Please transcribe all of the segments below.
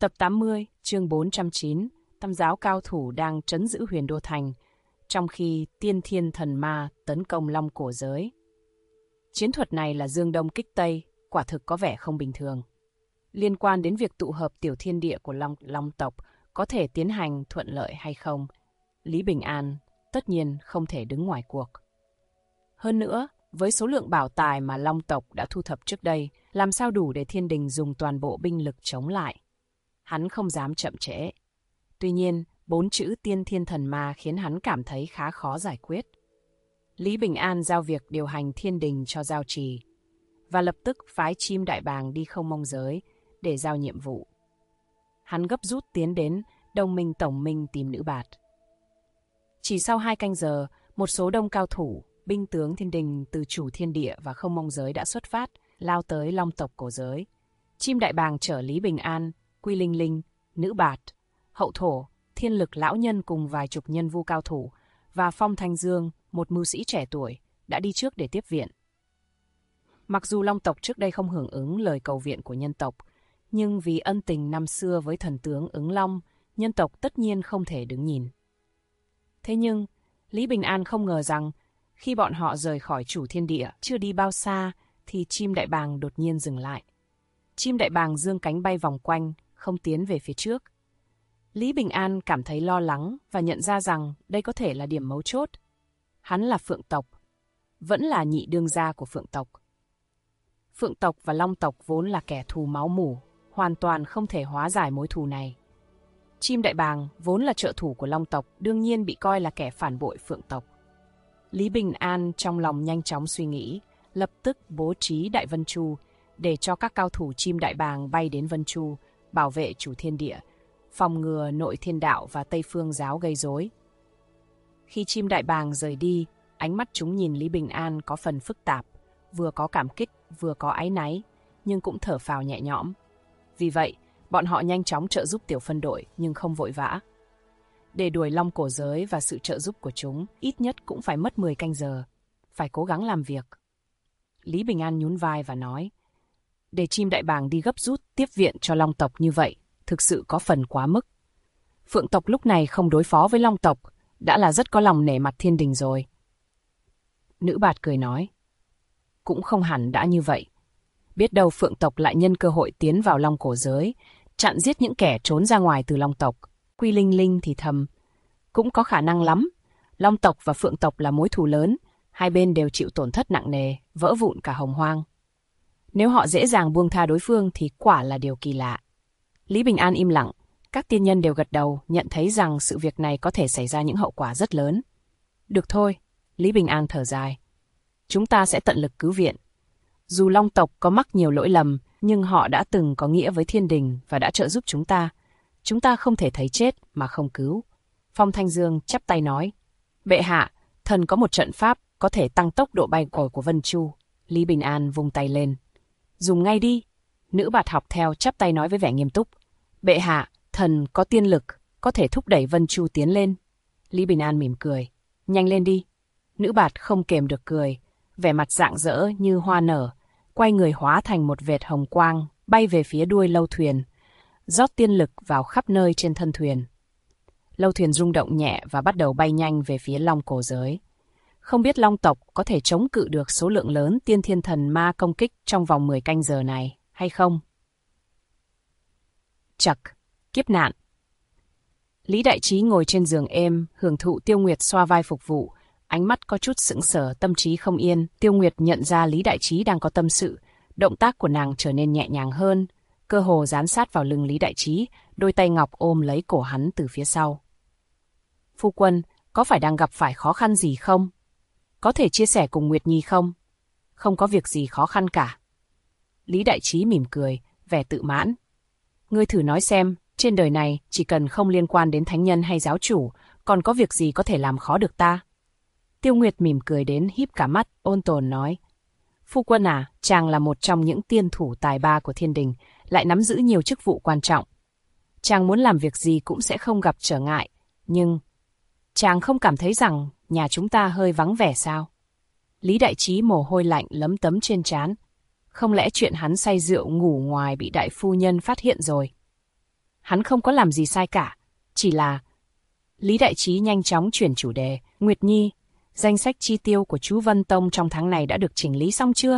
Tập 80, chương 409, Tam giáo cao thủ đang trấn giữ Huyền Đô Thành, trong khi tiên thiên thần ma tấn công Long Cổ Giới. Chiến thuật này là dương đông kích tây, quả thực có vẻ không bình thường. Liên quan đến việc tụ hợp tiểu thiên địa của Long tộc có thể tiến hành thuận lợi hay không, Lý Bình An tất nhiên không thể đứng ngoài cuộc. Hơn nữa, với số lượng bảo tài mà Long tộc đã thu thập trước đây, làm sao đủ để Thiên Đình dùng toàn bộ binh lực chống lại? Hắn không dám chậm trễ. Tuy nhiên, 4 chữ tiên thiên thần ma khiến hắn cảm thấy khá khó giải quyết. Lý Bình An giao việc điều hành Thiên Đình cho Giao Trì, và lập tức phái Chim Đại Bàng đi Không Mông Giới để giao nhiệm vụ. Hắn gấp rút tiến đến Đông Minh Tổng Minh tìm Nữ Bạt. Chỉ sau 2 canh giờ, một số đông cao thủ, binh tướng Thiên Đình từ Chủ Thiên Địa và Không Mông Giới đã xuất phát, lao tới Long tộc Cổ Giới. Chim Đại Bàng chở Lý Bình An, Quy Linh Linh, Nữ Bạt, Hậu Thổ, Thiên Lực lão nhân cùng vài chục nhân vu cao thủ, và Phong Thanh Dương, một mưu sĩ trẻ tuổi, đã đi trước để tiếp viện. Mặc dù Long tộc trước đây không hưởng ứng lời cầu viện của nhân tộc, nhưng vì ân tình năm xưa với thần tướng Ứng Long, nhân tộc tất nhiên không thể đứng nhìn. Thế nhưng, Lý Bình An không ngờ rằng, khi bọn họ rời khỏi Chủ Thiên Địa chưa đi bao xa, thì Chim Đại Bàng đột nhiên dừng lại. Chim Đại Bàng dương cánh bay vòng quanh, không tiến về phía trước. Lý Bình An cảm thấy lo lắng và nhận ra rằng đây có thể là điểm mấu chốt. Hắn là Phượng tộc, vẫn là nhị đương gia của Phượng tộc. Phượng tộc và Long tộc vốn là kẻ thù máu mủ, hoàn toàn không thể hóa giải mối thù này. Chim Đại Bàng vốn là trợ thủ của Long tộc, đương nhiên bị coi là kẻ phản bội Phượng tộc. Lý Bình An trong lòng nhanh chóng suy nghĩ, lập tức bố trí Đại Vân Chu để cho các cao thủ Chim Đại Bàng bay đến Vân Chu, bảo vệ Chủ Thiên Địa, phòng ngừa Nội Thiên Đạo và Tây Phương Giáo gây rối. Khi Chim Đại Bàng rời đi, ánh mắt chúng nhìn Lý Bình An có phần phức tạp, vừa có cảm kích, vừa có áy náy, nhưng cũng thở phào nhẹ nhõm. Vì vậy, bọn họ nhanh chóng trợ giúp tiểu phân đội nhưng không vội vã. Để đuổi Long Cổ Giới và sự trợ giúp của chúng, ít nhất cũng phải mất 10 canh giờ. Phải cố gắng làm việc. Lý Bình An nhún vai và nói, để Chim Đại Bàng đi gấp rút tiếp viện cho Long tộc như vậy, thực sự có phần quá mức. Phượng tộc lúc này không đối phó với Long tộc, đã là rất có lòng nể mặt Thiên Đình rồi. Nữ Bạt cười nói, cũng không hẳn đã như vậy. Biết đâu Phượng tộc lại nhân cơ hội tiến vào Long Cổ Giới, chặn giết những kẻ trốn ra ngoài từ Long tộc. Quy Linh Linh thì thầm, cũng có khả năng lắm. Long tộc và Phượng tộc là mối thù lớn, hai bên đều chịu tổn thất nặng nề, vỡ vụn cả Hồng Hoang. Nếu họ dễ dàng buông tha đối phương thì quả là điều kỳ lạ. Lý Bình An im lặng, các tiên nhân đều gật đầu, nhận thấy rằng sự việc này có thể xảy ra những hậu quả rất lớn. Được thôi, Lý Bình An thở dài. Chúng ta sẽ tận lực cứu viện. Dù Long tộc có mắc nhiều lỗi lầm, nhưng họ đã từng có nghĩa với Thiên Đình và đã trợ giúp chúng ta. Chúng ta không thể thấy chết mà không cứu. Phong Thanh Dương chắp tay nói, bệ hạ, thần có một trận pháp có thể tăng tốc độ bay của Vân Chu. Lý Bình An vung tay lên. Dùng ngay đi. Nữ Bạt học theo chắp tay nói với vẻ nghiêm túc. Bệ hạ, thần có tiên lực, có thể thúc đẩy Vân Chu tiến lên. Lý Bình An mỉm cười. Nhanh lên đi. Nữ Bạt không kềm được cười, vẻ mặt rạng rỡ như hoa nở, quay người hóa thành một vệt hồng quang, bay về phía đuôi lâu thuyền, rót tiên lực vào khắp nơi trên thân thuyền. Lâu thuyền rung động nhẹ và bắt đầu bay nhanh về phía Long Cổ Giới. Không biết Long tộc có thể chống cự được số lượng lớn tiên thiên thần ma công kích trong vòng 10 canh giờ này hay không? Chậc, kiếp nạn. Lý Đại Trí ngồi trên giường êm, hưởng thụ Tiêu Nguyệt xoa vai phục vụ, ánh mắt có chút sững sờ, tâm trí không yên. Tiêu Nguyệt nhận ra Lý Đại Trí đang có tâm sự, động tác của nàng trở nên nhẹ nhàng hơn, cơ hồ dán sát vào lưng Lý Đại Trí, đôi tay ngọc ôm lấy cổ hắn từ phía sau. Phu quân, có phải đang gặp phải khó khăn gì không? Có thể chia sẻ cùng Nguyệt Nhi không? Không có việc gì khó khăn cả. Lý Đại Trí mỉm cười, vẻ tự mãn. Ngươi thử nói xem, trên đời này chỉ cần không liên quan đến thánh nhân hay giáo chủ, còn có việc gì có thể làm khó được ta? Tiêu Nguyệt mỉm cười đến híp cả mắt, ôn tồn nói. Phu quân à, chàng là một trong những tiên thủ tài ba của Thiên Đình, lại nắm giữ nhiều chức vụ quan trọng. Chàng muốn làm việc gì cũng sẽ không gặp trở ngại, nhưng chàng không cảm thấy rằng nhà chúng ta hơi vắng vẻ sao? Lý Đại Trí mồ hôi lạnh lấm tấm trên trán. Không lẽ chuyện hắn say rượu ngủ ngoài bị đại phu nhân phát hiện rồi? Hắn không có làm gì sai cả, chỉ là... Lý Đại Trí nhanh chóng chuyển chủ đề. Nguyệt Nhi, danh sách chi tiêu của chú Vân Tông trong tháng này đã được chỉnh lý xong chưa?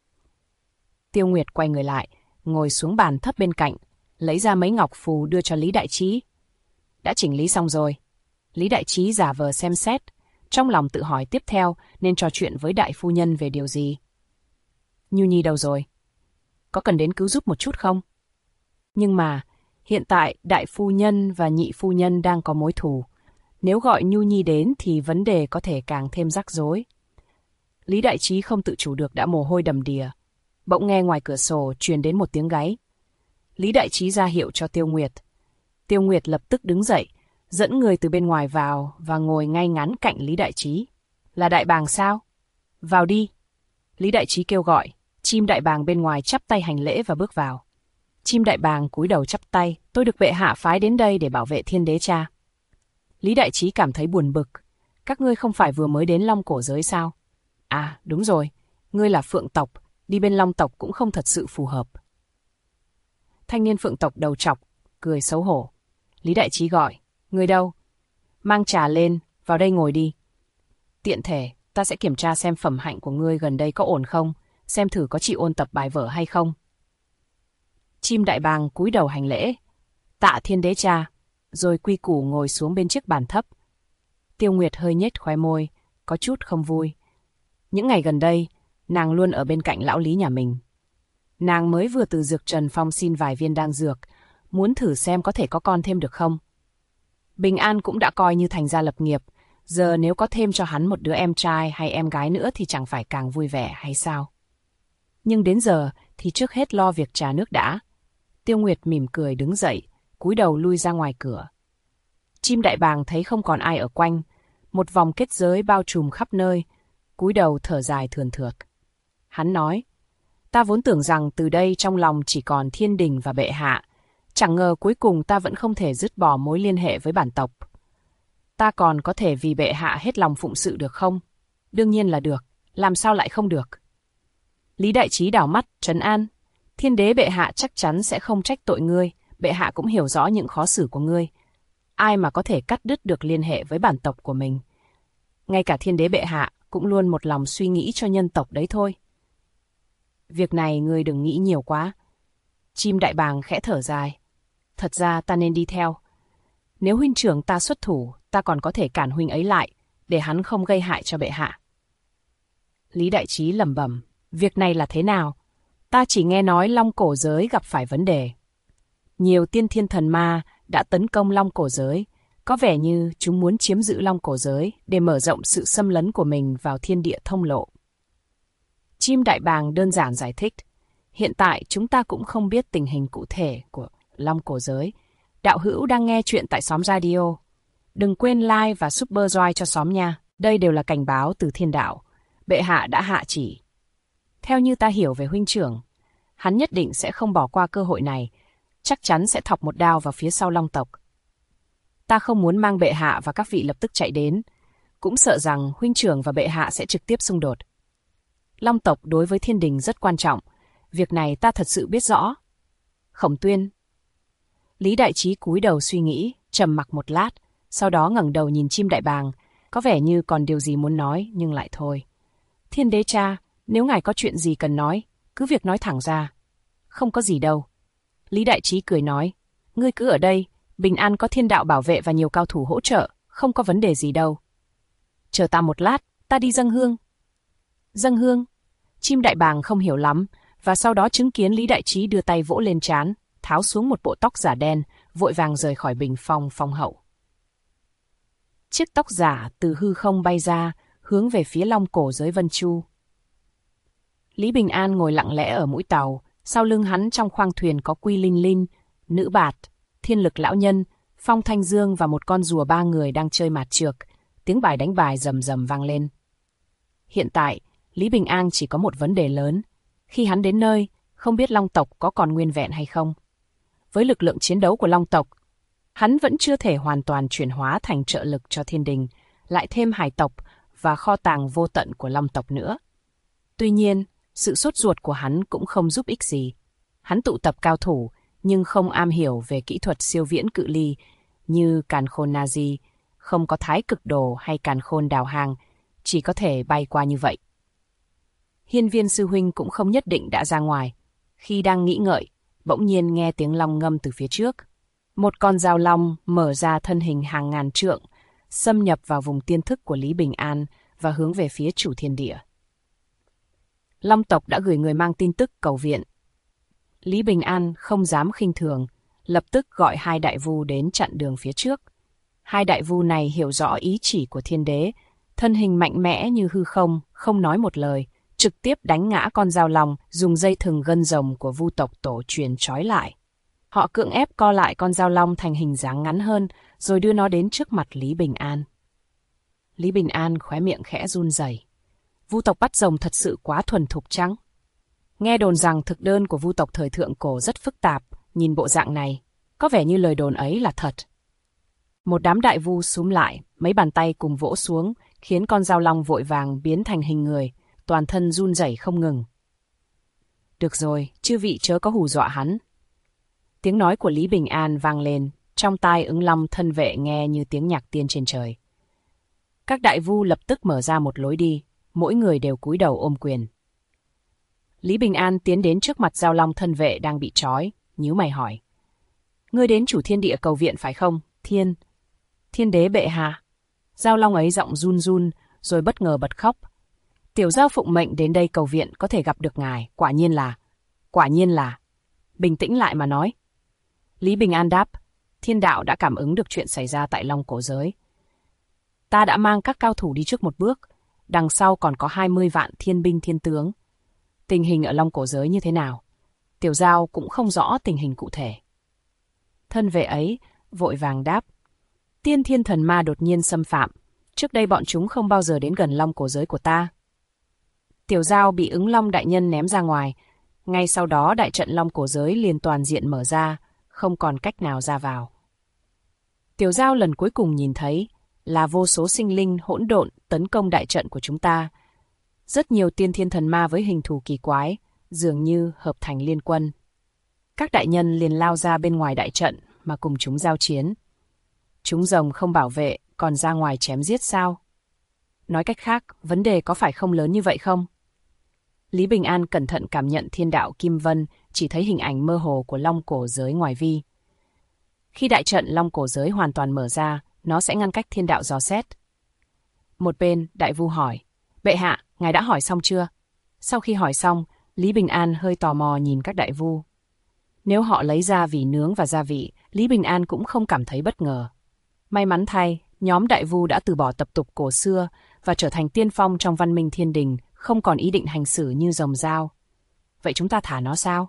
Tiêu Nguyệt quay người lại, ngồi xuống bàn thấp bên cạnh, lấy ra mấy ngọc phù đưa cho Lý Đại Trí. Đã chỉnh lý xong rồi. Lý Đại Trí giả vờ xem xét, trong lòng tự hỏi tiếp theo nên trò chuyện với đại phu nhân về điều gì. Nhu Nhi đâu rồi? Có cần đến cứu giúp một chút không? Nhưng mà, hiện tại đại phu nhân và nhị phu nhân đang có mối thù. Nếu gọi Nhu Nhi đến thì vấn đề có thể càng thêm rắc rối. Lý Đại Trí không tự chủ được đã mồ hôi đầm đìa. Bỗng nghe ngoài cửa sổ truyền đến một tiếng gáy. Lý Đại Trí ra hiệu cho Tiêu Nguyệt. Tiêu Nguyệt lập tức đứng dậy, dẫn người từ bên ngoài vào và ngồi ngay ngắn cạnh Lý Đại Trí. Là đại bàng sao? Vào đi. Lý Đại Trí kêu gọi. Chim đại bàng bên ngoài chắp tay hành lễ và bước vào. Chim đại bàng cúi đầu chắp tay. Tôi được bệ hạ phái đến đây để bảo vệ Thiên Đế cha. Lý Đại Trí cảm thấy buồn bực. Các ngươi không phải vừa mới đến Long Cổ giới sao? À, đúng rồi. Ngươi là Phượng tộc, đi bên Long tộc cũng không thật sự phù hợp. Thanh niên Phượng tộc đầu trọc, cười xấu hổ. Lý Đại Trí gọi. Ngươi đâu? Mang trà lên, vào đây ngồi đi. Tiện thể, ta sẽ kiểm tra xem phẩm hạnh của ngươi gần đây có ổn không, xem thử có chịu ôn tập bài vở hay không. Chim đại bàng cúi đầu hành lễ. Tạ Thiên Đế cha, rồi quy củ ngồi xuống bên chiếc bàn thấp. Tiêu Nguyệt hơi nhếch khóe môi, có chút không vui. Những ngày gần đây, nàng luôn ở bên cạnh lão Lý nhà mình. Nàng mới vừa từ Dược Trần Phong xin vài viên đan dược, muốn thử xem có thể có con thêm được không. Bình An cũng đã coi như thành gia lập nghiệp, giờ nếu có thêm cho hắn một đứa em trai hay em gái nữa thì chẳng phải càng vui vẻ hay sao? Nhưng đến giờ thì trước hết lo việc trà nước đã. Tiêu Nguyệt mỉm cười đứng dậy, cúi đầu lui ra ngoài cửa. Chim đại bàng thấy không còn ai ở quanh, một vòng kết giới bao trùm khắp nơi, cúi đầu thở dài thườn thượt. Hắn nói, ta vốn tưởng rằng từ đây trong lòng chỉ còn Thiên Đình và bệ hạ, chẳng ngờ cuối cùng ta vẫn không thể dứt bỏ mối liên hệ với bản tộc. Ta còn có thể vì bệ hạ hết lòng phụng sự được không? Đương nhiên là được, làm sao lại không được? Lý Đại Trí đảo mắt, trấn an. Thiên Đế bệ hạ chắc chắn sẽ không trách tội ngươi, bệ hạ cũng hiểu rõ những khó xử của ngươi. Ai mà có thể cắt đứt được liên hệ với bản tộc của mình? Ngay cả Thiên Đế bệ hạ cũng luôn một lòng suy nghĩ cho nhân tộc đấy thôi. Việc này ngươi đừng nghĩ nhiều quá. Chim đại bàng khẽ thở dài. Thật ra ta nên đi theo. Nếu huynh trưởng ta xuất thủ, ta còn có thể cản huynh ấy lại, để hắn không gây hại cho bệ hạ. Lý Đại Trí lẩm bẩm, việc này là thế nào? Ta chỉ nghe nói Long Cổ giới gặp phải vấn đề. Nhiều tiên thiên thần ma đã tấn công Long Cổ giới, có vẻ như chúng muốn chiếm giữ Long Cổ giới để mở rộng sự xâm lấn của mình vào thiên địa thông lộ. Chim đại bàng đơn giản giải thích, hiện tại chúng ta cũng không biết tình hình cụ thể của Long Cổ giới. Đạo hữu đang nghe chuyện tại xóm radio. Đừng quên like và super joy cho xóm nha. Đây đều là cảnh báo từ thiên đạo. Bệ hạ đã hạ chỉ. Theo như ta hiểu về huynh trưởng, hắn nhất định sẽ không bỏ qua cơ hội này, chắc chắn sẽ thọc một đao vào phía sau Long tộc. Ta không muốn mang bệ hạ và các vị lập tức chạy đến, cũng sợ rằng huynh trưởng và bệ hạ sẽ trực tiếp xung đột. Long tộc đối với Thiên Đình rất quan trọng, việc này ta thật sự biết rõ. Khổng Tuyên. Lý Đại Trí cúi đầu suy nghĩ, trầm mặc một lát, sau đó ngẩng đầu nhìn chim đại bàng, có vẻ như còn điều gì muốn nói nhưng lại thôi. Thiên Đế cha, nếu ngài có chuyện gì cần nói, cứ việc nói thẳng ra. Không có gì đâu. Lý Đại Trí cười nói, ngươi cứ ở đây, Bình An có thiên đạo bảo vệ và nhiều cao thủ hỗ trợ, không có vấn đề gì đâu. Chờ ta một lát, ta đi dâng hương. Dâng hương? Chim đại bàng không hiểu lắm, và sau đó chứng kiến Lý Đại Trí đưa tay vỗ lên trán, tháo xuống một bộ tóc giả đen, vội vàng rời khỏi bình phong phong hậu. Chiếc tóc giả từ hư không bay ra, hướng về phía Long Cổ giới Vân Chu. Lý Bình An ngồi lặng lẽ ở mũi tàu, sau lưng hắn trong khoang thuyền có Quy Linh Linh, Nữ Bạt, Thiên Lực Lão Nhân, Phong Thanh Dương và một con rùa ba người đang chơi mạt trược, tiếng bài đánh bài rầm rầm vang lên. Hiện tại, Lý Bình An chỉ có một vấn đề lớn, khi hắn đến nơi, không biết Long tộc có còn nguyên vẹn hay không. Với lực lượng chiến đấu của Long tộc, hắn vẫn chưa thể hoàn toàn chuyển hóa thành trợ lực cho Thiên Đình, lại thêm hải tộc và kho tàng vô tận của Long tộc nữa. Tuy nhiên, sự sốt ruột của hắn cũng không giúp ích gì. Hắn tụ tập cao thủ, nhưng không am hiểu về kỹ thuật siêu viễn cự ly như càn khôn Nazi, không có thái cực đồ hay càn khôn đào hang, chỉ có thể bay qua như vậy. Hiên Viên sư huynh cũng không nhất định đã ra ngoài. Khi đang nghĩ ngợi, bỗng nhiên nghe tiếng long ngâm từ phía trước. Một con dao long mở ra thân hình hàng ngàn trượng, xâm nhập vào vùng tiên thức của Lý Bình An và hướng về phía chủ thiên địa. Long tộc đã gửi người mang tin tức cầu viện. Lý Bình An không dám khinh thường, lập tức gọi 2 đại vu đến chặn đường phía trước. 2 đại vu này hiểu rõ ý chỉ của thiên đế, thân hình mạnh mẽ như hư không, không nói một lời, trực tiếp đánh ngã con dao long, dùng dây thừng gân rồng của vu tộc tổ truyền trói lại. Họ cưỡng ép co lại con dao long thành hình dáng ngắn hơn, rồi đưa nó đến trước mặt Lý Bình An. Lý Bình An khóe miệng khẽ run rẩy. Vu tộc bắt rồng thật sự quá thuần thục chăng? Nghe đồn rằng thực đơn của vu tộc thời thượng cổ rất phức tạp, nhìn bộ dạng này, có vẻ như lời đồn ấy là thật. Một đám đại vu xúm lại, mấy bàn tay cùng vỗ xuống, khiến con dao long vội vàng biến thành hình người, toàn thân run rẩy không ngừng. Được rồi, chư vị chớ có hù dọa hắn. Tiếng nói của Lý Bình An vang lên, trong tai Ứng Long thân vệ nghe như tiếng nhạc tiên trên trời. Các đại vu lập tức mở ra một lối đi, mỗi người đều cúi đầu ôm quyền. Lý Bình An tiến đến trước mặt dao long thân vệ đang bị trói, nhíu mày hỏi. Ngươi đến chủ thiên địa cầu viện phải không, Thiên đế bệ hạ? Dao long ấy giọng run run, rồi bất ngờ bật khóc. Tiểu giao phụng mệnh đến đây cầu viện có thể gặp được ngài, quả nhiên là. Bình tĩnh lại mà nói. Lý Bình An đáp, thiên đạo đã cảm ứng được chuyện xảy ra tại Long Cổ Giới. Ta đã mang các cao thủ đi trước một bước, đằng sau còn có 20 vạn thiên binh thiên tướng. Tình hình ở Long Cổ Giới như thế nào? Tiểu giao cũng không rõ tình hình cụ thể. Thân vệ ấy vội vàng đáp, tiên thiên thần ma đột nhiên xâm phạm, trước đây bọn chúng không bao giờ đến gần Long Cổ Giới của ta. Tiểu giao bị Ứng Long đại nhân ném ra ngoài, ngay sau đó đại trận Long Cổ Giới liền toàn diện mở ra, không còn cách nào ra vào. Tiểu giao lần cuối cùng nhìn thấy là vô số sinh linh hỗn độn tấn công đại trận của chúng ta. Rất nhiều tiên thiên thần ma với hình thù kỳ quái, dường như hợp thành liên quân. Các đại nhân liền lao ra bên ngoài đại trận mà cùng chúng giao chiến. Chúng rồng không bảo vệ, còn ra ngoài chém giết sao? Nói cách khác, vấn đề có phải không lớn như vậy không? Lý Bình An cẩn thận cảm nhận thiên đạo Kim Vân, chỉ thấy hình ảnh mơ hồ của Long Cổ Giới ngoài vi. Khi đại trận Long Cổ Giới hoàn toàn mở ra, nó sẽ ngăn cách thiên đạo dò xét. Một bên, đại vu hỏi, bệ hạ, ngài đã hỏi xong chưa? Sau khi hỏi xong, Lý Bình An hơi tò mò nhìn các đại vu. Nếu họ lấy ra vỉ nướng và gia vị, Lý Bình An cũng không cảm thấy bất ngờ. May mắn thay, nhóm đại vu đã từ bỏ tập tục cổ xưa và trở thành tiên phong trong văn minh thiên đình, không còn ý định hành xử như rồng dao. Vậy chúng ta thả nó sao?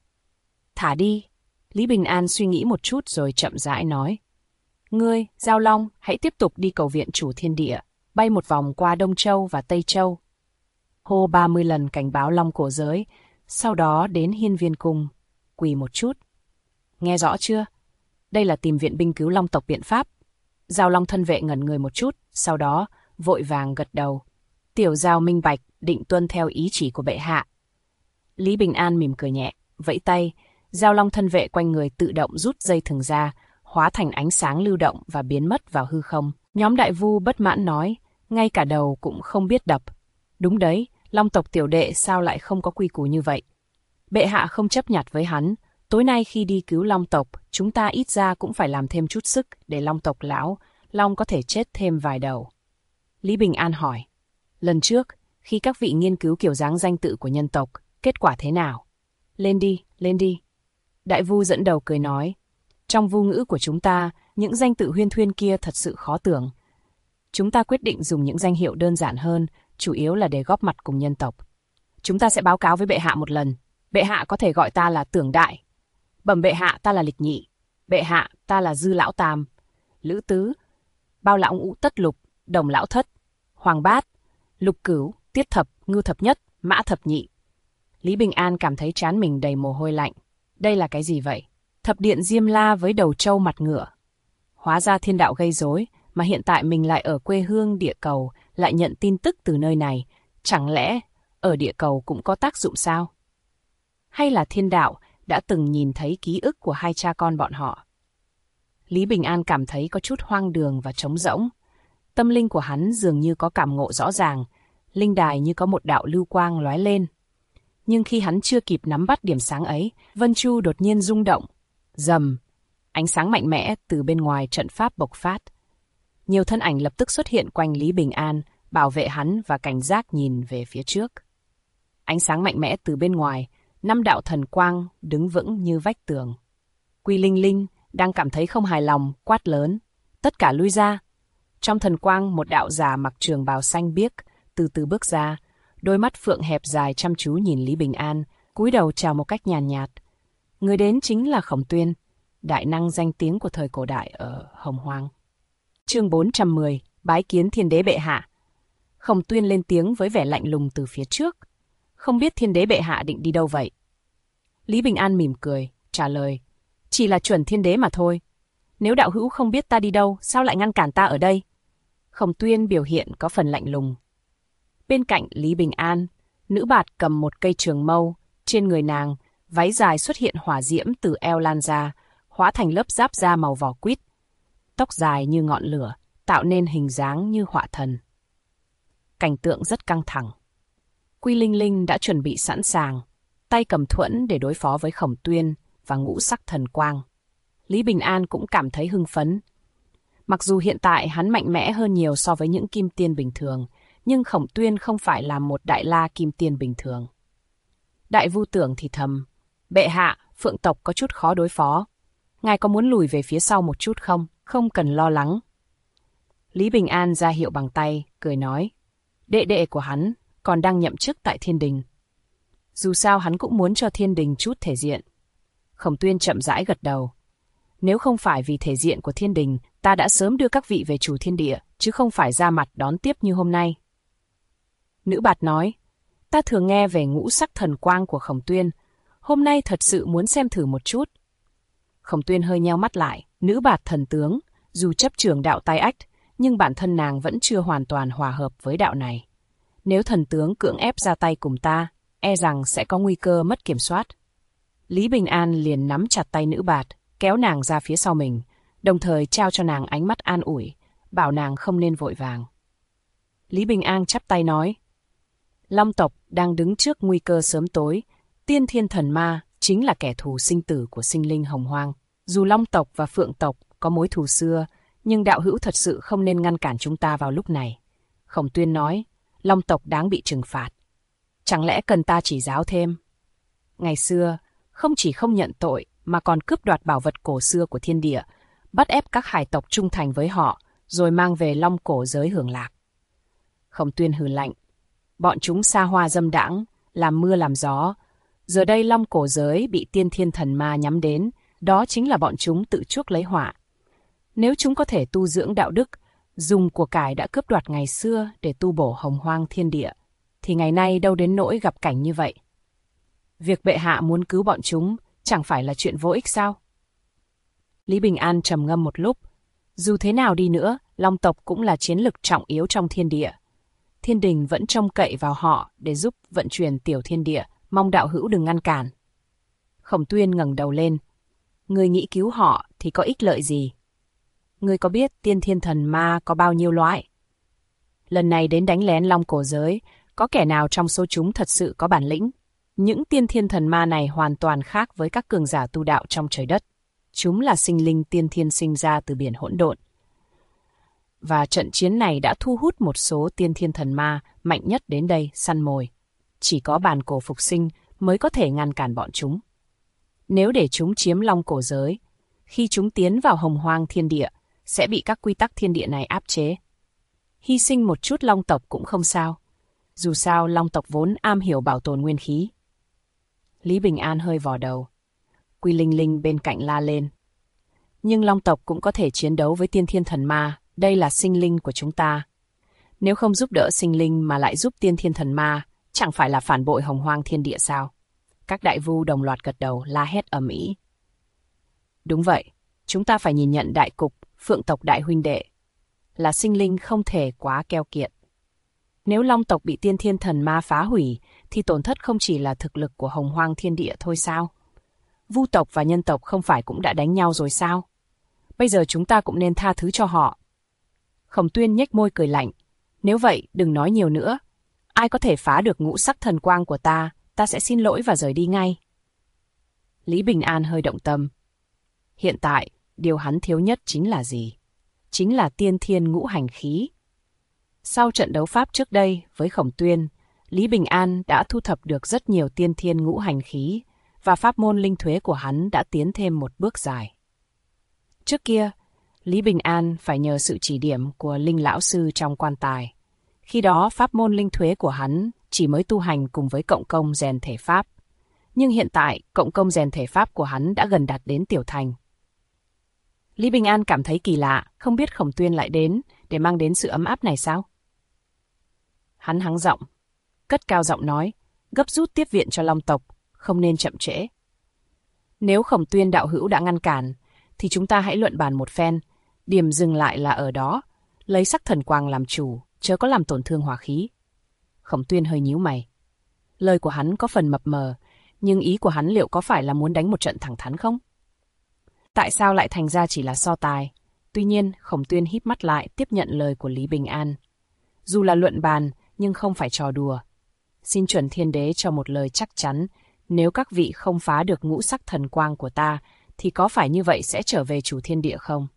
Thả đi. Lý Bình An suy nghĩ một chút rồi chậm rãi nói. Ngươi, Giao Long, hãy tiếp tục đi cầu viện chủ thiên địa, bay một vòng qua Đông Châu và Tây Châu. Hô 30 lần cảnh báo Long Cổ Giới, sau đó đến Hiên Viên Cung, quỳ một chút. Nghe rõ chưa? Đây là tìm viện binh cứu Long tộc biện pháp. Giao Long thân vệ ngẩn người một chút, sau đó vội vàng gật đầu. Tiểu Giao minh bạch, định tuân theo ý chỉ của bệ hạ. Lý Bình An mỉm cười nhẹ, vẫy tay, Giao Long thân vệ quanh người tự động rút dây thừng ra, hóa thành ánh sáng lưu động và biến mất vào hư không. Nhóm đại vu bất mãn nói, ngay cả đầu cũng không biết đập. Đúng đấy, Long tộc tiểu đệ sao lại không có quy củ như vậy? Bệ hạ không chấp nhặt với hắn, tối nay khi đi cứu Long tộc, chúng ta ít ra cũng phải làm thêm chút sức để Long tộc lão, Long có thể chết thêm vài đầu. Lý Bình An hỏi, lần trước, khi các vị nghiên cứu kiểu dáng danh tự của nhân tộc, kết quả thế nào? Lên đi, lên đi. Đại vu dẫn đầu cười nói, trong vu ngữ của chúng ta, những danh tự huyên thuyên kia thật sự khó tưởng. Chúng ta quyết định dùng những danh hiệu đơn giản hơn, chủ yếu là để góp mặt cùng nhân tộc. Chúng ta sẽ báo cáo với bệ hạ một lần. Bệ hạ có thể gọi ta là Tưởng Đại. Bẩm bệ hạ ta là Lịch Nhị. Bệ hạ ta là Dư Lão Tam, Lữ Tứ, Bao Lão Ngũ Tất Lục, Đồng Lão Thất, Hoàng Bát, Lục Cửu, Tiết Thập, Ngưu Thập Nhất, Mã Thập Nhị. Lý Bình An cảm thấy trán mình đầy mồ hôi lạnh. Đây là cái gì vậy? Thập điện Diêm La với đầu trâu mặt ngựa. Hóa ra thiên đạo gây rối, mà hiện tại mình lại ở quê hương địa cầu, lại nhận tin tức từ nơi này. Chẳng lẽ ở địa cầu cũng có tác dụng sao? Hay là thiên đạo đã từng nhìn thấy ký ức của hai cha con bọn họ. Lý Bình An cảm thấy có chút hoang đường và trống rỗng. Tâm linh của hắn dường như có cảm ngộ rõ ràng, linh đài như có một đạo lưu quang lóe lên. Nhưng khi hắn chưa kịp nắm bắt điểm sáng ấy, Vân Chu đột nhiên rung động. Rầm, ánh sáng mạnh mẽ từ bên ngoài trận pháp bộc phát. Nhiều thân ảnh lập tức xuất hiện quanh Lý Bình An, bảo vệ hắn và cảnh giác nhìn về phía trước. Ánh sáng mạnh mẽ từ bên ngoài, 5 đạo thần quang đứng vững như vách tường. Quy Linh Linh đang cảm thấy không hài lòng, quát lớn. Tất cả lui ra. Trong thần quang, một đạo già mặc trường bào xanh biếc, từ từ bước ra. Đôi mắt phượng hẹp dài chăm chú nhìn Lý Bình An, cúi đầu chào một cách nhàn nhạt. Người đến chính là Khổng Tuyên, đại năng danh tiếng của thời cổ đại ở Hồng Hoang. Chương 410, bái kiến Thiên Đế bệ hạ. Khổng Tuyên lên tiếng với vẻ lạnh lùng từ phía trước. Không biết Thiên Đế bệ hạ định đi đâu vậy? Lý Bình An mỉm cười, trả lời. Chỉ là chuẩn Thiên Đế mà thôi. Nếu đạo hữu không biết ta đi đâu, sao lại ngăn cản ta ở đây? Khổng Tuyên biểu hiện có phần lạnh lùng. Bên cạnh Lý Bình An, nữ bạt cầm một cây trường mâu, trên người nàng, váy dài xuất hiện hỏa diễm từ eo lan ra, hóa thành lớp giáp da màu vỏ quýt. Tóc dài như ngọn lửa, tạo nên hình dáng như họa thần. Cảnh tượng rất căng thẳng. Quy Linh Linh đã chuẩn bị sẵn sàng, tay cầm thuẫn để đối phó với Khổng Tuyên và ngũ sắc thần quang. Lý Bình An cũng cảm thấy hưng phấn. Mặc dù hiện tại hắn mạnh mẽ hơn nhiều so với những kim tiên bình thường, nhưng Khổng Tuyên không phải là một đại la kim tiên bình thường. Đại Vu Tưởng thì thầm, bệ hạ, Phượng tộc có chút khó đối phó. Ngài có muốn lùi về phía sau một chút không? Không cần lo lắng. Lý Bình An ra hiệu bằng tay, cười nói, đệ đệ của hắn còn đang nhậm chức tại Thiên Đình. Dù sao hắn cũng muốn cho Thiên Đình chút thể diện. Khổng Tuyên chậm rãi gật đầu. Nếu không phải vì thể diện của Thiên Đình, ta đã sớm đưa các vị về chủ thiên địa, chứ không phải ra mặt đón tiếp như hôm nay. Nữ bạt nói, ta thường nghe về ngũ sắc thần quang của Khổng Tuyên, hôm nay thật sự muốn xem thử một chút. Khổng Tuyên hơi nheo mắt lại, nữ bạt thần tướng, dù chấp trưởng đạo tai ách, nhưng bản thân nàng vẫn chưa hoàn toàn hòa hợp với đạo này. Nếu thần tướng cưỡng ép ra tay cùng ta, e rằng sẽ có nguy cơ mất kiểm soát. Lý Bình An liền nắm chặt tay nữ bạt, kéo nàng ra phía sau mình, đồng thời trao cho nàng ánh mắt an ủi, bảo nàng không nên vội vàng. Lý Bình An chắp tay nói, Long tộc đang đứng trước nguy cơ sớm tối, tiên thiên thần ma chính là kẻ thù sinh tử của sinh linh hồng hoang. Dù Long tộc và Phượng tộc có mối thù xưa, nhưng đạo hữu thật sự không nên ngăn cản chúng ta vào lúc này. Khổng Tuyên nói, Long tộc đáng bị trừng phạt. Chẳng lẽ cần ta chỉ giáo thêm? Ngày xưa, không chỉ không nhận tội, mà còn cướp đoạt bảo vật cổ xưa của thiên địa, bắt ép các hải tộc trung thành với họ, rồi mang về Long cổ giới hưởng lạc. Khổng Tuyên hừ lạnh, bọn chúng xa hoa dâm đãng, làm mưa làm gió. Giờ đây Long cổ giới bị tiên thiên thần ma nhắm đến, đó chính là bọn chúng tự chuốc lấy họa. Nếu chúng có thể tu dưỡng đạo đức, dùng của cải đã cướp đoạt ngày xưa để tu bổ hồng hoang thiên địa, thì ngày nay đâu đến nỗi gặp cảnh như vậy. Việc bệ hạ muốn cứu bọn chúng chẳng phải là chuyện vô ích sao? Lý Bình An trầm ngâm một lúc. Dù thế nào đi nữa, Long tộc cũng là chiến lực trọng yếu trong thiên địa. Thiên đình vẫn trông cậy vào họ để giúp vận chuyển tiểu thiên địa, mong đạo hữu đừng ngăn cản. Khổng Tuyên ngẩng đầu lên. Người nghĩ cứu họ thì có ích lợi gì? Người có biết tiên thiên thần ma có bao nhiêu loại? Lần này đến đánh lén Long cổ giới, có kẻ nào trong số chúng thật sự có bản lĩnh? Những tiên thiên thần ma này hoàn toàn khác với các cường giả tu đạo trong trời đất. Chúng là sinh linh tiên thiên sinh ra từ biển hỗn độn. Và trận chiến này đã thu hút một số tiên thiên thần ma mạnh nhất đến đây săn mồi. Chỉ có bàn cổ phục sinh mới có thể ngăn cản bọn chúng. Nếu để chúng chiếm Long cổ giới, khi chúng tiến vào hồng hoang thiên địa, sẽ bị các quy tắc thiên địa này áp chế. Hy sinh một chút Long tộc cũng không sao. Dù sao Long tộc vốn am hiểu bảo tồn nguyên khí. Lý Bình An hơi vò đầu. Quy Linh Linh bên cạnh la lên. Nhưng Long tộc cũng có thể chiến đấu với tiên thiên thần ma, đây là sinh linh của chúng ta. Nếu không giúp đỡ sinh linh mà lại giúp tiên thiên thần ma, chẳng phải là phản bội hồng hoang thiên địa sao? Các đại vu đồng loạt gật đầu la hét ầm ĩ. Đúng vậy, chúng ta phải nhìn nhận đại cục, Phượng tộc đại huynh đệ. Là sinh linh không thể quá keo kiệt. Nếu Long tộc bị tiên thiên thần ma phá hủy, thì tổn thất không chỉ là thực lực của hồng hoang thiên địa thôi sao? Vu tộc và nhân tộc không phải cũng đã đánh nhau rồi sao? Bây giờ chúng ta cũng nên tha thứ cho họ. Khổng Tuyên nhếch môi cười lạnh. Nếu vậy, đừng nói nhiều nữa. Ai có thể phá được ngũ sắc thần quang của ta sẽ xin lỗi và rời đi ngay. Lý Bình An hơi động tâm. Hiện tại, điều hắn thiếu nhất chính là gì? Chính là tiên thiên ngũ hành khí. Sau trận đấu pháp trước đây với Khổng Tuyên, Lý Bình An đã thu thập được rất nhiều tiên thiên ngũ hành khí và pháp môn linh thuế của hắn đã tiến thêm một bước dài. Trước kia, Lý Bình An phải nhờ sự chỉ điểm của Linh Lão Sư trong quan tài. Khi đó pháp môn linh thuế của hắn chỉ mới tu hành cùng với cộng công rèn thể pháp. Nhưng hiện tại cộng công rèn thể pháp của hắn đã gần đạt đến tiểu thành. Lý Bình An cảm thấy kỳ lạ, không biết Khổng Tuyên lại đến để mang đến sự ấm áp này sao? Hắn hắng giọng, cất cao giọng nói, gấp rút tiếp viện cho Long tộc, không nên chậm trễ. Nếu Khổng Tuyên đạo hữu đã ngăn cản, thì chúng ta hãy luận bàn một phen, điểm dừng lại là ở đó, lấy sắc thần quang làm chủ, chớ có làm tổn thương hỏa khí. Khổng Tuyên hơi nhíu mày. Lời của hắn có phần mập mờ, nhưng ý của hắn liệu có phải là muốn đánh một trận thẳng thắn không? Tại sao lại thành ra chỉ là so tài? Tuy nhiên, Khổng Tuyên híp mắt lại tiếp nhận lời của Lý Bình An. Dù là luận bàn, nhưng không phải trò đùa. Xin chuẩn thiên đế cho một lời chắc chắn, nếu các vị không phá được ngũ sắc thần quang của ta, thì có phải như vậy sẽ trở về chủ thiên địa không?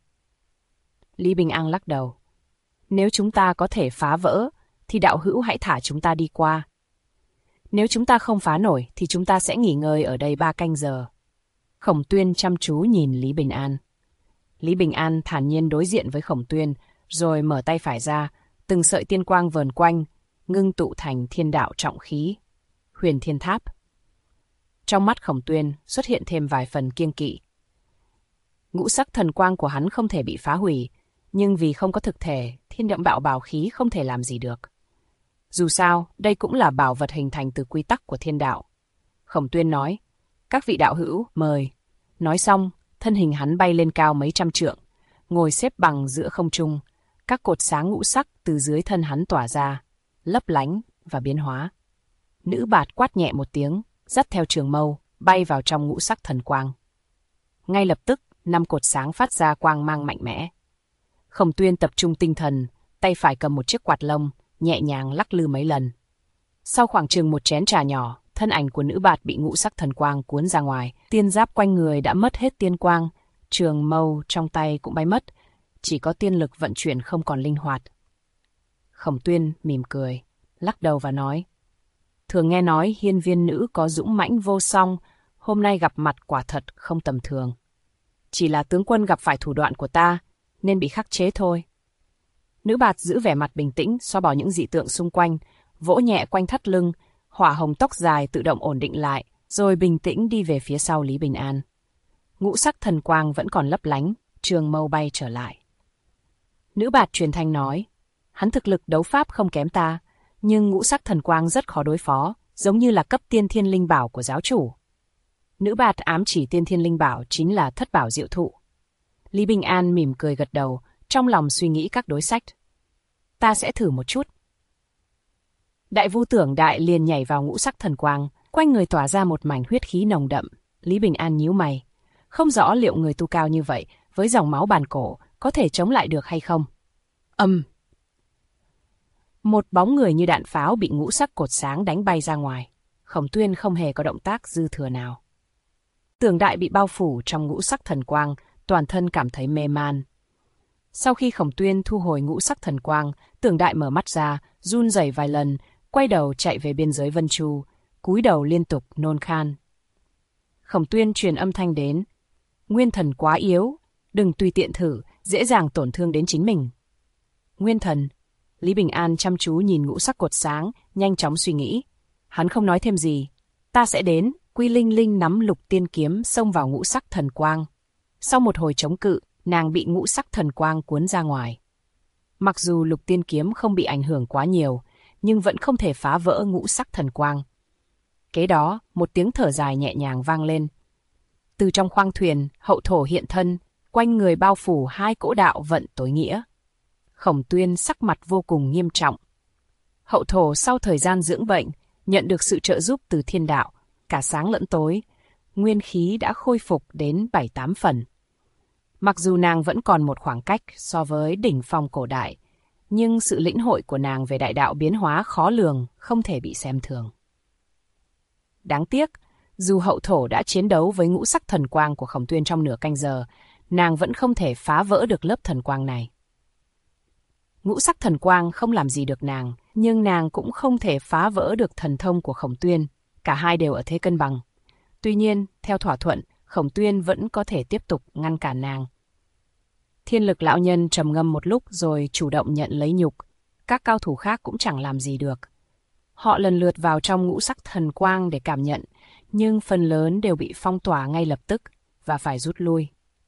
Lý Bình An lắc đầu. Nếu chúng ta có thể phá vỡ, thì đạo hữu hãy thả chúng ta đi qua. Nếu chúng ta không phá nổi, thì chúng ta sẽ nghỉ ngơi ở đây 3 canh giờ. Khổng Tuyên chăm chú nhìn Lý Bình An. Lý Bình An thản nhiên đối diện với Khổng Tuyên, rồi mở tay phải ra, từng sợi tiên quang vờn quanh, ngưng tụ thành thiên đạo trọng khí, Huyền Thiên Tháp. Trong mắt Khổng Tuyên xuất hiện thêm vài phần kiêng kỵ. Ngũ sắc thần quang của hắn không thể bị phá hủy, nhưng vì không có thực thể, thiên đạo bảo khí không thể làm gì được. Dù sao, đây cũng là bảo vật hình thành từ quy tắc của thiên đạo. Khổng Tuyên nói, các vị đạo hữu, mời. Nói xong, thân hình hắn bay lên cao mấy trăm trượng, ngồi xếp bằng giữa không trung. Các cột sáng ngũ sắc từ dưới thân hắn tỏa ra, lấp lánh và biến hóa. Nữ bạt quát nhẹ một tiếng, dắt theo trường mâu, bay vào trong ngũ sắc thần quang. Ngay lập tức, 5 cột sáng phát ra quang mang mạnh mẽ. Khổng Tuyên tập trung tinh thần, tay phải cầm một chiếc quạt lông, nhẹ nhàng lắc lư mấy lần. Sau khoảng chừng một chén trà nhỏ, thân ảnh của nữ bạt bị ngũ sắc thần quang cuốn ra ngoài. Tiên giáp quanh người đã mất hết tiên quang, trường mâu trong tay cũng bay mất, chỉ có tiên lực vận chuyển không còn linh hoạt. Khổng Tuyên mỉm cười, lắc đầu và nói, thường nghe nói hiên viên nữ có dũng mãnh vô song, hôm nay gặp mặt quả thật không tầm thường. Chỉ là tướng quân gặp phải thủ đoạn của ta, nên bị khắc chế thôi. Nữ bạt giữ vẻ mặt bình tĩnh, xóa bỏ những dị tượng xung quanh, vỗ nhẹ quanh thắt lưng, hỏa hồng tóc dài tự động ổn định lại, rồi bình tĩnh đi về phía sau Lý Bình An. Ngũ sắc thần quang vẫn còn lấp lánh, trường mâu bay trở lại. Nữ bạt truyền thanh nói, hắn thực lực đấu pháp không kém ta, nhưng ngũ sắc thần quang rất khó đối phó, giống như là cấp tiên thiên linh bảo của giáo chủ. Nữ bạt ám chỉ tiên thiên linh bảo chính là thất bảo diệu thụ. Lý Bình An mỉm cười gật đầu, trong lòng suy nghĩ các đối sách. Ta sẽ thử một chút. Đại Vu Tưởng Đại liền nhảy vào ngũ sắc thần quang, quanh người tỏa ra một mảnh huyết khí nồng đậm. Lý Bình An nhíu mày, không rõ liệu người tu cao như vậy, với dòng máu bàn cổ, có thể chống lại được hay không. Một bóng người như đạn pháo bị ngũ sắc cột sáng đánh bay ra ngoài. Khổng Tuyên không hề có động tác dư thừa nào. Tưởng Đại bị bao phủ trong ngũ sắc thần quang, toàn thân cảm thấy mê man. Sau khi Khổng Tuyên thu hồi ngũ sắc thần quang, Tưởng Đại mở mắt ra, run rẩy vài lần, quay đầu chạy về biên giới Vân Chu, cúi đầu liên tục nôn khan. Khổng Tuyên truyền âm thanh đến, Nguyên thần quá yếu, đừng tùy tiện thử, dễ dàng tổn thương đến chính mình. Nguyên thần. Lý Bình An chăm chú nhìn ngũ sắc cột sáng, nhanh chóng suy nghĩ. Hắn không nói thêm gì. Ta sẽ đến. Quy Linh Linh nắm lục tiên kiếm xông vào ngũ sắc thần quang. Sau một hồi chống cự, nàng bị ngũ sắc thần quang cuốn ra ngoài. Mặc dù lục tiên kiếm không bị ảnh hưởng quá nhiều, nhưng vẫn không thể phá vỡ ngũ sắc thần quang. Kế đó, một tiếng thở dài nhẹ nhàng vang lên. Từ trong khoang thuyền, hậu thổ hiện thân, quanh người bao phủ 2 cỗ đạo vận tối nghĩa. Khổng Tuyên sắc mặt vô cùng nghiêm trọng. Hậu thổ sau thời gian dưỡng bệnh, nhận được sự trợ giúp từ thiên đạo, cả sáng lẫn tối, nguyên khí đã khôi phục đến 7-8 phần. Mặc dù nàng vẫn còn một khoảng cách so với đỉnh phong cổ đại, nhưng sự lĩnh hội của nàng về đại đạo biến hóa khó lường không thể bị xem thường. Đáng tiếc, dù hậu thổ đã chiến đấu với ngũ sắc thần quang của Khổng Tuyên trong nửa canh giờ, nàng vẫn không thể phá vỡ được lớp thần quang này. Ngũ sắc thần quang không làm gì được nàng, nhưng nàng cũng không thể phá vỡ được thần thông của Khổng Tuyên. Cả hai đều ở thế cân bằng. Tuy nhiên, theo thỏa thuận, Khổng Tuyên vẫn có thể tiếp tục ngăn cản nàng. Thiên Lực lão nhân trầm ngâm một lúc rồi chủ động nhận lấy nhục. Các cao thủ khác cũng chẳng làm gì được. Họ lần lượt vào trong ngũ sắc thần quang để cảm nhận, nhưng phần lớn đều bị phong tỏa ngay lập tức và phải rút lui.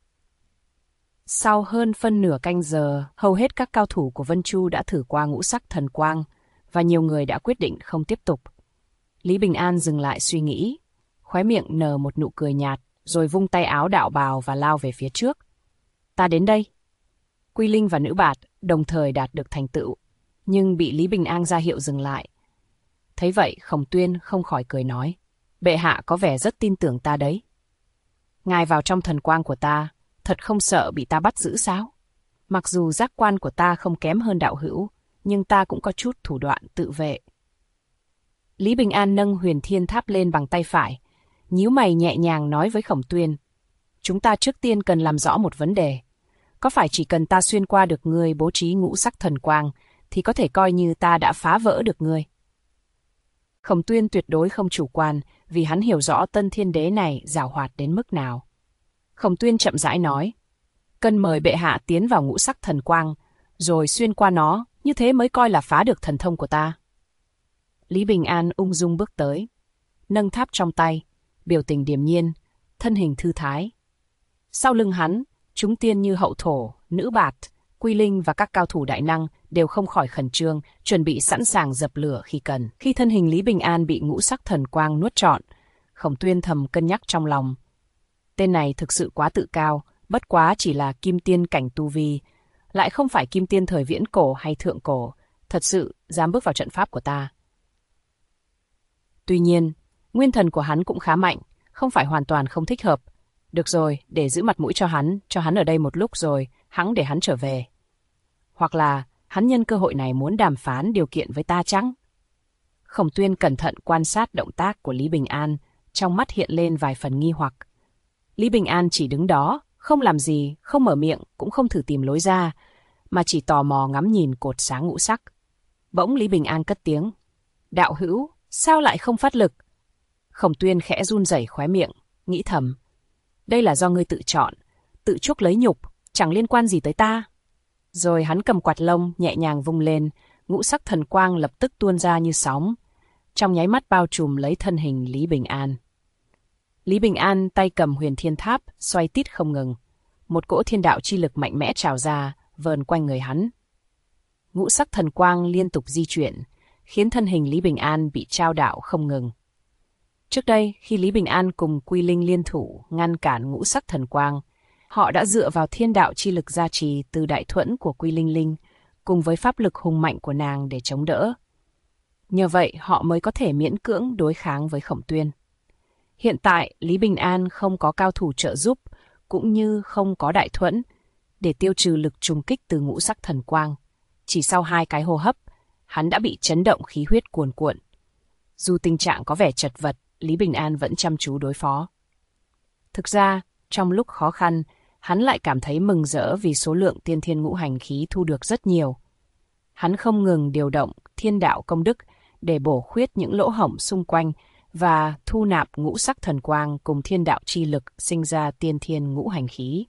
Sau hơn phân nửa canh giờ, hầu hết các cao thủ của Vân Chu đã thử qua ngũ sắc thần quang và nhiều người đã quyết định không tiếp tục. Lý Bình An dừng lại suy nghĩ, khóe miệng nở một nụ cười nhạt, rồi vung tay áo đạo bào và lao về phía trước. Ta đến đây. Quy Linh và Nữ Bạt đồng thời đạt được thành tựu, nhưng bị Lý Bình An ra hiệu dừng lại. Thấy vậy, Khổng Tuyên không khỏi cười nói, bệ hạ có vẻ rất tin tưởng ta đấy. Ngài vào trong thần quang của ta, thật không sợ bị ta bắt giữ sao? Mặc dù giác quan của ta không kém hơn đạo hữu, nhưng ta cũng có chút thủ đoạn tự vệ. Lý Bình An nâng Huyền Thiên Tháp lên bằng tay phải, nhíu mày nhẹ nhàng nói với Khổng Tuyên, chúng ta trước tiên cần làm rõ một vấn đề. Có phải chỉ cần ta xuyên qua được ngươi bố trí ngũ sắc thần quang, thì có thể coi như ta đã phá vỡ được ngươi? Khổng Tuyên tuyệt đối không chủ quan, vì hắn hiểu rõ Tân Thiên Đế này giàu hoạt đến mức nào. Khổng Tuyên chậm rãi nói, cần mời bệ hạ tiến vào ngũ sắc thần quang, rồi xuyên qua nó, như thế mới coi là phá được thần thông của ta. Lý Bình An ung dung bước tới, nâng tháp trong tay, biểu tình điềm nhiên, thân hình thư thái. Sau lưng hắn, chúng tiên như Hậu Thổ, Nữ Bạt, Quy Linh và các cao thủ đại năng đều không khỏi khẩn trương, chuẩn bị sẵn sàng dập lửa khi cần. Khi thân hình Lý Bình An bị ngũ sắc thần quang nuốt trọn, Khổng Tuyên thầm cân nhắc trong lòng. Tên này thực sự quá tự cao, bất quá chỉ là kim tiên cảnh tu vi, lại không phải kim tiên thời viễn cổ hay thượng cổ, thật sự dám bước vào trận pháp của ta. Tuy nhiên, nguyên thần của hắn cũng khá mạnh, không phải hoàn toàn không thích hợp. Được rồi, để giữ mặt mũi cho hắn ở đây một lúc rồi, hẵng để hắn trở về. Hoặc là, hắn nhân cơ hội này muốn đàm phán điều kiện với ta chăng? Khổng Tuyên cẩn thận quan sát động tác của Lý Bình An, trong mắt hiện lên vài phần nghi hoặc. Lý Bình An chỉ đứng đó, không làm gì, không mở miệng, cũng không thử tìm lối ra, mà chỉ tò mò ngắm nhìn cột sáng ngũ sắc. Bỗng Lý Bình An cất tiếng, đạo hữu, sao lại không phát lực? Khổng Tuyên khẽ run rẩy khóe miệng, nghĩ thầm, đây là do ngươi tự chọn, tự chuốc lấy nhục, chẳng liên quan gì tới ta. Rồi hắn cầm quạt lông nhẹ nhàng vung lên, ngũ sắc thần quang lập tức tuôn ra như sóng, trong nháy mắt bao trùm lấy thân hình Lý Bình An. Lý Bình An tay cầm Huyền Thiên Tháp, xoay tít không ngừng. Một cỗ thiên đạo chi lực mạnh mẽ trào ra, vờn quanh người hắn. Ngũ sắc thần quang liên tục di chuyển, khiến thân hình Lý Bình An bị trao đảo không ngừng. Trước đây, khi Lý Bình An cùng Quy Linh liên thủ ngăn cản ngũ sắc thần quang, họ đã dựa vào thiên đạo chi lực gia trì từ đại thuẫn của Quy Linh Linh, cùng với pháp lực hùng mạnh của nàng để chống đỡ. Nhờ vậy, họ mới có thể miễn cưỡng đối kháng với Khổng Tuyên. Hiện tại, Lý Bình An không có cao thủ trợ giúp, cũng như không có đại thuẫn, để tiêu trừ lực trùng kích từ ngũ sắc thần quang. Chỉ sau 2 cái hô hấp, hắn đã bị chấn động khí huyết cuồn cuộn. Dù tình trạng có vẻ chật vật, Lý Bình An vẫn chăm chú đối phó. Thực ra, trong lúc khó khăn, hắn lại cảm thấy mừng rỡ vì số lượng tiên thiên ngũ hành khí thu được rất nhiều. Hắn không ngừng điều động thiên đạo công đức để bổ khuyết những lỗ hổng xung quanh và thu nạp ngũ sắc thần quang cùng thiên đạo chi lực sinh ra tiên thiên ngũ hành khí.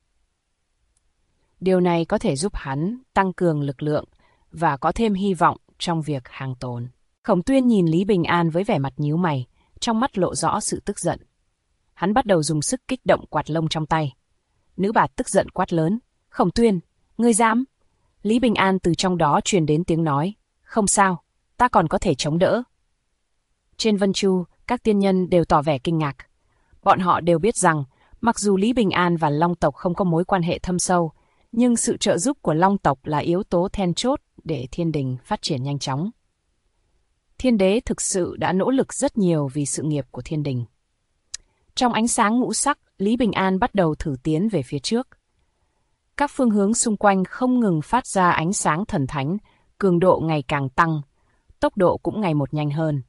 Điều này có thể giúp hắn tăng cường lực lượng và có thêm hy vọng trong việc hàng tồn. Khổng Tuyên nhìn Lý Bình An với vẻ mặt nhíu mày, trong mắt lộ rõ sự tức giận. Hắn bắt đầu dùng sức kích động quạt lông trong tay. Nữ Bạt tức giận quát lớn, Khổng Tuyên, ngươi dám? Lý Bình An từ trong đó truyền đến tiếng nói, không sao, ta còn có thể chống đỡ. Trên Vân Chu, các tiên nhân đều tỏ vẻ kinh ngạc. Bọn họ đều biết rằng, mặc dù Lý Bình An và Long tộc không có mối quan hệ thâm sâu, nhưng sự trợ giúp của Long tộc là yếu tố then chốt để thiên đình phát triển nhanh chóng. Thiên đế thực sự đã nỗ lực rất nhiều vì sự nghiệp của thiên đình. Trong ánh sáng ngũ sắc, Lý Bình An bắt đầu thử tiến về phía trước. Các phương hướng xung quanh không ngừng phát ra ánh sáng thần thánh, cường độ ngày càng tăng, tốc độ cũng ngày một nhanh hơn.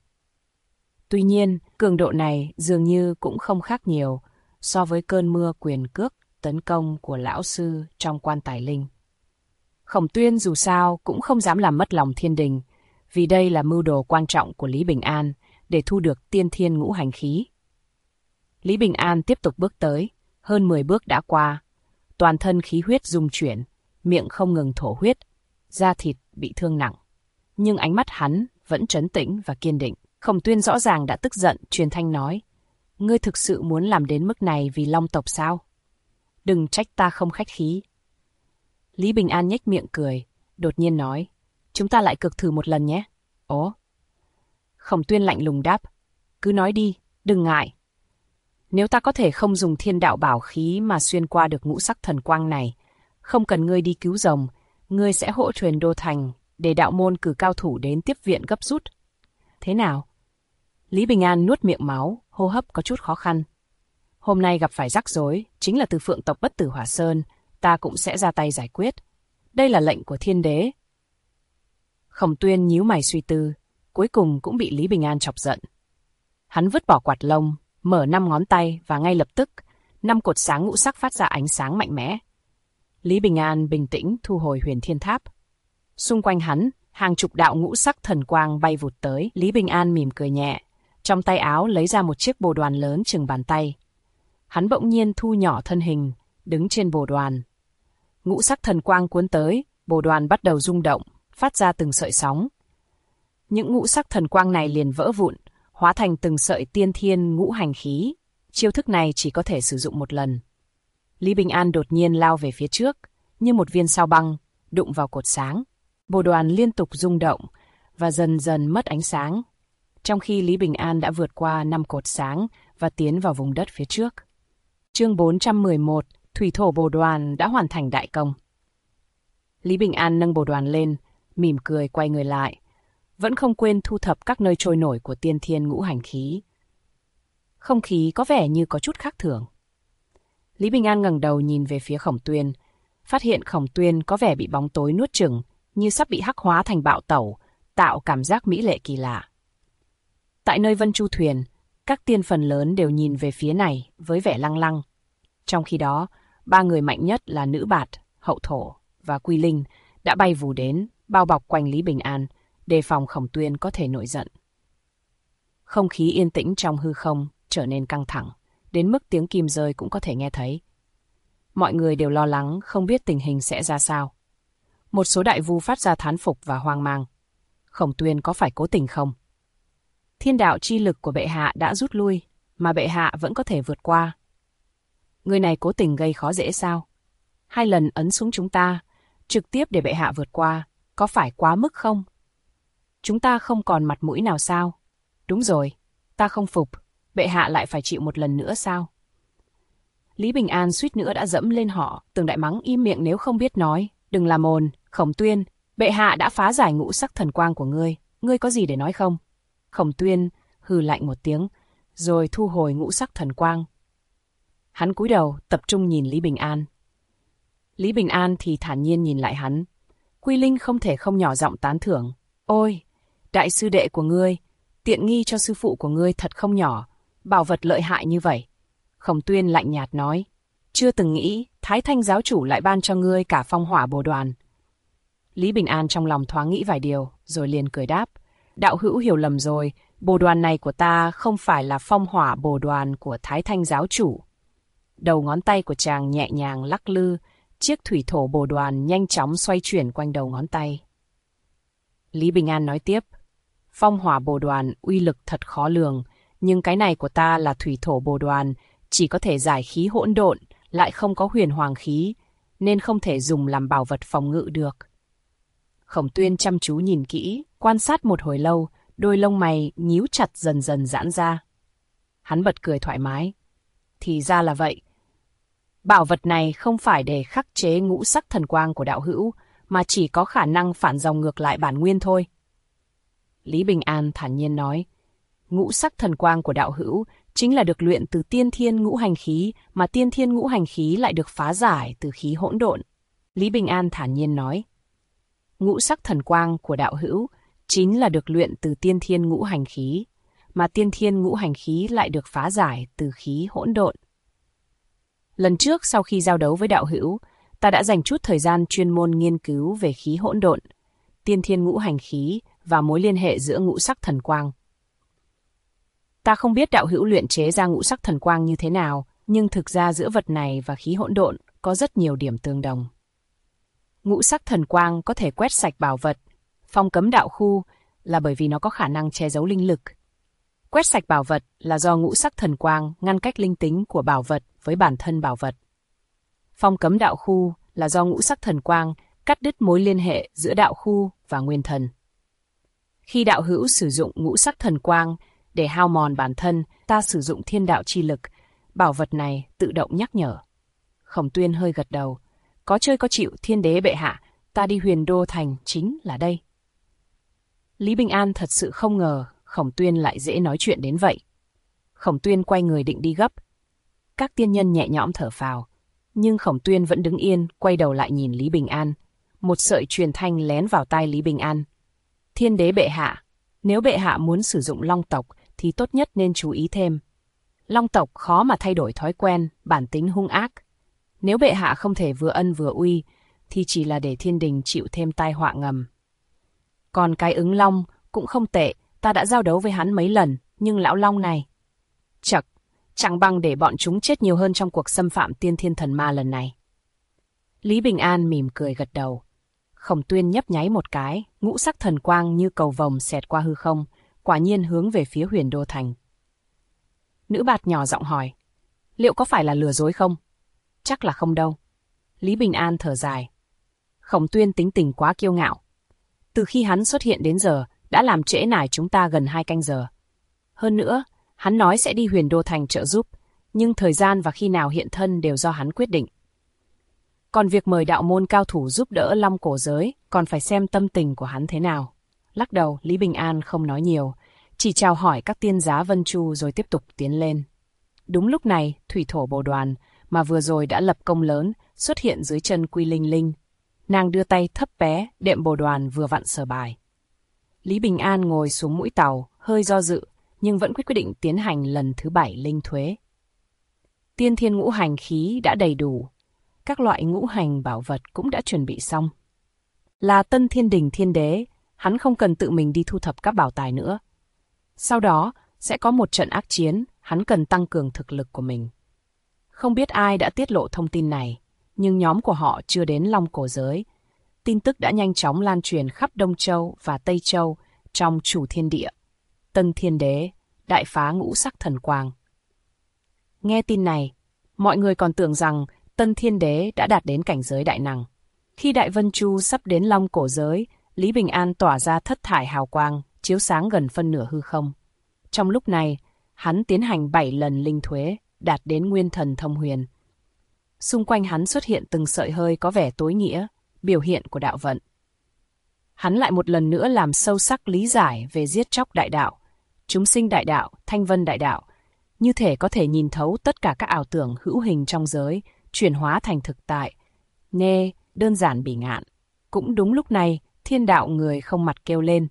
Tuy nhiên, cường độ này dường như cũng không khác nhiều so với cơn mưa quyền cước tấn công của lão sư trong quan tài linh. Khổng Tuyên dù sao cũng không dám làm mất lòng thiên đình, vì đây là mưu đồ quan trọng của Lý Bình An để thu được tiên thiên ngũ hành khí. Lý Bình An tiếp tục bước tới, hơn 10 bước đã qua, toàn thân khí huyết rung chuyển, miệng không ngừng thổ huyết, da thịt bị thương nặng. Nhưng ánh mắt hắn vẫn trấn tĩnh và kiên định. Khổng Tuyên rõ ràng đã tức giận, truyền thanh nói, ngươi thực sự muốn làm đến mức này vì Long tộc sao? Đừng trách ta không khách khí. Lý Bình An nhếch miệng cười, đột nhiên nói, chúng ta lại cược thử một lần nhé. Ồ? Khổng Tuyên lạnh lùng đáp, cứ nói đi, đừng ngại. Nếu ta có thể không dùng thiên đạo bảo khí mà xuyên qua được ngũ sắc thần quang này, không cần ngươi đi cứu rồng, ngươi sẽ hỗ truyền đô thành để đạo môn cử cao thủ đến tiếp viện gấp rút. Thế nào? Lý Bình An nuốt miệng máu, hô hấp có chút khó khăn. Hôm nay gặp phải rắc rối, chính là từ Phượng tộc Bất Tử Hỏa Sơn, ta cũng sẽ ra tay giải quyết. Đây là lệnh của thiên đế. Khổng Tuyên nhíu mày suy tư, cuối cùng cũng bị Lý Bình An chọc giận. Hắn vứt bỏ quạt lông, mở 5 ngón tay và ngay lập tức, 5 cột sáng ngũ sắc phát ra ánh sáng mạnh mẽ. Lý Bình An bình tĩnh thu hồi Huyền Thiên Tháp. Xung quanh hắn, hàng chục đạo ngũ sắc thần quang bay vụt tới. Lý Bình An mỉm cười nhẹ, trong tay áo lấy ra một chiếc bồ đoàn lớn chừng bàn tay. Hắn bỗng nhiên thu nhỏ thân hình, đứng trên bồ đoàn. Ngũ sắc thần quang cuốn tới, bồ đoàn bắt đầu rung động, phát ra từng sợi sóng. Những ngũ sắc thần quang này liền vỡ vụn, hóa thành từng sợi tiên thiên ngũ hành khí. Chiêu thức này chỉ có thể sử dụng một lần. Lý Bình An đột nhiên lao về phía trước, như một viên sao băng, đụng vào cột sáng. Bồ đoàn liên tục rung động và dần dần mất ánh sáng, trong khi Lý Bình An đã vượt qua 5 cột sáng và tiến vào vùng đất phía trước. Chương 411, Thủy thổ bồ đoàn đã hoàn thành đại công. Lý Bình An nâng bồ đoàn lên, mỉm cười quay người lại, vẫn không quên thu thập các nơi trôi nổi của tiên thiên ngũ hành khí. Không khí có vẻ như có chút khác thường. Lý Bình An ngẩng đầu nhìn về phía Khổng Tuyên, phát hiện Khổng Tuyên có vẻ bị bóng tối nuốt chửng, như sắp bị hắc hóa thành bạo tẩu, tạo cảm giác mỹ lệ kỳ lạ. Tại nơi Vân Chu Thuyền, các tiên phần lớn đều nhìn về phía này với vẻ lăng lăng. Trong khi đó, 3 người mạnh nhất là Nữ Bạt, Hậu Thổ và Quy Linh đã bay vù đến, bao bọc quanh Lý Bình An, đề phòng Khổng Tuyên có thể nổi giận. Không khí yên tĩnh trong hư không trở nên căng thẳng, đến mức tiếng kim rơi cũng có thể nghe thấy. Mọi người đều lo lắng không biết tình hình sẽ ra sao. Một số đại vu phát ra thán phục và hoang mang. Khổng Tuyên có phải cố tình không? Thiên đạo chi lực của bệ hạ đã rút lui, mà bệ hạ vẫn có thể vượt qua. Người này cố tình gây khó dễ sao? 2 lần ấn xuống chúng ta, trực tiếp để bệ hạ vượt qua, có phải quá mức không? Chúng ta không còn mặt mũi nào sao? Đúng rồi, ta không phục, bệ hạ lại phải chịu một lần nữa sao? Lý Bình An suýt nữa đã dẫm lên họ, Tường Đại mắng im miệng nếu không biết nói. Đừng làm ồn, Khổng Tuyên, bệ hạ đã phá giải ngũ sắc thần quang của ngươi có gì để nói không? Khổng Tuyên hừ lạnh một tiếng, rồi thu hồi ngũ sắc thần quang. Hắn cúi đầu, tập trung nhìn Lý Bình An. Lý Bình An thì thản nhiên nhìn lại hắn. Quy Linh không thể không nhỏ giọng tán thưởng. Ôi, đại sư đệ của ngươi, tiện nghi cho sư phụ của ngươi thật không nhỏ, bảo vật lợi hại như vậy. Khổng Tuyên lạnh nhạt nói, chưa từng nghĩ Thái Thanh giáo chủ lại ban cho ngươi cả phong hỏa bồ đoàn. Lý Bình An trong lòng thoáng nghĩ vài điều, rồi liền cười đáp, đạo hữu hiểu lầm rồi, bồ đoàn này của ta không phải là phong hỏa bồ đoàn của Thái Thanh giáo chủ. Đầu ngón tay của chàng nhẹ nhàng lắc lư, chiếc thủy thổ bồ đoàn nhanh chóng xoay chuyển quanh đầu ngón tay. Lý Bình An nói tiếp, phong hỏa bồ đoàn uy lực thật khó lường, nhưng cái này của ta là thủy thổ bồ đoàn, chỉ có thể giải khí hỗn độn, lại không có huyền hoàng khí, nên không thể dùng làm bảo vật phòng ngự được. Khổng Tuyên chăm chú nhìn kỹ, quan sát một hồi lâu, đôi lông mày nhíu chặt dần dần giãn ra. Hắn bật cười thoải mái. Thì ra là vậy. Bảo vật này không phải để khắc chế ngũ sắc thần quang của đạo hữu, mà chỉ có khả năng phản dòng ngược lại bản nguyên thôi. Lý Bình An thản nhiên nói, ngũ sắc thần quang của đạo hữu chính là được luyện từ tiên thiên ngũ hành khí, mà tiên thiên ngũ hành khí lại được phá giải từ khí hỗn độn. Lý Bình An thản nhiên nói. Ngũ sắc thần quang của đạo hữu chính là được luyện từ tiên thiên ngũ hành khí, mà tiên thiên ngũ hành khí lại được phá giải từ khí hỗn độn. Lần trước sau khi giao đấu với đạo hữu, ta đã dành chút thời gian chuyên môn nghiên cứu về khí hỗn độn, tiên thiên ngũ hành khí và mối liên hệ giữa ngũ sắc thần quang. Ta không biết đạo hữu luyện chế ra ngũ sắc thần quang như thế nào, nhưng thực ra giữa vật này và khí hỗn độn có rất nhiều điểm tương đồng. Ngũ sắc thần quang có thể quét sạch bảo vật, phong cấm đạo khu là bởi vì nó có khả năng che giấu linh lực. Quét sạch bảo vật là do ngũ sắc thần quang ngăn cách linh tính của bảo vật với bản thân bảo vật. Phong cấm đạo khu là do ngũ sắc thần quang cắt đứt mối liên hệ giữa đạo khu và nguyên thần. Khi đạo hữu sử dụng ngũ sắc thần quang để hao mòn bản thân, ta sử dụng thiên đạo chi lực, bảo vật này tự động nhắc nhở. Khổng Tuyên hơi gật đầu. Có chơi có chịu, thiên đế bệ hạ, ta đi Huyền Đô Thành chính là đây. Lý Bình An thật sự không ngờ Khổng Tuyên lại dễ nói chuyện đến vậy. Khổng Tuyên quay người định đi gấp. Các tiên nhân nhẹ nhõm thở phào, nhưng Khổng Tuyên vẫn đứng yên, quay đầu lại nhìn Lý Bình An. Một sợi truyền thanh lén vào tai Lý Bình An. Thiên đế bệ hạ, nếu bệ hạ muốn sử dụng long tộc thì tốt nhất nên chú ý thêm. Long tộc khó mà thay đổi thói quen, bản tính hung ác. Nếu bệ hạ không thể vừa ân vừa uy, thì chỉ là để thiên đình chịu thêm tai họa ngầm. Còn cái ứng long cũng không tệ, ta đã giao đấu với hắn mấy lần, nhưng lão long này... chẳng bằng để bọn chúng chết nhiều hơn trong cuộc xâm phạm tiên thiên thần ma lần này. Lý Bình An mỉm cười gật đầu. Khổng Tuyên nhấp nháy một cái, ngũ sắc thần quang như cầu vồng xẹt qua hư không, quả nhiên hướng về phía Huyền Đô Thành. Nữ bạt nhỏ giọng hỏi, liệu có phải là lừa dối không? Chắc là không đâu. Lý Bình An thở dài. Khổng Tuyên tính tình quá kiêu ngạo. Từ khi hắn xuất hiện đến giờ, đã làm trễ nải chúng ta gần 2 canh giờ. Hơn nữa, hắn nói sẽ đi Huyền Đô Thành trợ giúp, nhưng thời gian và khi nào hiện thân đều do hắn quyết định. Còn việc mời đạo môn cao thủ giúp đỡ Long Cổ Giới, còn phải xem tâm tình của hắn thế nào. Lắc đầu, Lý Bình An không nói nhiều, chỉ chào hỏi các tiên giá Vân Chu rồi tiếp tục tiến lên. Đúng lúc này, thủy thổ bồ đoàn, mà vừa rồi đã lập công lớn, xuất hiện dưới chân Quy Linh Linh. Nàng đưa tay thấp bé, đệm bồ đoàn vừa vặn sờ bài. Lý Bình An ngồi xuống mũi tàu, hơi do dự, nhưng vẫn quyết định tiến hành lần thứ 7 linh thuế. Tiên thiên ngũ hành khí đã đầy đủ, các loại ngũ hành bảo vật cũng đã chuẩn bị xong. Là Tân Thiên Đình Thiên Đế, hắn không cần tự mình đi thu thập các bảo tài nữa. Sau đó, sẽ có một trận ác chiến, hắn cần tăng cường thực lực của mình. Không biết ai đã tiết lộ thông tin này, nhưng nhóm của họ chưa đến Long Cổ Giới. Tin tức đã nhanh chóng lan truyền khắp Đông Châu và Tây Châu trong chủ thiên địa. Tân Thiên Đế, đại phá ngũ sắc thần quang. Nghe tin này, mọi người còn tưởng rằng Tân Thiên Đế đã đạt đến cảnh giới đại năng. Khi Đại Vân Chu sắp đến Long Cổ Giới, Lý Bình An tỏa ra thất thải hào quang, chiếu sáng gần phân nửa hư không. Trong lúc này, hắn tiến hành 7 lần linh thuế, đạt đến nguyên thần thông huyền. Xung quanh hắn xuất hiện từng sợi hơi có vẻ tối nghĩa, biểu hiện của đạo vận. Hắn lại một lần nữa làm sâu sắc lý giải về giết chóc đại đạo, chúng sinh đại đạo, thanh vân đại đạo, như thể có thể nhìn thấu tất cả các ảo tưởng hữu hình trong giới, chuyển hóa thành thực tại. Nghe, đơn giản bỉ ngạn. Cũng đúng lúc này, thiên đạo người không mặt kêu lên.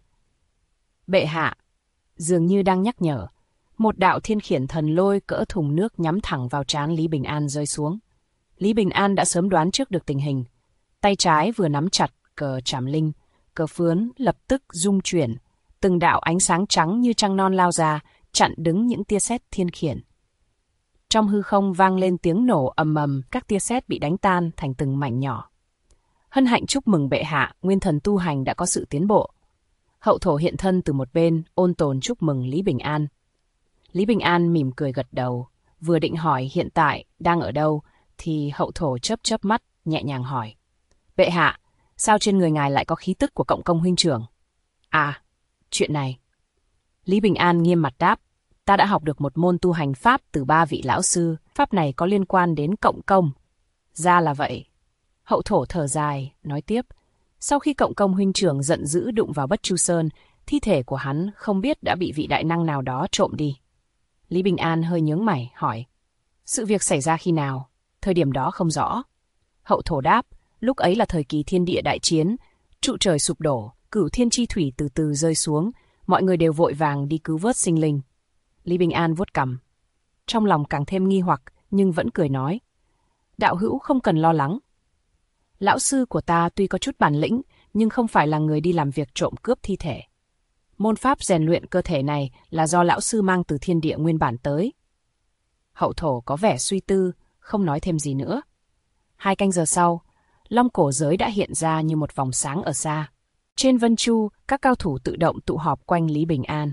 Bệ hạ, dường như đang nhắc nhở, một đạo thiên khiển thần lôi cỡ thùng nước nhắm thẳng vào trán Lý Bình An rơi xuống. Lý Bình An đã sớm đoán trước được tình hình. Tay trái vừa nắm chặt cờ trảm linh, cờ phướn lập tức rung chuyển. Từng đạo ánh sáng trắng như trăng non lao ra, chặn đứng những tia sét thiên khiển. Trong hư không vang lên tiếng nổ ầm ầm, các tia sét bị đánh tan thành từng mảnh nhỏ. Hân hạnh chúc mừng bệ hạ, nguyên thần tu hành đã có sự tiến bộ. Hậu thổ hiện thân từ một bên, ôn tồn chúc mừng Lý Bình An. Lý Bình An mỉm cười gật đầu, vừa định hỏi hiện tại đang ở đâu, thì hậu thổ chớp chớp mắt, nhẹ nhàng hỏi. Bệ hạ, sao trên người ngài lại có khí tức của Cộng Công huynh trưởng? À, chuyện này. Lý Bình An nghiêm mặt đáp, ta đã học được một môn tu hành pháp từ 3 vị lão sư, pháp này có liên quan đến Cộng Công. Ra là vậy. Hậu thổ thở dài, nói tiếp, sau khi Cộng Công huynh trưởng giận dữ đụng vào Bất Chu Sơn, thi thể của hắn không biết đã bị vị đại năng nào đó trộm đi. Lý Bình An hơi nhướng mày, hỏi. Sự việc xảy ra khi nào? Thời điểm đó không rõ. Hậu thổ đáp, lúc ấy là thời kỳ thiên địa đại chiến, trụ trời sụp đổ, cửu thiên chi thủy từ từ rơi xuống, mọi người đều vội vàng đi cứu vớt sinh linh. Lý Bình An vuốt cằm. Trong lòng càng thêm nghi hoặc, nhưng vẫn cười nói. Đạo hữu không cần lo lắng. Lão sư của ta tuy có chút bản lĩnh, nhưng không phải là người đi làm việc trộm cướp thi thể. Môn pháp rèn luyện cơ thể này là do lão sư mang từ thiên địa nguyên bản tới. Hậu thổ có vẻ suy tư, không nói thêm gì nữa. 2 canh giờ sau, long cổ giới đã hiện ra như một vòng sáng ở xa. Trên vân chu, các cao thủ tự động tụ họp quanh Lý Bình An.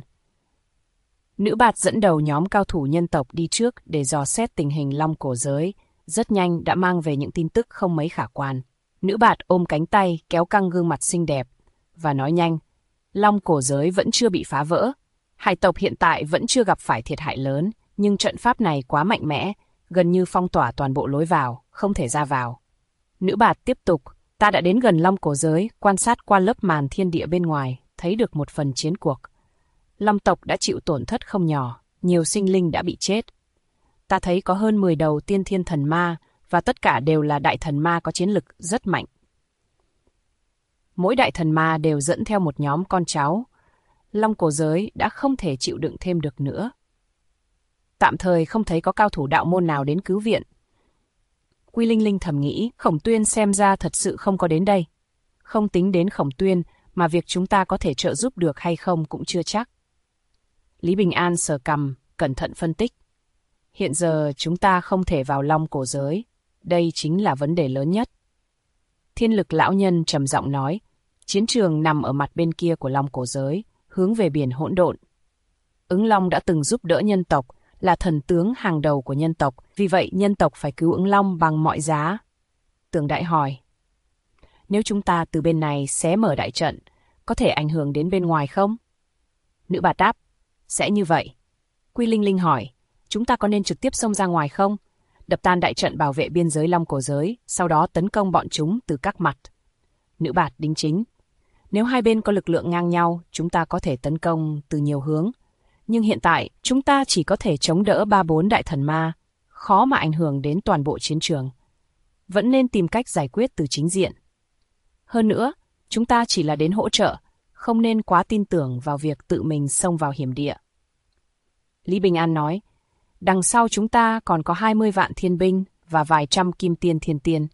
Nữ bạt dẫn đầu nhóm cao thủ nhân tộc đi trước để dò xét tình hình long cổ giới, rất nhanh đã mang về những tin tức không mấy khả quan. Nữ bạt ôm cánh tay kéo căng gương mặt xinh đẹp và nói nhanh, long cổ giới vẫn chưa bị phá vỡ. Hải tộc hiện tại vẫn chưa gặp phải thiệt hại lớn, nhưng trận pháp này quá mạnh mẽ, gần như phong tỏa toàn bộ lối vào, không thể ra vào. Nữ bạt tiếp tục, ta đã đến gần long cổ giới, quan sát qua lớp màn thiên địa bên ngoài, thấy được một phần chiến cuộc. Long tộc đã chịu tổn thất không nhỏ, nhiều sinh linh đã bị chết. Ta thấy có hơn 10 đầu tiên thiên thần ma, và tất cả đều là đại thần ma có chiến lực rất mạnh. Mỗi đại thần ma đều dẫn theo một nhóm con cháu. Long cổ giới đã không thể chịu đựng thêm được nữa. Tạm thời không thấy có cao thủ đạo môn nào đến cứu viện. Quy Linh Linh thầm nghĩ, Khổng Tuyên xem ra thật sự không có đến đây. Không tính đến Khổng Tuyên, mà việc chúng ta có thể trợ giúp được hay không cũng chưa chắc. Lý Bình An sờ cằm, cẩn thận phân tích. Hiện giờ chúng ta không thể vào long cổ giới. Đây chính là vấn đề lớn nhất. Thiên lực lão nhân trầm giọng nói, chiến trường nằm ở mặt bên kia của long cổ giới, hướng về biển hỗn độn. Ứng Long đã từng giúp đỡ nhân tộc, là thần tướng hàng đầu của nhân tộc, vì vậy nhân tộc phải cứu Ứng Long bằng mọi giá. Tường Đại hỏi, nếu chúng ta từ bên này xé mở đại trận, có thể ảnh hưởng đến bên ngoài không? Nữ bạt đáp, sẽ như vậy. Quy Linh Linh hỏi, chúng ta có nên trực tiếp xông ra ngoài không? Đập tan đại trận bảo vệ biên giới long cổ giới, sau đó tấn công bọn chúng từ các mặt. Nữ bạt đính chính, nếu hai bên có lực lượng ngang nhau, chúng ta có thể tấn công từ nhiều hướng. Nhưng hiện tại, chúng ta chỉ có thể chống đỡ 3-4 đại thần ma, khó mà ảnh hưởng đến toàn bộ chiến trường. Vẫn nên tìm cách giải quyết từ chính diện. Hơn nữa, chúng ta chỉ là đến hỗ trợ, không nên quá tin tưởng vào việc tự mình xông vào hiểm địa. Lý Bình An nói, đằng sau chúng ta còn có 20 vạn thiên binh và vài trăm kim tiên thiên tiên.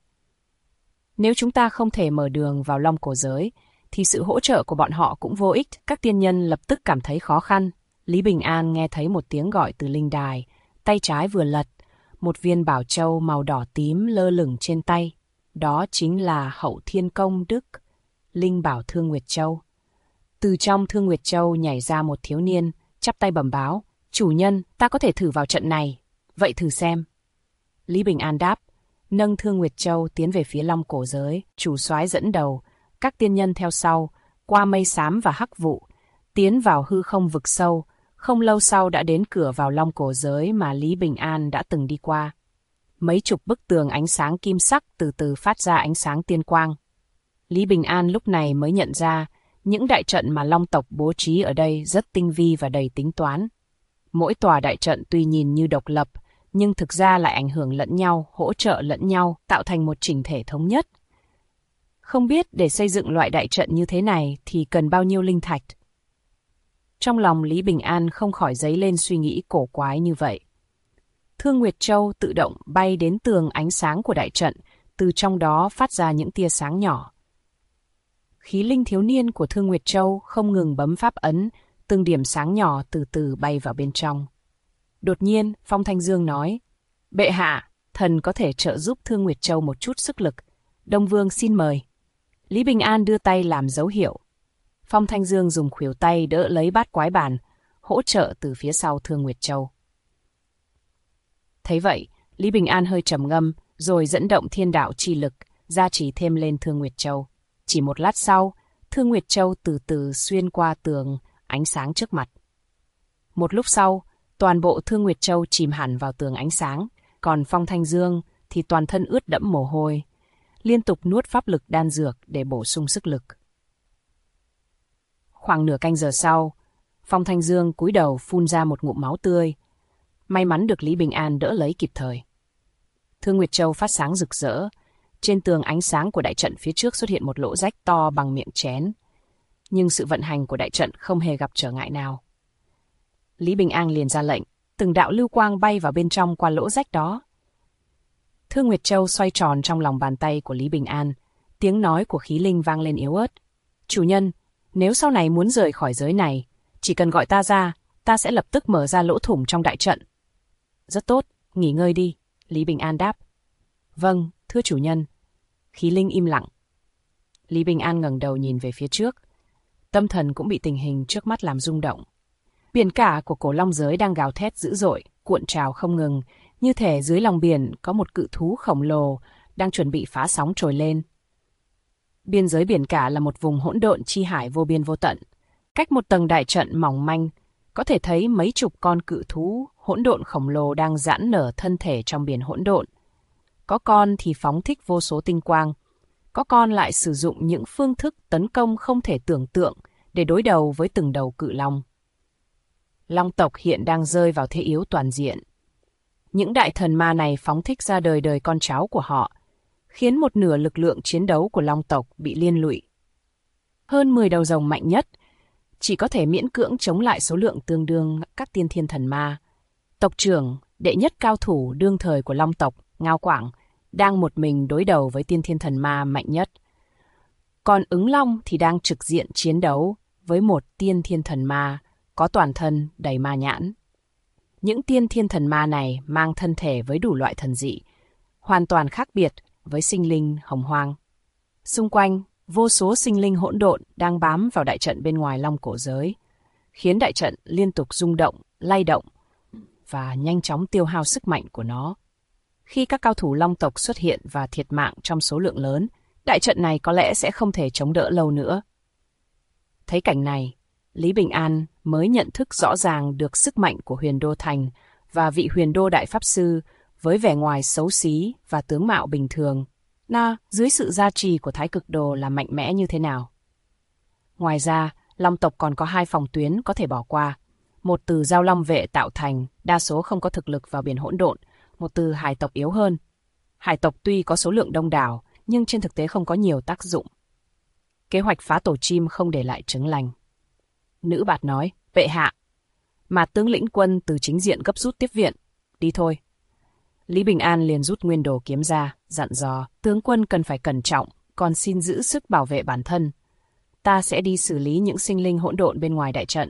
Nếu chúng ta không thể mở đường vào long cổ giới, thì sự hỗ trợ của bọn họ cũng vô ích. Các tiên nhân lập tức cảm thấy khó khăn. Lý Bình An nghe thấy một tiếng gọi từ linh đài, tay trái vừa lật, một viên bảo châu màu đỏ tím lơ lửng trên tay. Đó chính là Hậu Thiên Công Đức, linh bảo Thương Nguyệt Châu. Từ trong Thương Nguyệt Châu nhảy ra một thiếu niên, chắp tay bẩm báo, chủ nhân, ta có thể thử vào trận này, vậy thử xem. Lý Bình An đáp, nâng Thương Nguyệt Châu tiến về phía long cổ giới, chủ soái dẫn đầu, các tiên nhân theo sau, qua mây xám và hắc vụ, tiến vào hư không vực sâu, không lâu sau đã đến cửa vào long cổ giới mà Lý Bình An đã từng đi qua. Mấy chục bức tường ánh sáng kim sắc từ từ phát ra ánh sáng tiên quang. Lý Bình An lúc này mới nhận ra, những đại trận mà long tộc bố trí ở đây rất tinh vi và đầy tính toán. Mỗi tòa đại trận tuy nhìn như độc lập, nhưng thực ra lại ảnh hưởng lẫn nhau, hỗ trợ lẫn nhau, tạo thành một chỉnh thể thống nhất. Không biết để xây dựng loại đại trận như thế này thì cần bao nhiêu linh thạch. Trong lòng Lý Bình An không khỏi dấy lên suy nghĩ cổ quái như vậy. Thương Nguyệt Châu tự động bay đến tường ánh sáng của đại trận, từ trong đó phát ra những tia sáng nhỏ. Khí linh thiếu niên của Thương Nguyệt Châu không ngừng bấm pháp ấn, từng điểm sáng nhỏ từ từ bay vào bên trong. Đột nhiên, Phong Thanh Dương nói, bệ hạ, thần có thể trợ giúp Thương Nguyệt Châu một chút sức lực. Đông Vương xin mời. Lý Bình An đưa tay làm dấu hiệu. Phong Thanh Dương dùng khuỷu tay đỡ lấy bát quái bàn, hỗ trợ từ phía sau Thương Nguyệt Châu. Thấy vậy, Lý Bình An hơi trầm ngâm, rồi dẫn động thiên đạo chi lực, gia trì thêm lên Thương Nguyệt Châu. Chỉ một lát sau, Thương Nguyệt Châu từ từ xuyên qua tường ánh sáng trước mặt. Một lúc sau, toàn bộ Thương Nguyệt Châu chìm hẳn vào tường ánh sáng, còn Phong Thanh Dương thì toàn thân ướt đẫm mồ hôi, liên tục nuốt pháp lực đan dược để bổ sung sức lực. Khoảng nửa canh giờ sau, Phong Thanh Dương cúi đầu phun ra một ngụm máu tươi. May mắn được Lý Bình An đỡ lấy kịp thời. Thương Nguyệt Châu phát sáng rực rỡ. Trên tường ánh sáng của đại trận phía trước xuất hiện một lỗ rách to bằng miệng chén. Nhưng sự vận hành của đại trận không hề gặp trở ngại nào. Lý Bình An liền ra lệnh, từng đạo lưu quang bay vào bên trong qua lỗ rách đó. Thương Nguyệt Châu xoay tròn trong lòng bàn tay của Lý Bình An. Tiếng nói của khí linh vang lên yếu ớt. Chủ nhân, nếu sau này muốn rời khỏi giới này, chỉ cần gọi ta ra, ta sẽ lập tức mở ra lỗ thủng trong đại trận. Rất tốt, nghỉ ngơi đi, Lý Bình An đáp. Vâng, thưa chủ nhân. Khí linh im lặng. Lý Bình An ngẩng đầu nhìn về phía trước. Tâm thần cũng bị tình hình trước mắt làm rung động. Biển cả của cổ long giới đang gào thét dữ dội, cuộn trào không ngừng, như thể dưới lòng biển có một cự thú khổng lồ đang chuẩn bị phá sóng trồi lên. Biên giới biển cả là một vùng hỗn độn chi hải vô biên vô tận. Cách một tầng đại trận mỏng manh, có thể thấy mấy chục con cự thú hỗn độn khổng lồ đang giãn nở thân thể trong biển hỗn độn. Có con thì phóng thích vô số tinh quang, có con lại sử dụng những phương thức tấn công không thể tưởng tượng để đối đầu với từng đầu cự long. Long tộc hiện đang rơi vào thế yếu toàn diện. Những đại thần ma này phóng thích ra đời đời con cháu của họ, khiến một nửa lực lượng chiến đấu của long tộc bị liên lụy. Hơn 10 đầu rồng mạnh nhất chỉ có thể miễn cưỡng chống lại số lượng tương đương các tiên thiên thần ma. Tộc trưởng, đệ nhất cao thủ đương thời của long tộc, Ngao Quảng, đang một mình đối đầu với tiên thiên thần ma mạnh nhất. Còn Ứng Long thì đang trực diện chiến đấu với một tiên thiên thần ma có toàn thân đầy ma nhãn. Những tiên thiên thần ma này mang thân thể với đủ loại thần dị, hoàn toàn khác biệt với sinh linh hồng hoang. Xung quanh, vô số sinh linh hỗn độn đang bám vào đại trận bên ngoài long cổ giới, khiến đại trận liên tục rung động, lay động và nhanh chóng tiêu hao sức mạnh của nó. Khi các cao thủ long tộc xuất hiện và thiệt mạng trong số lượng lớn, đại trận này có lẽ sẽ không thể chống đỡ lâu nữa. Thấy cảnh này, Lý Bình An mới nhận thức rõ ràng được sức mạnh của Huyền Đô Thành và vị Huyền Đô Đại Pháp Sư với vẻ ngoài xấu xí và tướng mạo bình thường, dưới sự gia trì của Thái Cực Đồ là mạnh mẽ như thế nào. Ngoài ra, long tộc còn có 2 phòng tuyến có thể bỏ qua. Một từ giao long vệ tạo thành, đa số không có thực lực vào biển hỗn độn, một từ hải tộc yếu hơn. Hải tộc tuy có số lượng đông đảo, nhưng trên thực tế không có nhiều tác dụng. Kế hoạch phá tổ chim không để lại trứng lành. Nữ bạt nói, vệ hạ. Mà tướng lĩnh quân từ chính diện gấp rút tiếp viện. Đi thôi. Lý Bình An liền rút nguyên đồ kiếm ra, dặn dò, tướng quân cần phải cẩn trọng, còn xin giữ sức bảo vệ bản thân. Ta sẽ đi xử lý những sinh linh hỗn độn bên ngoài đại trận.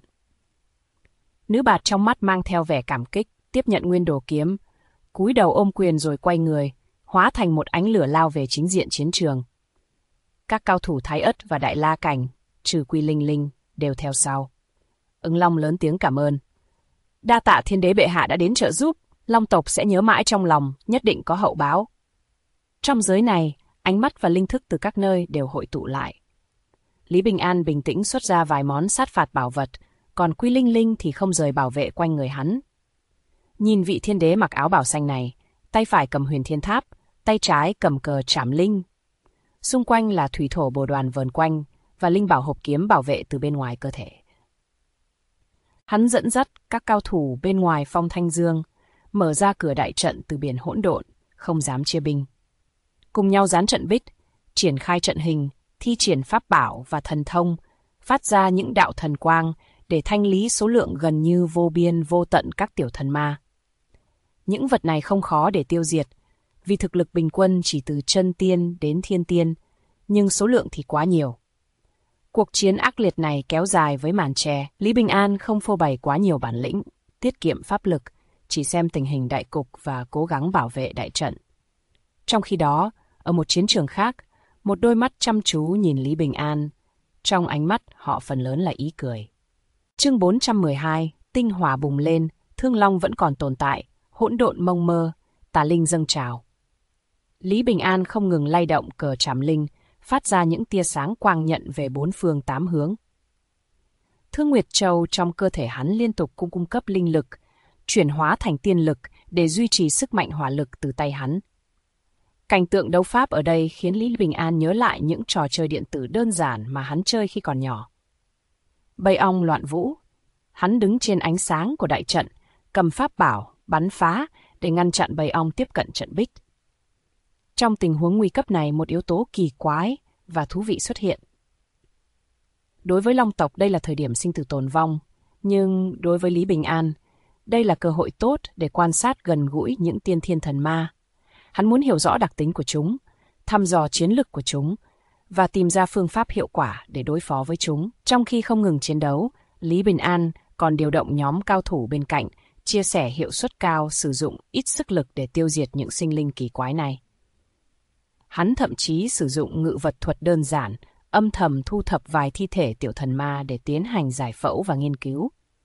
Nữ bạt trong mắt mang theo vẻ cảm kích, tiếp nhận nguyên đồ kiếm, cúi đầu ôm quyền rồi quay người, hóa thành một ánh lửa lao về chính diện chiến trường. Các cao thủ Thái Ất và Đại La Cảnh, trừ Quy Linh Linh, đều theo sau. Ứng Long lớn tiếng cảm ơn. Đa tạ Thiên Đế bệ hạ đã đến trợ giúp, long tộc sẽ nhớ mãi trong lòng, nhất định có hậu báo. Trong giới này, ánh mắt và linh thức từ các nơi đều hội tụ lại. Lý Bình An bình tĩnh xuất ra vài món sát phạt bảo vật, còn Quy Linh Linh thì không rời bảo vệ quanh người hắn. Nhìn vị thiên đế mặc áo bảo xanh này, tay phải cầm huyền thiên tháp, tay trái cầm cờ trảm linh. Xung quanh là thủy thổ bồ đoàn vờn quanh và linh bảo hộp kiếm bảo vệ từ bên ngoài cơ thể. Hắn dẫn dắt các cao thủ bên ngoài Phong Thanh Dương, mở ra cửa đại trận từ biển hỗn độn, không dám chia binh. Cùng nhau dán trận bích, triển khai trận hình, thi triển pháp bảo và thần thông, phát ra những đạo thần quang để thanh lý số lượng gần như vô biên vô tận các tiểu thần ma. Những vật này không khó để tiêu diệt, vì thực lực bình quân chỉ từ chân tiên đến thiên tiên, nhưng số lượng thì quá nhiều. Cuộc chiến ác liệt này kéo dài với màn che, Lý Bình An không phô bày quá nhiều bản lĩnh, tiết kiệm pháp lực, chỉ xem tình hình đại cục và cố gắng bảo vệ đại trận. Trong khi đó, ở một chiến trường khác, một đôi mắt chăm chú nhìn Lý Bình An, trong ánh mắt họ phần lớn là ý cười. Chương 412, tinh hỏa bùng lên, thương long vẫn còn tồn tại, hỗn độn mông mơ, tà linh dâng trào. Lý Bình An không ngừng lay động cờ trảm linh, phát ra những tia sáng quang nhận về 4 phương 8 hướng. Thương Nguyệt Châu trong cơ thể hắn liên tục cung cấp linh lực, chuyển hóa thành tiên lực để duy trì sức mạnh hỏa lực từ tay hắn. Cảnh tượng đấu pháp ở đây khiến Lý Bình An nhớ lại những trò chơi điện tử đơn giản mà hắn chơi khi còn nhỏ. Bầy ong loạn vũ, hắn đứng trên ánh sáng của đại trận, cầm pháp bảo, bắn phá để ngăn chặn bầy ong tiếp cận trận bích. Trong tình huống nguy cấp này, một yếu tố kỳ quái và thú vị xuất hiện. Đối với Long tộc, đây là thời điểm sinh tử tồn vong, nhưng đối với Lý Bình An, đây là cơ hội tốt để quan sát gần gũi những tiên thiên thần ma. Hắn muốn hiểu rõ đặc tính của chúng, thăm dò chiến lực của chúng và tìm ra phương pháp hiệu quả để đối phó với chúng. Trong khi không ngừng chiến đấu, Lý Bình An còn điều động nhóm cao thủ bên cạnh, chia sẻ hiệu suất cao, sử dụng ít sức lực để tiêu diệt những sinh linh kỳ quái này. Hắn thậm chí sử dụng ngự vật thuật đơn giản, âm thầm thu thập vài thi thể tiểu thần ma để tiến hành giải phẫu và nghiên cứu.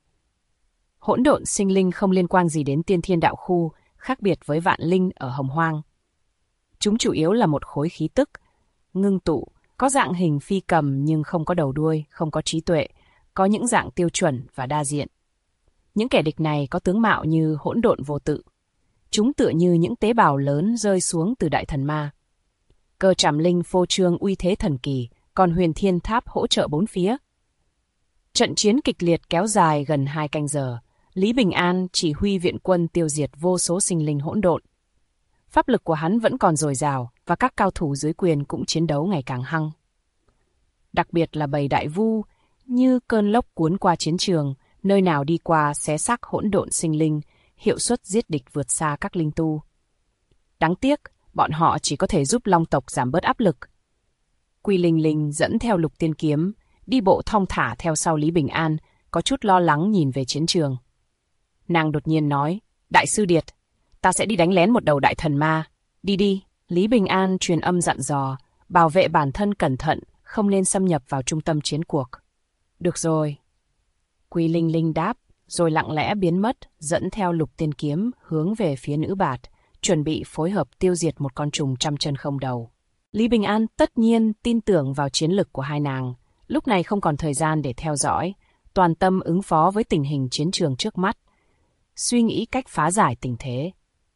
Hỗn độn sinh linh không liên quan gì đến tiên thiên đạo khu, khác biệt với vạn linh ở Hồng Hoang. Chúng chủ yếu là một khối khí tức, ngưng tụ, có dạng hình phi cầm nhưng không có đầu đuôi, không có trí tuệ, có những dạng tiêu chuẩn và đa diện. Những kẻ địch này có tướng mạo như hỗn độn vô tự. Chúng tựa như những tế bào lớn rơi xuống từ đại thần ma. Cơ trảm linh phô trương uy thế thần kỳ, còn huyền thiên tháp hỗ trợ bốn phía. Trận chiến kịch liệt kéo dài gần 2 canh giờ. Lý Bình An chỉ huy viện quân tiêu diệt vô số sinh linh hỗn độn. Pháp lực của hắn vẫn còn dồi dào và các cao thủ dưới quyền cũng chiến đấu ngày càng hăng. Đặc biệt là bầy đại vu như cơn lốc cuốn qua chiến trường, nơi nào đi qua xé xác hỗn độn sinh linh, hiệu suất giết địch vượt xa các linh tu. Đáng tiếc, bọn họ chỉ có thể giúp Long tộc giảm bớt áp lực. Quy Linh Linh dẫn theo Lục Tiên Kiếm, đi bộ thong thả theo sau Lý Bình An, có chút lo lắng nhìn về chiến trường. Nàng đột nhiên nói, Đại sư Điệt, ta sẽ đi đánh lén một đầu đại thần ma. Đi đi. Lý Bình An truyền âm dặn dò, bảo vệ bản thân cẩn thận, không nên xâm nhập vào trung tâm chiến cuộc. Được rồi. Quy Linh Linh đáp, rồi lặng lẽ biến mất, dẫn theo Lục Tiên Kiếm hướng về phía nữ bạt, chuẩn bị phối hợp tiêu diệt một con trùng trăm chân không đầu. Lý Bình An tất nhiên tin tưởng vào chiến lực của hai nàng, lúc này không còn thời gian để theo dõi, toàn tâm ứng phó với tình hình chiến trường trước mắt, suy nghĩ cách phá giải tình thế.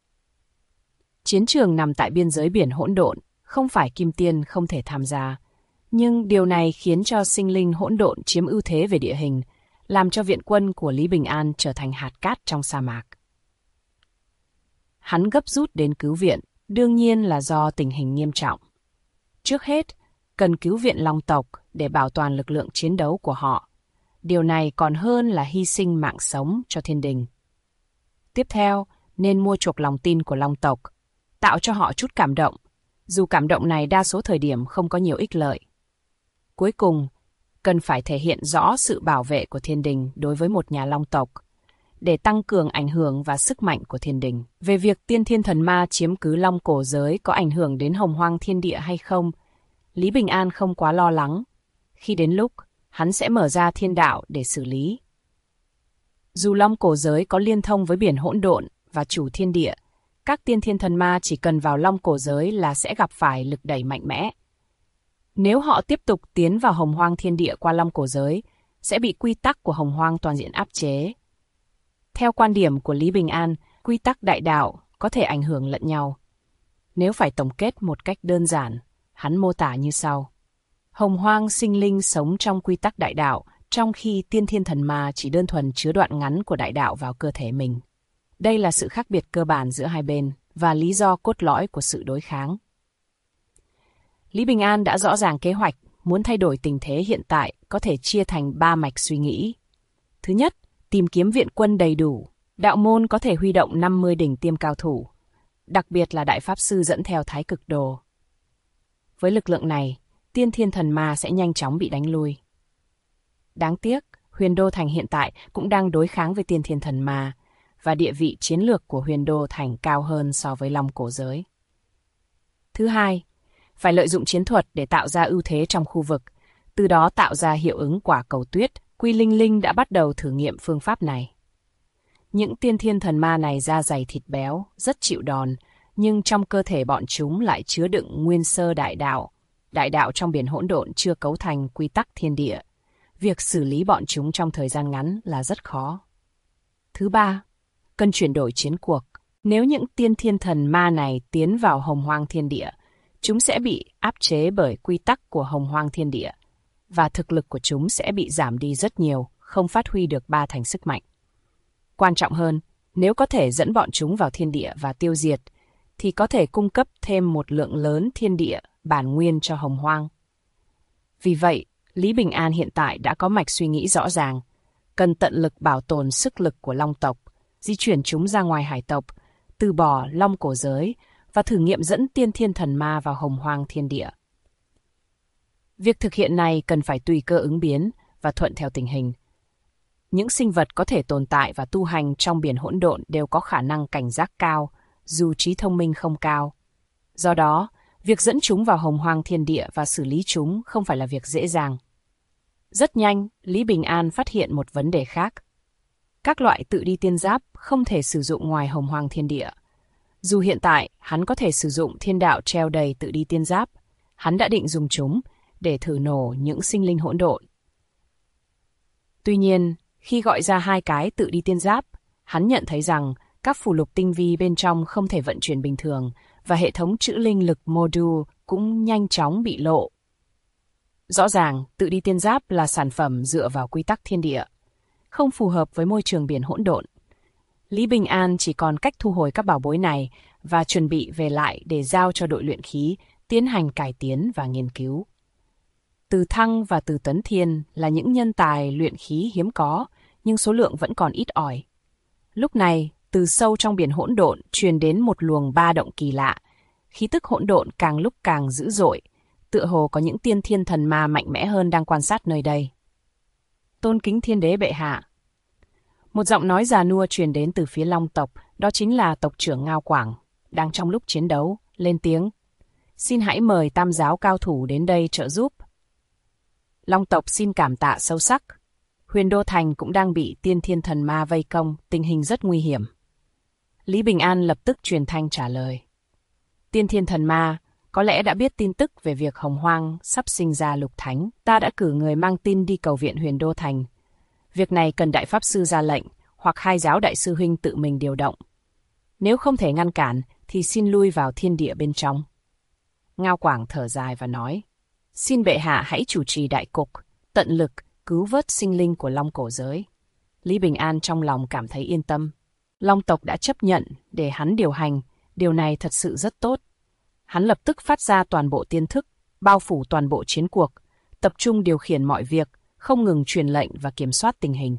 Chiến trường nằm tại biên giới biển hỗn độn, không phải Kim Tiên không thể tham gia, nhưng điều này khiến cho sinh linh hỗn độn chiếm ưu thế về địa hình, làm cho viện quân của Lý Bình An trở thành hạt cát trong sa mạc. Hắn gấp rút đến cứu viện, đương nhiên là do tình hình nghiêm trọng. Trước hết, cần cứu viện Long tộc để bảo toàn lực lượng chiến đấu của họ. Điều này còn hơn là hy sinh mạng sống cho thiên đình. Tiếp theo, nên mua chuộc lòng tin của Long tộc, tạo cho họ chút cảm động, dù cảm động này đa số thời điểm không có nhiều ích lợi. Cuối cùng, cần phải thể hiện rõ sự bảo vệ của thiên đình đối với một nhà Long tộc, để tăng cường ảnh hưởng và sức mạnh của thiên đình. Về việc tiên thiên thần ma chiếm cứ Long cổ giới có ảnh hưởng đến Hồng Hoang thiên địa hay không, Lý Bình An không quá lo lắng. Khi đến lúc, hắn sẽ mở ra thiên đạo để xử lý. Dù Long cổ giới có liên thông với biển hỗn độn và chủ thiên địa, các tiên thiên thần ma chỉ cần vào Long cổ giới là sẽ gặp phải lực đẩy mạnh mẽ. Nếu họ tiếp tục tiến vào Hồng Hoang thiên địa qua Long cổ giới, sẽ bị quy tắc của Hồng Hoang toàn diện áp chế. Theo quan điểm của Lý Bình An, quy tắc đại đạo có thể ảnh hưởng lẫn nhau. Nếu phải tổng kết một cách đơn giản, hắn mô tả như sau. Hồng Hoang sinh linh sống trong quy tắc đại đạo, trong khi tiên thiên thần ma chỉ đơn thuần chứa đoạn ngắn của đại đạo vào cơ thể mình. Đây là sự khác biệt cơ bản giữa hai bên và lý do cốt lõi của sự đối kháng. Lý Bình An đã rõ ràng kế hoạch, muốn thay đổi tình thế hiện tại có thể chia thành 3 mạch suy nghĩ. Thứ nhất, tìm kiếm viện quân đầy đủ. Đạo môn có thể huy động 50 đỉnh tiêm cao thủ, đặc biệt là đại pháp sư dẫn theo Thái Cực Đồ. Với lực lượng này, tiên thiên thần ma sẽ nhanh chóng bị đánh lui. Đáng tiếc, Huyền Đô Thành hiện tại cũng đang đối kháng với tiên thiên thần ma, và địa vị chiến lược của Huyền Đô Thành cao hơn so với Long cổ giới. Thứ hai, phải lợi dụng chiến thuật để tạo ra ưu thế trong khu vực, từ đó tạo ra hiệu ứng quả cầu tuyết. Quy Linh Linh đã bắt đầu thử nghiệm phương pháp này. Những tiên thiên thần ma này da dày thịt béo, rất chịu đòn, nhưng trong cơ thể bọn chúng lại chứa đựng nguyên sơ đại đạo. Đại đạo trong biển hỗn độn chưa cấu thành quy tắc thiên địa. Việc xử lý bọn chúng trong thời gian ngắn là rất khó. Thứ ba, cần chuyển đổi chiến cuộc. Nếu những tiên thiên thần ma này tiến vào Hồng Hoang thiên địa, chúng sẽ bị áp chế bởi quy tắc của Hồng Hoang thiên địa, và thực lực của chúng sẽ bị giảm đi rất nhiều, không phát huy được 3 thành sức mạnh. Quan trọng hơn, Nếu có thể dẫn bọn chúng vào thiên địa và tiêu diệt, thì có thể cung cấp thêm một lượng lớn thiên địa bản nguyên cho Hồng Hoang. Vì vậy, Lý Bình An hiện tại đã có mạch suy nghĩ rõ ràng, cần tận lực bảo tồn sức lực của Long tộc, di chuyển chúng ra ngoài hải tộc, từ bỏ Long cổ giới và thử nghiệm dẫn tiên thiên thần ma vào Hồng Hoang thiên địa. Việc thực hiện này cần phải tùy cơ ứng biến và thuận theo tình hình. Những sinh vật có thể tồn tại và tu hành trong biển hỗn độn đều có khả năng cảnh giác cao, dù trí thông minh không cao. Do đó, việc dẫn chúng vào Hồng Hoang thiên địa và xử lý chúng không phải là việc dễ dàng. Rất nhanh, Lý Bình An phát hiện một vấn đề khác. Các loại tự đi tiên giáp không thể sử dụng ngoài Hồng Hoang thiên địa. Dù hiện tại hắn có thể sử dụng thiên đạo treo đầy tự đi tiên giáp, hắn đã định dùng chúng để thử nổ những sinh linh hỗn độn. Tuy nhiên, khi gọi ra 2 cái tự đi tiên giáp, hắn nhận thấy rằng các phù lục tinh vi bên trong không thể vận chuyển bình thường và hệ thống trữ linh lực module cũng nhanh chóng bị lộ. Rõ ràng, tự đi tiên giáp là sản phẩm dựa vào quy tắc thiên địa, không phù hợp với môi trường biển hỗn độn. Lý Bình An chỉ còn cách thu hồi các bảo bối này và chuẩn bị về lại để giao cho đội luyện khí tiến hành cải tiến và nghiên cứu. Từ Thăng và Từ Tấn Thiên là những nhân tài luyện khí hiếm có, nhưng số lượng vẫn còn ít ỏi. Lúc này, từ sâu trong biển hỗn độn truyền đến một luồng ba động kỳ lạ, khí tức hỗn độn càng lúc càng dữ dội, tựa hồ có những tiên thiên thần ma mạnh mẽ hơn đang quan sát nơi đây. Tôn kính thiên đế bệ hạ. Một giọng nói già nua truyền đến từ phía Long tộc, đó chính là tộc trưởng Ngao Quảng, đang trong lúc chiến đấu, lên tiếng. Xin hãy mời tam giáo cao thủ đến đây trợ giúp. Long tộc xin cảm tạ sâu sắc. Huyền Đô Thành cũng đang bị tiên thiên thần ma vây công, tình hình rất nguy hiểm. Lý Bình An lập tức truyền thanh trả lời. Tiên thiên thần ma có lẽ đã biết tin tức về việc Hồng Hoang sắp sinh ra lục thánh. Ta đã cử người mang tin đi cầu viện Huyền Đô Thành. Việc này cần đại pháp sư ra lệnh, hoặc 2 giáo đại sư huynh tự mình điều động. Nếu không thể ngăn cản, thì xin lui vào thiên địa bên trong. Ngao Quảng thở dài và nói. Xin bệ hạ hãy chủ trì đại cục, tận lực cứu vớt sinh linh của Long cổ giới. Lý Bình An trong lòng cảm thấy yên tâm. Long tộc đã chấp nhận để hắn điều hành, điều này thật sự rất tốt. Hắn lập tức phát ra toàn bộ tiên thức, bao phủ toàn bộ chiến cuộc, tập trung điều khiển mọi việc, không ngừng truyền lệnh và kiểm soát tình hình.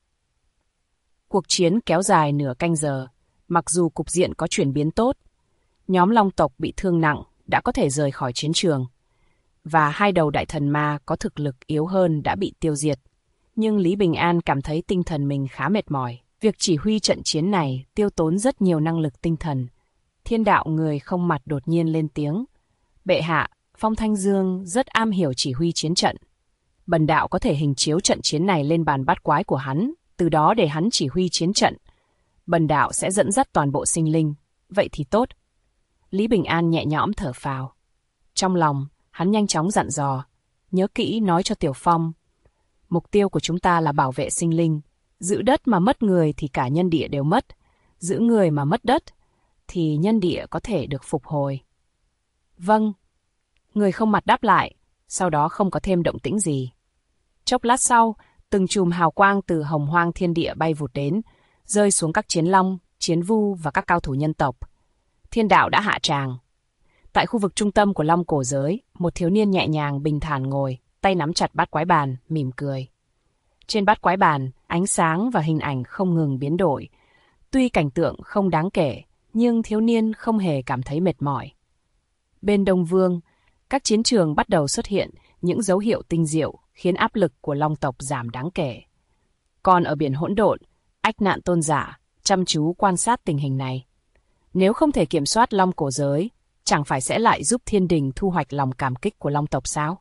Cuộc chiến kéo dài nửa canh giờ, mặc dù cục diện có chuyển biến tốt, nhóm Long tộc bị thương nặng đã có thể rời khỏi chiến trường, và 2 đầu đại thần ma có thực lực yếu hơn đã bị tiêu diệt. Nhưng Lý Bình An cảm thấy tinh thần mình khá mệt mỏi. Việc chỉ huy trận chiến này tiêu tốn rất nhiều năng lực tinh thần. Thiên đạo người không mặt đột nhiên lên tiếng. Bệ hạ, Phong Thanh Dương rất am hiểu chỉ huy chiến trận. Bần đạo có thể hình chiếu trận chiến này lên bàn bát quái của hắn, từ đó để hắn chỉ huy chiến trận. Bần đạo sẽ dẫn dắt toàn bộ sinh linh. Vậy thì tốt. Lý Bình An nhẹ nhõm thở phào. Trong lòng, hắn nhanh chóng dặn dò. Nhớ kỹ nói cho Tiểu Phong. Mục tiêu của chúng ta là bảo vệ sinh linh. Giữ đất mà mất người thì cả nhân địa đều mất. Giữ người mà mất đất thì nhân địa có thể được phục hồi. Vâng. Người không mặt đáp lại, sau đó không có thêm động tĩnh gì. Chốc lát sau, từng chùm hào quang từ Hồng Hoang thiên địa bay vụt đến, rơi xuống các chiến long, chiến vu và các cao thủ nhân tộc. Thiên đạo đã hạ tràng. Tại khu vực trung tâm của Long cổ giới, một thiếu niên nhẹ nhàng bình thản ngồi, tay nắm chặt bát quái bàn, mỉm cười. Trên bát quái bàn, ánh sáng và hình ảnh không ngừng biến đổi. Tuy cảnh tượng không đáng kể, nhưng thiếu niên không hề cảm thấy mệt mỏi. Bên Đông Vương, các chiến trường bắt đầu xuất hiện những dấu hiệu tinh diệu khiến áp lực của Long tộc giảm đáng kể. Còn ở biển hỗn độn, Ách Nạn Tôn Giả chăm chú quan sát tình hình này. Nếu không thể kiểm soát Long cổ giới, chẳng phải sẽ lại giúp thiên đình thu hoạch lòng cảm kích của Long tộc sao?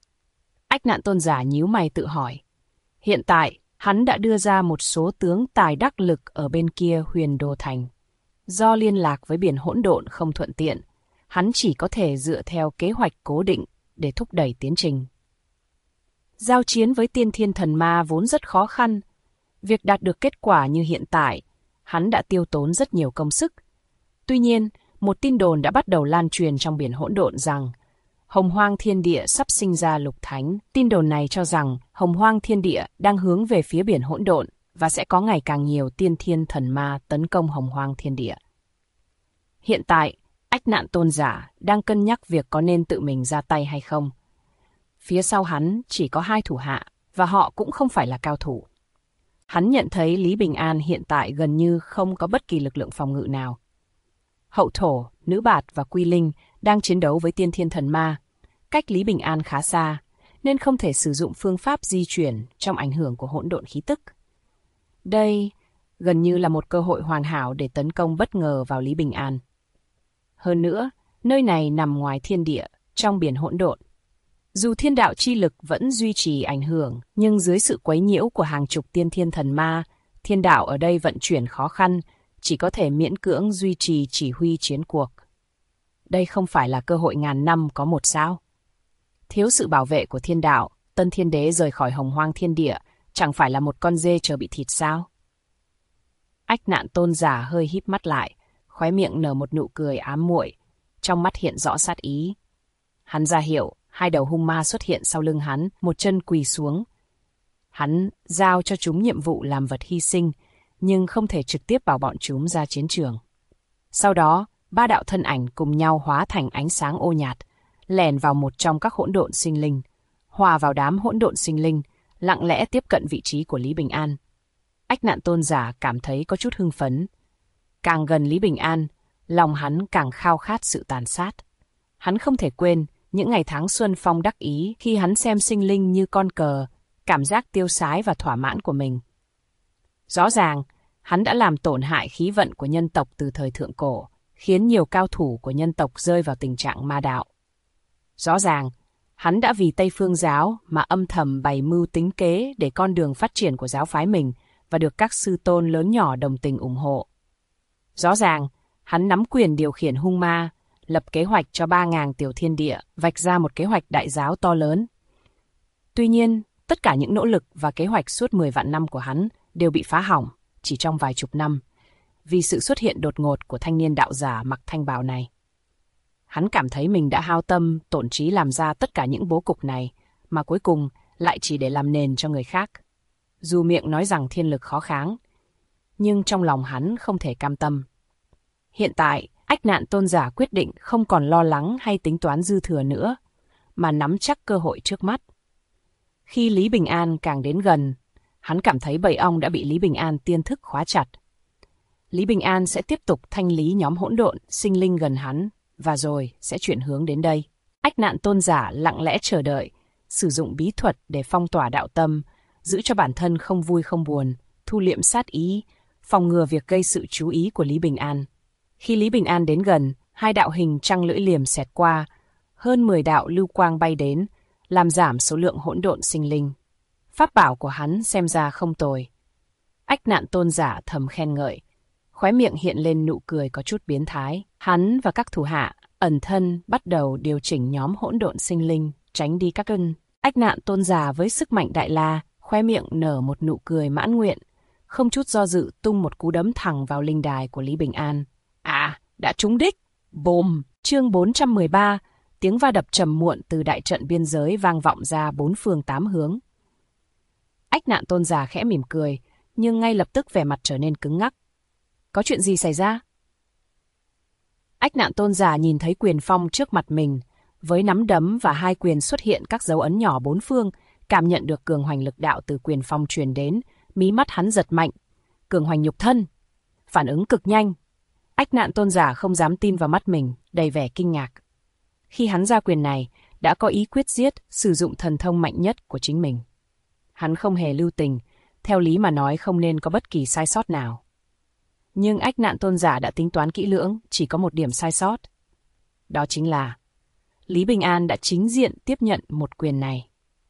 Ách Nạn Tôn Giả nhíu mày tự hỏi. Hiện tại, hắn đã đưa ra một số tướng tài đắc lực ở bên kia Huyền Đô Thành. Do liên lạc với biển hỗn độn không thuận tiện, hắn chỉ có thể dựa theo kế hoạch cố định để thúc đẩy tiến trình. Giao chiến với tiên thiên thần ma vốn rất khó khăn. Việc đạt được kết quả như hiện tại, hắn đã tiêu tốn rất nhiều công sức. Tuy nhiên, một tin đồn đã bắt đầu lan truyền trong biển hỗn độn rằng Hồng Hoang thiên địa sắp sinh ra lục thánh. Tin đồn này cho rằng Hồng Hoang thiên địa đang hướng về phía biển hỗn độn và sẽ có ngày càng nhiều tiên thiên thần ma tấn công hồng hoang thiên địa. Hiện tại, Ách Nạn Tôn Giả đang cân nhắc việc có nên tự mình ra tay hay không. Phía sau hắn chỉ có 2 thủ hạ, và họ cũng không phải là cao thủ. Hắn nhận thấy Lý Bình An hiện tại gần như không có bất kỳ lực lượng phòng ngự nào. Hậu Thổ, Nữ Bạt và Quy Linh đang chiến đấu với tiên thiên thần ma, cách Lý Bình An khá xa, nên không thể sử dụng phương pháp di chuyển trong ảnh hưởng của hỗn độn khí tức. Đây gần như là một cơ hội hoàn hảo để tấn công bất ngờ vào Lý Bình An. Hơn nữa, nơi này nằm ngoài thiên địa, trong biển hỗn độn. Dù thiên đạo chi lực vẫn duy trì ảnh hưởng, nhưng dưới sự quấy nhiễu của hàng chục tiên thiên thần ma, thiên đạo ở đây vận chuyển khó khăn, chỉ có thể miễn cưỡng duy trì chỉ huy chiến cuộc. Đây không phải là cơ hội ngàn năm có một sao. Thiếu sự bảo vệ của thiên đạo, Tân Thiên Đế rời khỏi hồng hoang thiên địa, chẳng phải là một con dê chờ bị thịt sao? Ách Nạn Tôn Giả hơi híp mắt lại, khóe miệng nở một nụ cười ám muội, trong mắt hiện rõ sát ý. Hắn ra hiệu, 2 đầu hung ma xuất hiện sau lưng hắn, một chân quỳ xuống. Hắn giao cho chúng nhiệm vụ làm vật hy sinh, nhưng không thể trực tiếp bảo bọn chúng ra chiến trường. Sau đó, 3 đạo thân ảnh cùng nhau hóa thành ánh sáng ô nhạt, lẻn vào một trong các hỗn độn sinh linh, hòa vào đám hỗn độn sinh linh, lặng lẽ tiếp cận vị trí của Lý Bình An. Ách Nạn Tôn Giả cảm thấy có chút hưng phấn. Càng gần Lý Bình An, lòng hắn càng khao khát sự tàn sát. Hắn không thể quên những ngày tháng xuân phong đắc ý khi hắn xem sinh linh như con cờ, cảm giác tiêu sái và thỏa mãn của mình. Rõ ràng, hắn đã làm tổn hại khí vận của nhân tộc từ thời thượng cổ, khiến nhiều cao thủ của nhân tộc rơi vào tình trạng ma đạo. Rõ ràng, hắn đã vì Tây Phương giáo mà âm thầm bày mưu tính kế để con đường phát triển của giáo phái mình và được các sư tôn lớn nhỏ đồng tình ủng hộ. Rõ ràng, hắn nắm quyền điều khiển hung ma, lập kế hoạch cho 3.000 tiểu thiên địa, vạch ra một kế hoạch đại giáo to lớn. Tuy nhiên, tất cả những nỗ lực và kế hoạch suốt 10 vạn năm của hắn đều bị phá hỏng chỉ trong vài chục năm, vì sự xuất hiện đột ngột của thanh niên đạo giả mặc thanh bào này. Hắn cảm thấy mình đã hao tâm, tổn trí làm ra tất cả những bố cục này, mà cuối cùng lại chỉ để làm nền cho người khác. Dù miệng nói rằng thiên lực khó kháng, nhưng trong lòng hắn không thể cam tâm. Hiện tại, Ách Nạn Tôn Giả quyết định không còn lo lắng hay tính toán dư thừa nữa, mà nắm chắc cơ hội trước mắt. Khi Lý Bình An càng đến gần, hắn cảm thấy bầy ong đã bị Lý Bình An tiên thức khóa chặt. Lý Bình An sẽ tiếp tục thanh lý nhóm hỗn độn, sinh linh gần hắn, và rồi sẽ chuyển hướng đến đây. Ách Nạn Tôn Giả lặng lẽ chờ đợi, sử dụng bí thuật để phong tỏa đạo tâm, giữ cho bản thân không vui không buồn, thu liệm sát ý, phòng ngừa việc gây sự chú ý của Lý Bình An. Khi Lý Bình An đến gần, 2 đạo hình trăng lưỡi liềm xẹt qua, hơn 10 đạo lưu quang bay đến, làm giảm số lượng hỗn độn sinh linh. Pháp bảo của hắn xem ra không tồi. Ách Nạn Tôn Giả thầm khen ngợi, khóe miệng hiện lên nụ cười có chút biến thái. Hắn và các thủ hạ ẩn thân bắt đầu điều chỉnh nhóm hỗn độn sinh linh, tránh đi các ân. Ách Nạn Tôn Giả với sức mạnh đại la, khóe miệng nở một nụ cười mãn nguyện, không chút do dự tung một cú đấm thẳng vào linh đài của Lý Bình An. À, đã trúng đích! Bồm! Chương 413, tiếng va đập trầm muộn từ đại trận biên giới vang vọng ra 4 phương 8 hướng. Ách Nạn Tôn Giả khẽ mỉm cười, nhưng ngay lập tức vẻ mặt trở nên cứng ngắc. Có chuyện gì xảy ra? Ách Nạn Tôn Giả nhìn thấy quyền phong trước mặt mình, với nắm đấm và 2 quyền xuất hiện các dấu ấn nhỏ 4 phương, cảm nhận được cường hoành lực đạo từ quyền phong truyền đến, mí mắt hắn giật mạnh. Cường hoành nhục thân, phản ứng cực nhanh. Ách Nạn Tôn Giả không dám tin vào mắt mình, đầy vẻ kinh ngạc. Khi hắn ra quyền này, đã có ý quyết giết, sử dụng thần thông mạnh nhất của chính mình. Hắn không hề lưu tình, theo lý mà nói không nên có bất kỳ sai sót nào. Nhưng Ách Nạn Tôn Giả đã tính toán kỹ lưỡng, chỉ có một điểm sai sót. Đó chính là Lý Bình An đã chính diện tiếp nhận một quyền này.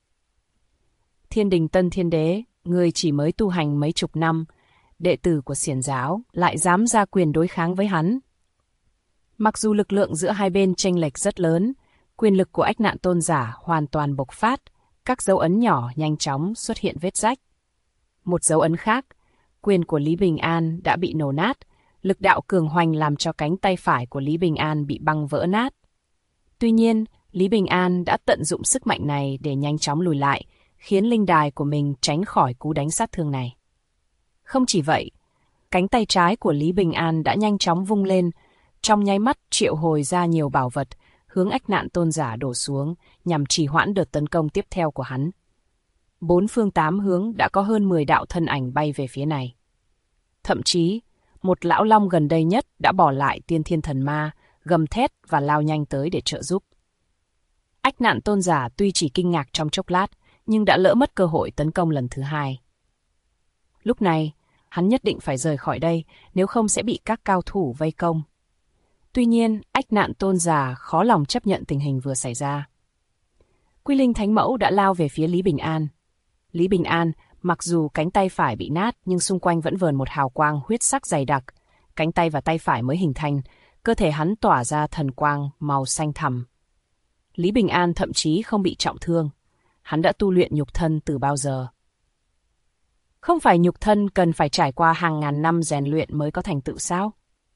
Thiên Đình Tân Thiên Đế, người chỉ mới tu hành mấy chục năm, đệ tử của Xiển giáo, lại dám ra quyền đối kháng với hắn. Mặc dù lực lượng giữa hai bên chênh lệch rất lớn, quyền lực của Ách Nạn Tôn Giả hoàn toàn bộc phát, các dấu ấn nhỏ nhanh chóng xuất hiện vết rách. Một dấu ấn khác, quyền của Lý Bình An đã bị nổ nát, lực đạo cường hoành làm cho cánh tay phải của Lý Bình An bị băng vỡ nát. Tuy nhiên, Lý Bình An đã tận dụng sức mạnh này để nhanh chóng lùi lại, khiến linh đài của mình tránh khỏi cú đánh sát thương này. Không chỉ vậy, cánh tay trái của Lý Bình An đã nhanh chóng vung lên, trong nháy mắt triệu hồi ra nhiều bảo vật, hướng Ách Nạn Tôn Giả đổ xuống, nhằm trì hoãn đợt tấn công tiếp theo của hắn. 4 phương 8 hướng đã có hơn 10 đạo thân ảnh bay về phía này. Thậm chí, một lão long gần đây nhất đã bỏ lại Tiên Thiên Thần Ma, gầm thét và lao nhanh tới để trợ giúp. Ách Nạn Tôn Giả tuy chỉ kinh ngạc trong chốc lát, nhưng đã lỡ mất cơ hội tấn công lần thứ hai. Lúc này, hắn nhất định phải rời khỏi đây, nếu không sẽ bị các cao thủ vây công. Tuy nhiên, Ách Nạn Tôn Giả khó lòng chấp nhận tình hình vừa xảy ra. Quy Linh Thánh Mẫu đã lao về phía Lý Bình An. Lý Bình An, mặc dù cánh tay phải bị nát nhưng xung quanh vẫn vờn một hào quang huyết sắc dày đặc, cánh tay và tay phải mới hình thành, cơ thể hắn tỏa ra thần quang màu xanh thẳm. Lý Bình An thậm chí không bị trọng thương, hắn đã tu luyện nhục thân từ bao giờ. Không phải nhục thân cần phải trải qua hàng ngàn năm rèn luyện mới có thành tựu sao?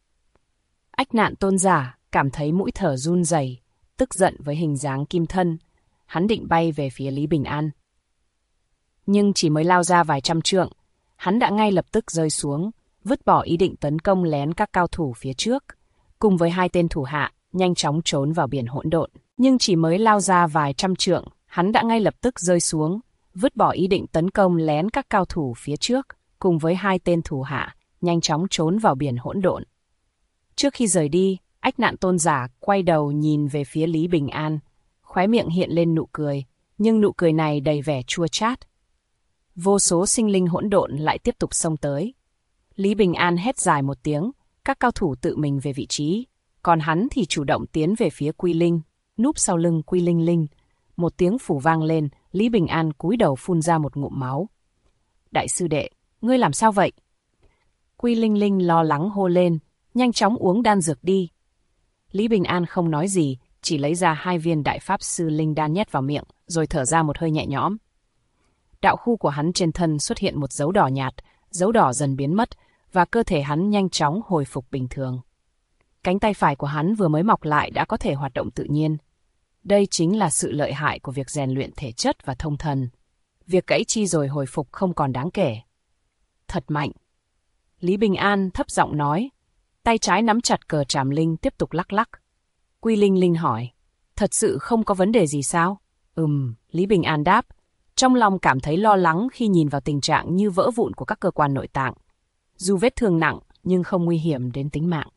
Ách Nạn Tôn Giả cảm thấy mũi thở run rẩy, tức giận với hình dáng kim thân, hắn định bay về phía Lý Bình An. Nhưng chỉ mới lao ra vài trăm trượng, hắn đã ngay lập tức rơi xuống, vứt bỏ ý định tấn công lén các cao thủ phía trước, cùng với 2 tên thủ hạ, nhanh chóng trốn vào biển hỗn độn. Nhưng chỉ mới lao ra vài trăm trượng, hắn đã ngay lập tức rơi xuống, vứt bỏ ý định tấn công lén các cao thủ phía trước, cùng với 2 tên thủ hạ, nhanh chóng trốn vào biển hỗn độn. Trước khi rời đi, Ách Nạn Tôn Giả quay đầu nhìn về phía Lý Bình An, khóe miệng hiện lên nụ cười, nhưng nụ cười này đầy vẻ chua chát. Vô số sinh linh hỗn độn lại tiếp tục xông tới. Lý Bình An hét dài một tiếng, các cao thủ tự mình về vị trí, còn hắn thì chủ động tiến về phía Quy Linh, núp sau lưng Quy Linh Linh. Một tiếng phù vang lên, Lý Bình An cúi đầu phun ra một ngụm máu. Đại sư đệ, ngươi làm sao vậy? Quy Linh Linh lo lắng hô lên, nhanh chóng uống đan dược đi. Lý Bình An không nói gì, chỉ lấy ra 2 viên đại pháp sư linh đan nhét vào miệng, rồi thở ra một hơi nhẹ nhõm. Đạo khu của hắn trên thân xuất hiện một dấu đỏ nhạt, dấu đỏ dần biến mất, và cơ thể hắn nhanh chóng hồi phục bình thường. Cánh tay phải của hắn vừa mới mọc lại đã có thể hoạt động tự nhiên. Đây chính là sự lợi hại của việc rèn luyện thể chất và thông thần. Việc gãy chi rồi hồi phục không còn đáng kể. Thật mạnh. Lý Bình An thấp giọng nói, tay trái nắm chặt cờ trảm linh tiếp tục lắc lắc. Quy Linh Linh hỏi, thật sự không có vấn đề gì sao? Lý Bình An đáp, trong lòng cảm thấy lo lắng khi nhìn vào tình trạng như vỡ vụn của các cơ quan nội tạng. Dù vết thương nặng nhưng không nguy hiểm đến tính mạng.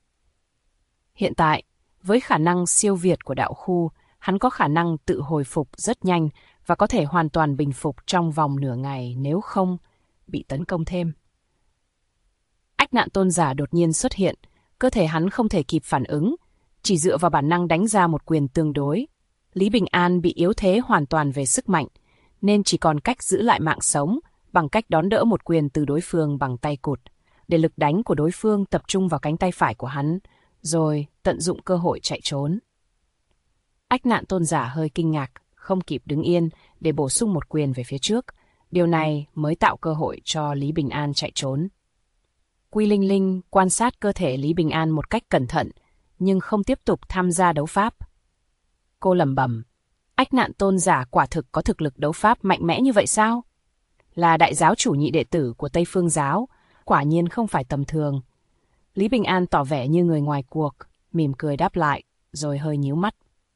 Hiện tại, với khả năng siêu việt của đạo khu, hắn có khả năng tự hồi phục rất nhanh và có thể hoàn toàn bình phục trong vòng nửa ngày nếu không bị tấn công thêm. Ách Nạn Tôn Giả đột nhiên xuất hiện, cơ thể hắn không thể kịp phản ứng, chỉ dựa vào bản năng đánh ra một quyền tương đối. Lý Bình An bị yếu thế hoàn toàn về sức mạnh, nên chỉ còn cách giữ lại mạng sống bằng cách đón đỡ một quyền từ đối phương bằng tay cụt, để lực đánh của đối phương tập trung vào cánh tay phải của hắn, rồi tận dụng cơ hội chạy trốn. Ách Nạn Tôn Giả hơi kinh ngạc, không kịp đứng yên để bổ sung một quyền về phía trước. Điều này mới tạo cơ hội cho Lý Bình An chạy trốn. Quy Linh Linh quan sát cơ thể Lý Bình An một cách cẩn thận, nhưng không tiếp tục tham gia đấu pháp. Cô lẩm bẩm, Ách Nạn Tôn Giả quả thực có thực lực đấu pháp mạnh mẽ như vậy sao? Là đại giáo chủ nhị đệ tử của Tây Phương Giáo, quả nhiên không phải tầm thường. Lý Bình An tỏ vẻ như người ngoài cuộc, mỉm cười đáp lại, rồi hơi nhíu mắt.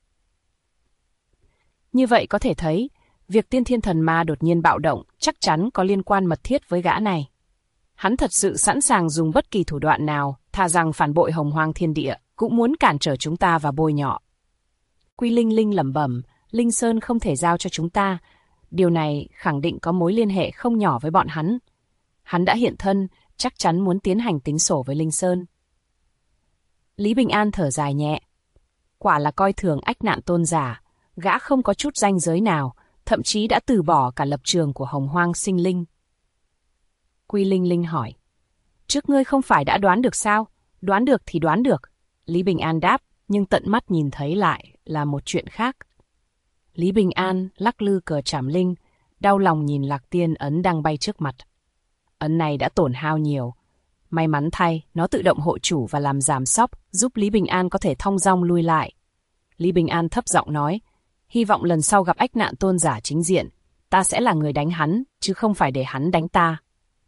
Như vậy có thể thấy, việc Tiên Thiên Thần Ma đột nhiên bạo động chắc chắn có liên quan mật thiết với gã này. Hắn thật sự sẵn sàng dùng bất kỳ thủ đoạn nào, thà rằng phản bội Hồng Hoang Thiên Địa, cũng muốn cản trở chúng ta và bôi nhọ. Quy Linh Linh lẩm bẩm, Linh Sơn không thể giao cho chúng ta. Điều này khẳng định có mối liên hệ không nhỏ với bọn hắn. Hắn đã hiện thân, chắc chắn muốn tiến hành tính sổ với Linh Sơn. Lý Bình An thở dài nhẹ. Quả là coi thường Ách Nạn Tôn Giả, gã không có chút ranh giới nào, thậm chí đã từ bỏ cả lập trường của Hồng Hoang sinh linh. Quy Linh Linh hỏi, trước ngươi không phải đã đoán được sao? Đoán được thì đoán được. Lý Bình An đáp, nhưng tận mắt nhìn thấy lại là một chuyện khác. Lý Bình An lắc lư cờ trảm linh, đau lòng nhìn Lạc Tiên ấn đang bay trước mặt. Ấn này đã tổn hao nhiều. May mắn thay, nó tự động hộ chủ và làm giảm sóc, giúp Lý Bình An có thể thong dong lui lại. Lý Bình An thấp giọng nói, hy vọng lần sau gặp Ách Nạn Tôn Giả chính diện, ta sẽ là người đánh hắn, chứ không phải để hắn đánh ta.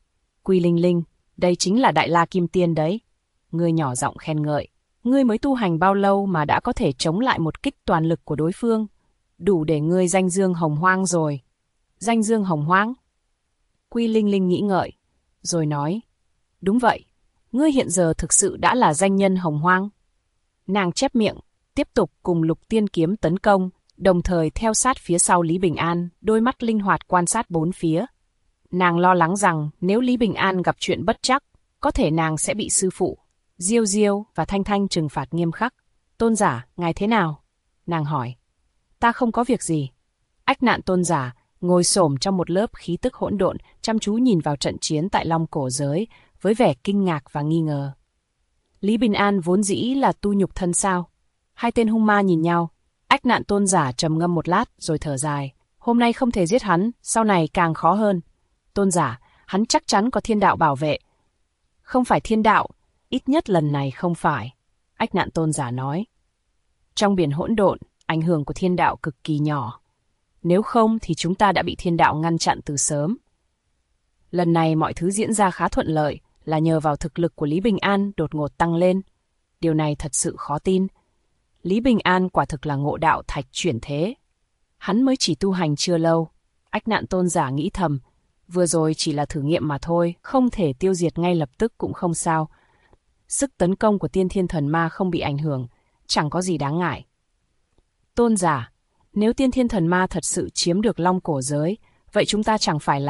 Quy Linh Linh, đây chính là Đại La Kim Tiên đấy. Ngươi nhỏ giọng khen ngợi. Ngươi mới tu hành bao lâu mà đã có thể chống lại một kích toàn lực của đối phương? Đủ để ngươi danh dương hồng hoang rồi. Danh dương hồng hoang? Quy Linh Linh nghĩ ngợi, rồi nói. Đúng vậy, ngươi hiện giờ thực sự đã là danh nhân hồng hoang. Nàng chép miệng, tiếp tục cùng Lục Tiên Kiếm tấn công, đồng thời theo sát phía sau Lý Bình An, đôi mắt linh hoạt quan sát bốn phía. Nàng lo lắng rằng nếu Lý Bình An gặp chuyện bất trắc, có thể nàng sẽ bị sư phụ, Diêu Diêu và Thanh Thanh trừng phạt nghiêm khắc. Tôn giả, ngài thế nào? Nàng hỏi. Ta không có việc gì. Ách Nạn tôn giả ngồi xổm trong một lớp khí tức hỗn độn, chăm chú nhìn vào trận chiến tại Long Cổ giới với vẻ kinh ngạc và nghi ngờ. Lý Bình An vốn dĩ là tu nhục thân sao? Hai tên hung ma nhìn nhau. Ách Nạn tôn giả trầm ngâm một lát rồi thở dài. Hôm nay không thể giết hắn, sau này càng khó hơn. Tôn giả, hắn chắc chắn có thiên đạo bảo vệ. Không phải thiên đạo, ít nhất lần này không phải. Ách Nạn tôn giả nói. Trong biển hỗn độn, ảnh hưởng của thiên đạo cực kỳ nhỏ. Nếu không thì chúng ta đã bị thiên đạo ngăn chặn từ sớm. Lần này mọi thứ diễn ra khá thuận lợi là nhờ vào thực lực của Lý Bình An đột ngột tăng lên. Điều này thật sự khó tin. Lý Bình An quả thực là ngộ đạo thạch chuyển thế. Hắn mới chỉ tu hành chưa lâu. Ách Nạn tôn giả nghĩ thầm. Vừa rồi chỉ là thử nghiệm mà thôi, không thể tiêu diệt ngay lập tức cũng không sao. Sức tấn công của Tiên Thiên Thần Ma không bị ảnh hưởng, chẳng có gì đáng ngại. Tôn giả, nếu Tiên Thiên Thần Ma thật sự chiếm được Long Cổ giới, vậy chúng ta chẳng phải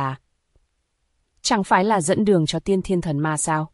là dẫn đường cho Tiên Thiên Thần Ma sao?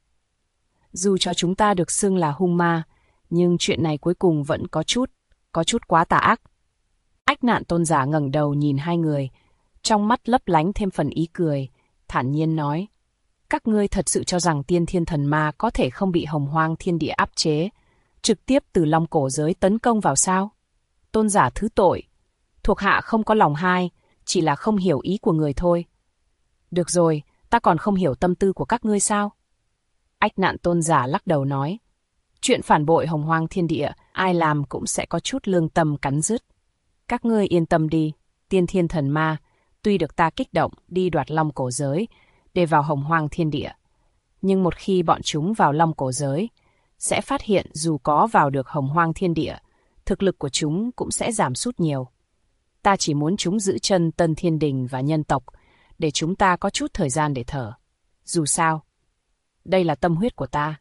Dù cho chúng ta được xưng là hung ma, nhưng chuyện này cuối cùng vẫn có chút quá tà ác. Ách Nạn tôn giả ngẩng đầu nhìn hai người, trong mắt lấp lánh thêm phần ý cười, thản nhiên nói. Các ngươi thật sự cho rằng Tiên Thiên Thần Ma có thể không bị hồng hoang thiên địa áp chế, trực tiếp từ Long Cổ giới tấn công vào sao? Tôn giả thứ tội, thuộc hạ không có lòng hai, chỉ là không hiểu ý của người thôi. Được rồi, ta còn không hiểu tâm tư của các ngươi sao? Ách Nạn tôn giả lắc đầu nói. Chuyện phản bội hồng hoang thiên địa, ai làm cũng sẽ có chút lương tâm cắn rứt. Các ngươi yên tâm đi, Tiên Thiên Thần Ma, tuy được ta kích động đi đoạt Long Cổ giới để vào hồng hoang thiên địa, nhưng một khi bọn chúng vào Long Cổ giới, sẽ phát hiện dù có vào được hồng hoang thiên địa, thực lực của chúng cũng sẽ giảm sút nhiều. Ta chỉ muốn chúng giữ chân Tân Thiên Đình và nhân tộc, để chúng ta có chút thời gian để thở. Dù sao, đây là tâm huyết của ta.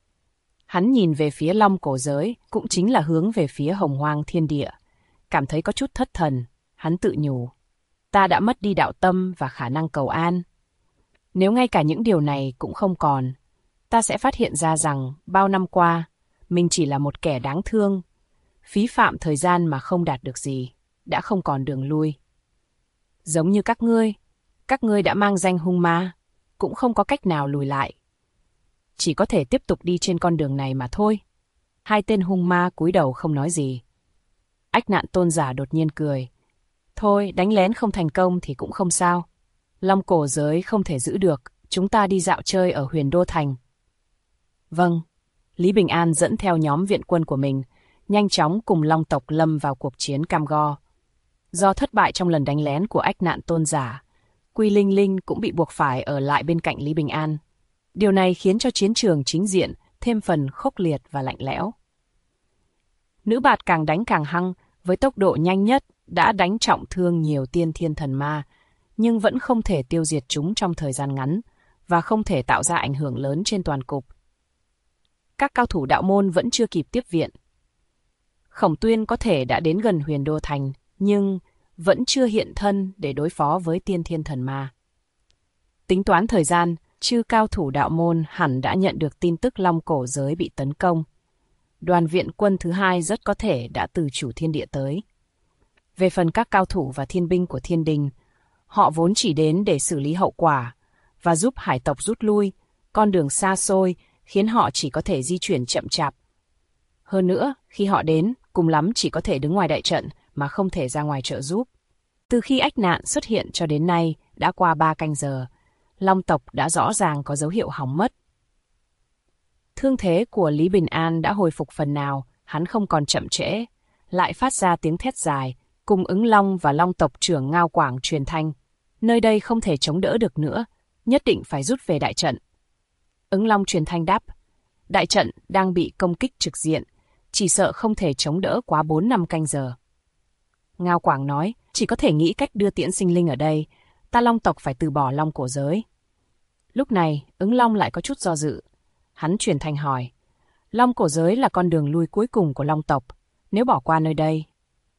Hắn nhìn về phía Long Cổ giới, cũng chính là hướng về phía hồng hoang thiên địa. Cảm thấy có chút thất thần, hắn tự nhủ. Ta đã mất đi đạo tâm và khả năng cầu an. Nếu ngay cả những điều này cũng không còn, ta sẽ phát hiện ra rằng bao năm qua, mình chỉ là một kẻ đáng thương, phí phạm thời gian mà không đạt được gì, đã không còn đường lui. Giống như các ngươi đã mang danh hung ma, cũng không có cách nào lùi lại. Chỉ có thể tiếp tục đi trên con đường này mà thôi. Hai tên hung ma cúi đầu không nói gì. Ách Nạn tôn giả đột nhiên cười. Thôi, đánh lén không thành công thì cũng không sao. Long Cổ giới không thể giữ được, chúng ta đi dạo chơi ở Huyền Đô Thành. Vâng. Lý Bình An dẫn theo nhóm viện quân của mình, nhanh chóng cùng Long tộc lâm vào cuộc chiến cam go. Do thất bại trong lần đánh lén của Ách Nạn tôn giả, Quy Linh Linh cũng bị buộc phải ở lại bên cạnh Lý Bình An. Điều này khiến cho chiến trường chính diện thêm phần khốc liệt và lạnh lẽo. Nữ bạt càng đánh càng hăng, với tốc độ nhanh nhất đã đánh trọng thương nhiều Tiên Thiên Thần Ma, nhưng vẫn không thể tiêu diệt chúng trong thời gian ngắn và không thể tạo ra ảnh hưởng lớn trên toàn cục. Các cao thủ đạo môn vẫn chưa kịp tiếp viện. Khổng Tuyên có thể đã đến gần Huyền Đô Thành, nhưng vẫn chưa hiện thân để đối phó với Tiên Thiên Thần Ma. Tính toán thời gian, chư cao thủ đạo môn hẳn đã nhận được tin tức Long Cổ giới bị tấn công. Đoàn viện quân thứ hai rất có thể đã từ chủ thiên địa tới. Về phần các cao thủ và thiên binh của thiên đình, họ vốn chỉ đến để xử lý hậu quả và giúp hải tộc rút lui, con đường xa xôi khiến họ chỉ có thể di chuyển chậm chạp. Hơn nữa, khi họ đến, cùng lắm chỉ có thể đứng ngoài đại trận mà không thể ra ngoài trợ giúp. Từ khi Ách Nạn xuất hiện cho đến nay đã qua 3 canh giờ, Long tộc đã rõ ràng có dấu hiệu hỏng mất. Thương thế của Lý Bình An đã hồi phục phần nào, hắn không còn chậm trễ, lại phát ra tiếng thét dài, cùng ứng Long và Long tộc trưởng Ngao Quảng truyền thanh. Nơi đây không thể chống đỡ được nữa, nhất định phải rút về đại trận. Ứng Long truyền thanh đáp, đại trận đang bị công kích trực diện, chỉ sợ không thể chống đỡ quá 4-5 canh giờ. Ngao Quảng nói, chỉ có thể nghĩ cách đưa tiễn sinh linh ở đây, ta Long tộc phải từ bỏ Long cổ giới. Lúc này, Ứng Long lại có chút do dự. Hắn truyền thanh hỏi, Long cổ giới là con đường lui cuối cùng của Long tộc, nếu bỏ qua nơi đây.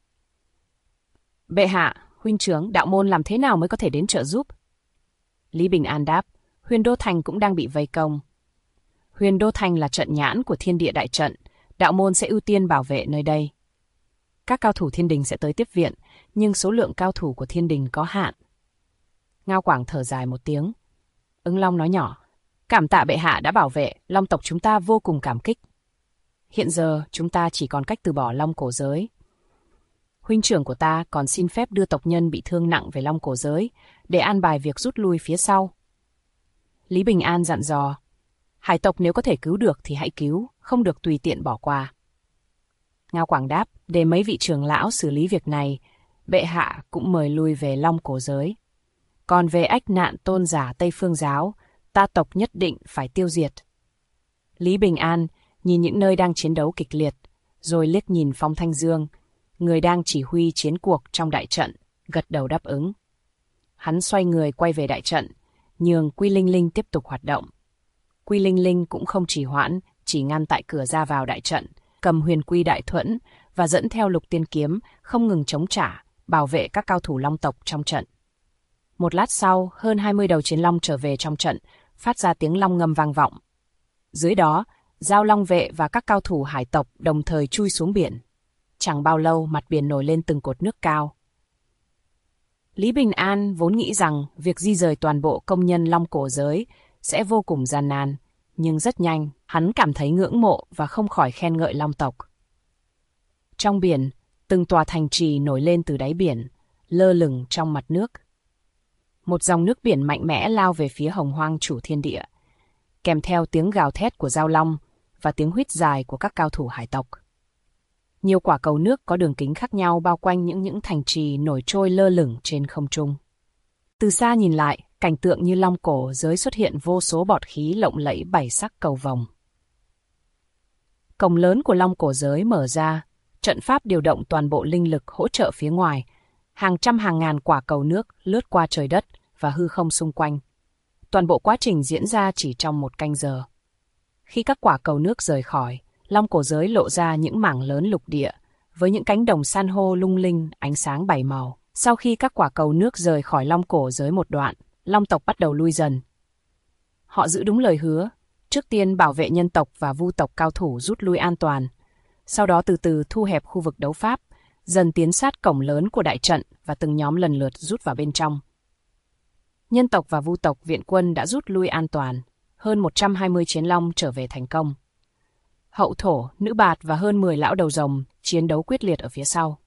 Bệ hạ, huynh trưởng, đạo môn làm thế nào mới có thể đến trợ giúp? Lý Bình An đáp, Huyền Đô Thành cũng đang bị vây công. Huyền Đô Thành là trận nhãn của thiên địa đại trận, đạo môn sẽ ưu tiên bảo vệ nơi đây. Các cao thủ thiên đình sẽ tới tiếp viện, nhưng số lượng cao thủ của thiên đình có hạn. Ngao Quảng thở dài một tiếng. Ứng Long nói nhỏ, cảm tạ bệ hạ đã bảo vệ, Long tộc chúng ta vô cùng cảm kích. Hiện giờ chúng ta chỉ còn cách từ bỏ Long cổ giới. Huynh trưởng của ta còn xin phép đưa tộc nhân bị thương nặng về Long cổ giới, để an bài việc rút lui phía sau. Lý Bình An dặn dò, hải tộc nếu có thể cứu được thì hãy cứu, không được tùy tiện bỏ qua. Ngao Quảng đáp, để mấy vị trưởng lão xử lý việc này, bệ hạ cũng mời lui về Long cổ giới. Còn về ách nạn tôn giả Tây Phương giáo, ta tộc nhất định phải tiêu diệt. Lý Bình An nhìn những nơi đang chiến đấu kịch liệt, rồi liếc nhìn Phong Thanh Dương, người đang chỉ huy chiến cuộc trong đại trận, gật đầu đáp ứng. Hắn xoay người quay về đại trận, nhường Quy Linh Linh tiếp tục hoạt động. Quy Linh Linh cũng không trì hoãn, chỉ ngăn tại cửa ra vào đại trận, cầm huyền quy đại thuẫn và dẫn theo Lục Tiên kiếm, không ngừng chống trả, bảo vệ các cao thủ Long tộc trong trận. Một lát sau, hơn 20 đầu chiến long trở về trong trận, phát ra tiếng long ngâm vang vọng. Dưới đó, Giao Long vệ và các cao thủ hải tộc đồng thời chui xuống biển. Chẳng bao lâu mặt biển nổi lên từng cột nước cao. Lý Bình An vốn nghĩ rằng việc di rời toàn bộ công nhân Long cổ giới sẽ vô cùng gian nan, nhưng rất nhanh, hắn cảm thấy ngưỡng mộ và không khỏi khen ngợi Long tộc. Trong biển, từng tòa thành trì nổi lên từ đáy biển, lơ lửng trong mặt nước. Một dòng nước biển mạnh mẽ lao về phía Hồng Hoang chủ thiên địa, kèm theo tiếng gào thét của Giao Long và tiếng huýt dài của các cao thủ hải tộc. Nhiều quả cầu nước có đường kính khác nhau bao quanh những thành trì nổi trôi lơ lửng trên không trung. Từ xa nhìn lại, cảnh tượng như Long cổ giới xuất hiện vô số bọt khí lộng lẫy bảy sắc cầu vồng. Cổng lớn của Long cổ giới mở ra, trận pháp điều động toàn bộ linh lực hỗ trợ phía ngoài, hàng trăm hàng ngàn quả cầu nước lướt qua trời đất và hư không xung quanh. Toàn bộ quá trình diễn ra chỉ trong 1 canh giờ. Khi các quả cầu nước rời khỏi, Long cổ giới lộ ra những mảng lớn lục địa, với những cánh đồng san hô lung linh, ánh sáng bảy màu. Sau khi các quả cầu nước rời khỏi Long cổ giới một đoạn, Long tộc bắt đầu lui dần. Họ giữ đúng lời hứa, trước tiên bảo vệ nhân tộc và vu tộc cao thủ rút lui an toàn, sau đó từ từ thu hẹp khu vực đấu pháp, dần tiến sát cổng lớn của đại trận và từng nhóm lần lượt rút vào bên trong. Nhân tộc và vu tộc viện quân đã rút lui an toàn, hơn 120 chiến long trở về thành công. Hậu thổ, nữ bạt và hơn 10 lão đầu rồng chiến đấu quyết liệt ở phía sau.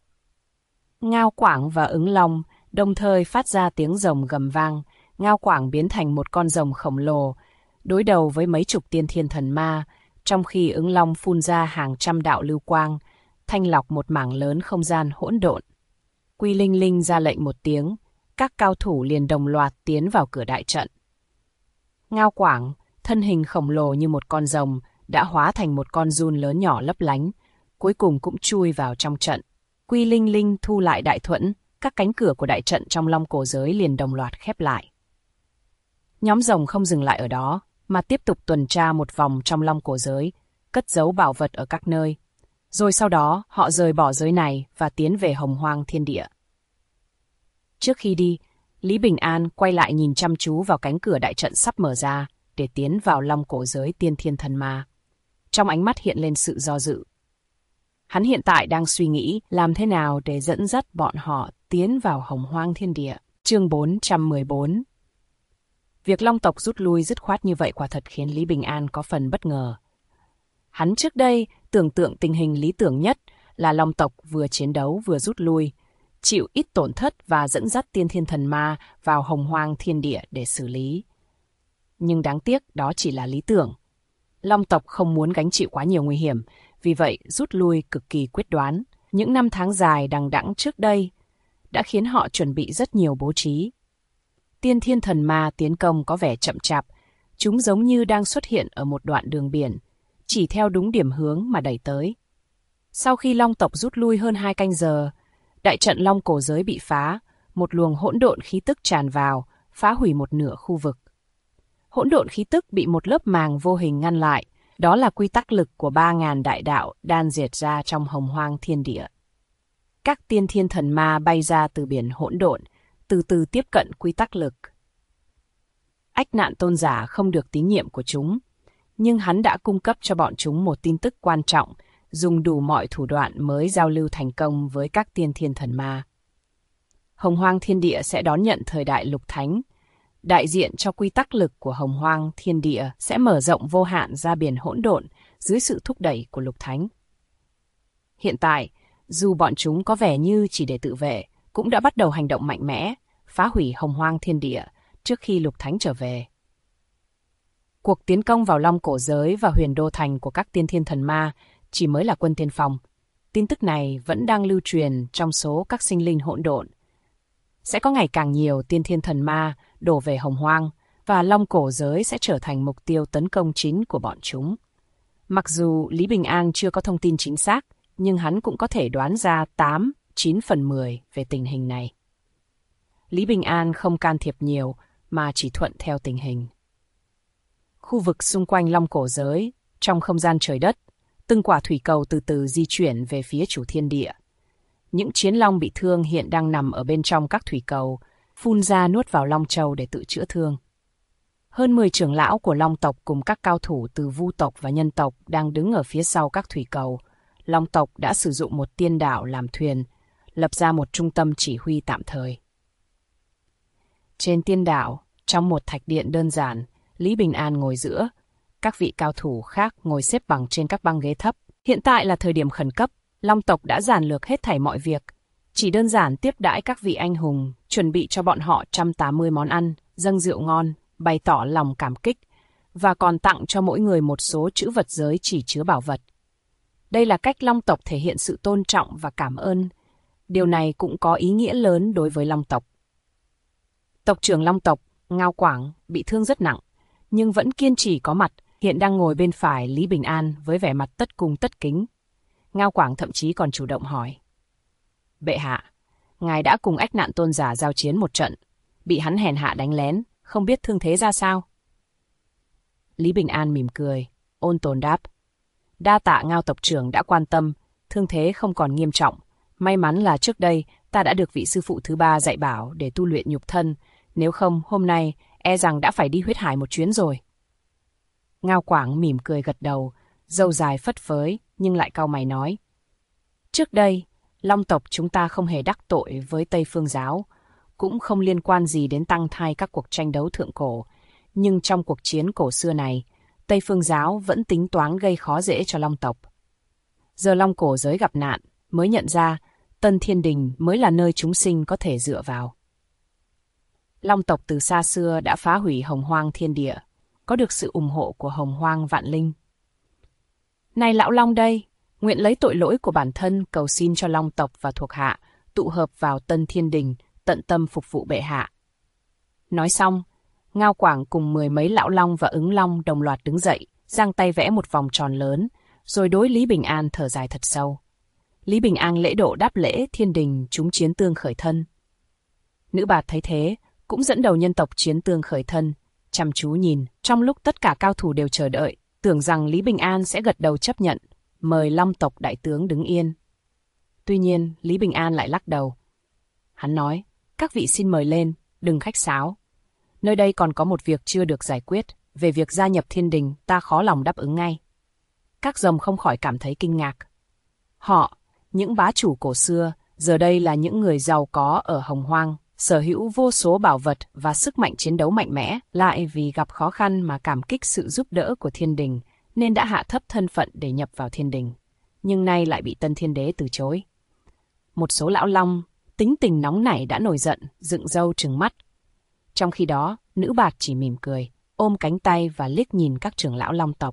Ngao Quảng và Ứng Long đồng thời phát ra tiếng rồng gầm vang. Ngao Quảng biến thành một con rồng khổng lồ, đối đầu với mấy chục tiên thiên thần ma, trong khi Ứng Long phun ra hàng trăm đạo lưu quang, thanh lọc một mảng lớn không gian hỗn độn. Quy Linh Linh ra lệnh một tiếng, các cao thủ liền đồng loạt tiến vào cửa đại trận. Ngao Quảng, thân hình khổng lồ như một con rồng, đã hóa thành một con giun lớn nhỏ lấp lánh, cuối cùng cũng chui vào trong trận. Quy Linh Linh thu lại đại thuẫn, các cánh cửa của đại trận trong Long cổ giới liền đồng loạt khép lại. Nhóm rồng không dừng lại ở đó, mà tiếp tục tuần tra một vòng trong Long cổ giới, cất giấu bảo vật ở các nơi. Rồi sau đó, họ rời bỏ giới này và tiến về Hồng Hoang thiên địa. Trước khi đi, Lý Bình An quay lại nhìn chăm chú vào cánh cửa đại trận sắp mở ra để tiến vào Long cổ giới tiên thiên thần ma. Trong ánh mắt hiện lên sự do dự. Hắn hiện tại đang suy nghĩ làm thế nào để dẫn dắt bọn họ tiến vào Hồng Hoang thiên địa. Chương 414. Việc Long tộc rút lui dứt khoát như vậy quả thật khiến Lý Bình An có phần bất ngờ. Hắn trước đây tưởng tượng tình hình lý tưởng nhất là Long tộc vừa chiến đấu vừa rút lui, chịu ít tổn thất và dẫn dắt tiên thiên thần ma vào Hồng Hoang thiên địa để xử lý. Nhưng đáng tiếc đó chỉ là lý tưởng. Long tộc không muốn gánh chịu quá nhiều nguy hiểm, vì vậy rút lui cực kỳ quyết đoán. Những năm tháng dài đằng đẵng trước đây đã khiến họ chuẩn bị rất nhiều bố trí. tiên thiên thần ma tiến công có vẻ chậm chạp, chúng giống như đang xuất hiện ở một đoạn đường biển, chỉ theo đúng điểm hướng mà đẩy tới. Sau khi Long tộc rút lui hơn 2 canh giờ, đại trận Long cổ giới bị phá, một luồng hỗn độn khí tức tràn vào, phá hủy một nửa khu vực. Hỗn độn khí tức bị một lớp màng vô hình ngăn lại, đó là quy tắc lực của 3.000 đại đạo đan dệt ra trong hồng hoang thiên địa. Các tiên thiên thần ma bay ra từ biển hỗn độn, từ từ tiếp cận quy tắc lực. Ách Nạn tôn giả không được tín nhiệm của chúng, nhưng hắn đã cung cấp cho bọn chúng một tin tức quan trọng, dùng đủ mọi thủ đoạn mới giao lưu thành công với các tiên thiên thần ma. Hồng hoang thiên địa sẽ đón nhận thời đại lục thánh. Đại diện cho quy tắc lực của hồng hoang thiên địa sẽ mở rộng vô hạn ra biển hỗn độn dưới sự thúc đẩy của lục thánh. Hiện tại, dù bọn chúng có vẻ như chỉ để tự vệ, cũng đã bắt đầu hành động mạnh mẽ, phá hủy hồng hoang thiên địa trước khi lục thánh trở về. Cuộc tiến công vào Long cổ giới và huyền đô thành của các tiên thiên thần ma chỉ mới là quân tiên phong. Tin tức này vẫn đang lưu truyền trong số các sinh linh hỗn độn. Sẽ có ngày càng nhiều tiên thiên thần ma đổ về hồng hoang, và Long cổ giới sẽ trở thành mục tiêu tấn công chính của bọn chúng. Mặc dù Lý Bình An chưa có thông tin chính xác, nhưng hắn cũng có thể đoán ra 8-9 phần 10 về tình hình này. Lý Bình An không can thiệp nhiều, mà chỉ thuận theo tình hình. Khu vực xung quanh Long cổ giới, trong không gian trời đất, từng quả thủy cầu từ từ di chuyển về phía chủ thiên địa. Những chiến long bị thương hiện đang nằm ở bên trong các thủy cầu, phun ra nuốt vào long châu để tự chữa thương. Hơn 10 trưởng lão của Long tộc cùng các cao thủ từ Vu tộc và Nhân tộc đang đứng ở phía sau các thủy cầu. Long tộc đã sử dụng một tiên đảo làm thuyền, lập ra một trung tâm chỉ huy tạm thời. Trên tiên đảo, trong một thạch điện đơn giản, Lý Bình An ngồi giữa. Các vị cao thủ khác ngồi xếp bằng trên các băng ghế thấp. Hiện tại là thời điểm khẩn cấp, Long tộc đã giản lược hết thảy mọi việc. Chỉ đơn giản tiếp đãi các vị anh hùng, chuẩn bị cho bọn họ 180 món ăn, dâng rượu ngon, bày tỏ lòng cảm kích, và còn tặng cho mỗi người một số trữ vật giới chỉ chứa bảo vật. Đây là cách Long tộc thể hiện sự tôn trọng và cảm ơn. Điều này cũng có ý nghĩa lớn đối với Long tộc. Tộc trưởng Long tộc, Ngao Quảng, bị thương rất nặng, nhưng vẫn kiên trì có mặt, hiện đang ngồi bên phải Lý Bình An với vẻ mặt tất cung tất kính. Ngao Quảng thậm chí còn chủ động hỏi: Bệ hạ, ngài đã cùng Ách Nạn tôn giả giao chiến một trận, bị hắn hèn hạ đánh lén, không biết thương thế ra sao? Lý Bình An mỉm cười, ôn tồn đáp: Đa tạ Ngao tộc trưởng đã quan tâm, thương thế không còn nghiêm trọng. May mắn là trước đây ta đã được vị sư phụ thứ 3 dạy bảo để tu luyện nhục thân, nếu không hôm nay e rằng đã phải đi huyết hải một chuyến rồi. Ngao Quảng mỉm cười gật đầu, râu dài phất phới nhưng lại cau mày nói: Trước đây, Long tộc chúng ta không hề đắc tội với Tây Phương giáo, cũng không liên quan gì đến tăng thai các cuộc tranh đấu thượng cổ, nhưng trong cuộc chiến cổ xưa này, Tây Phương giáo vẫn tính toán gây khó dễ cho Long tộc. Giờ Long cổ giới gặp nạn, mới nhận ra Tân Thiên Đình mới là nơi chúng sinh có thể dựa vào. Long tộc từ xa xưa đã phá hủy hồng hoang thiên địa, có được sự ủng hộ của hồng hoang vạn linh. Này lão Long đây, nguyện lấy tội lỗi của bản thân cầu xin cho Long tộc và thuộc hạ tụ hợp vào Tân Thiên Đình, tận tâm phục vụ bệ hạ. Nói xong, Ngao Quảng cùng 10 mấy lão Long và ứng Long đồng loạt đứng dậy, giang tay vẽ một vòng tròn lớn, rồi đối Lý Bình An thở dài thật sâu. Lý Bình An lễ độ đáp lễ Thiên Đình chúng chiến tương khởi thân. Nữ bạt thấy thế, cũng dẫn đầu nhân tộc chiến tương khởi thân, chăm chú nhìn, trong lúc tất cả cao thủ đều chờ đợi, tưởng rằng Lý Bình An sẽ gật đầu chấp nhận, mời Long tộc đại tướng đứng yên. Tuy nhiên, Lý Bình An lại lắc đầu. Hắn nói, các vị xin mời lên, đừng khách sáo. Nơi đây còn có một việc chưa được giải quyết, về việc gia nhập Thiên Đình ta khó lòng đáp ứng ngay. Các rồng không khỏi cảm thấy kinh ngạc. Họ, những bá chủ cổ xưa, giờ đây là những người giàu có ở hồng hoang, sở hữu vô số bảo vật và sức mạnh chiến đấu mạnh mẽ, lại vì gặp khó khăn mà cảm kích sự giúp đỡ của Thiên Đình, nên đã hạ thấp thân phận để nhập vào Thiên Đình. Nhưng nay lại bị Tân Thiên Đế từ chối. Một số lão Long, tính tình nóng nảy đã nổi giận, dựng râu trừng mắt. Trong khi đó, nữ bạt chỉ mỉm cười, ôm cánh tay và liếc nhìn các trưởng lão Long tộc.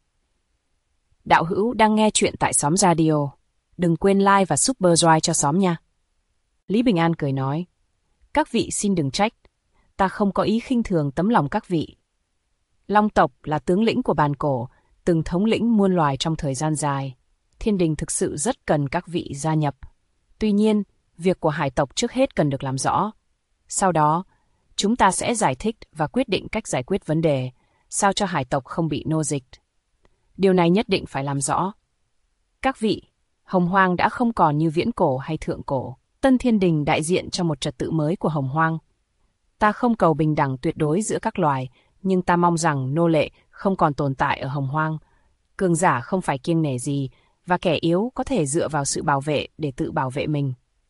Đạo hữu đang nghe chuyện tại Xóm Radio. Đừng quên like và Super Drive cho xóm nha. Lý Bình An cười nói, các vị xin đừng trách. ta không có ý khinh thường tấm lòng các vị. Long tộc là tướng lĩnh của bàn cổ, từng thống lĩnh muôn loài trong thời gian dài. Thiên đình thực sự rất cần các vị gia nhập. Tuy nhiên, việc của hải tộc trước hết cần được làm rõ. Sau đó, chúng ta sẽ giải thích và quyết định cách giải quyết vấn đề, sao cho hải tộc không bị nô dịch. Điều này nhất định phải làm rõ. Các vị, Hồng Hoang đã không còn như viễn cổ hay thượng cổ. Tân Thiên Đình đại diện cho một trật tự mới của Hồng Hoang. Ta không cầu bình đẳng tuyệt đối giữa các loài, nhưng ta mong rằng nô lệ không còn tồn tại ở Hồng Hoang. Cường giả không phải kiêng nể gì, và kẻ yếu có thể dựa vào sự bảo vệ để tự bảo vệ mình.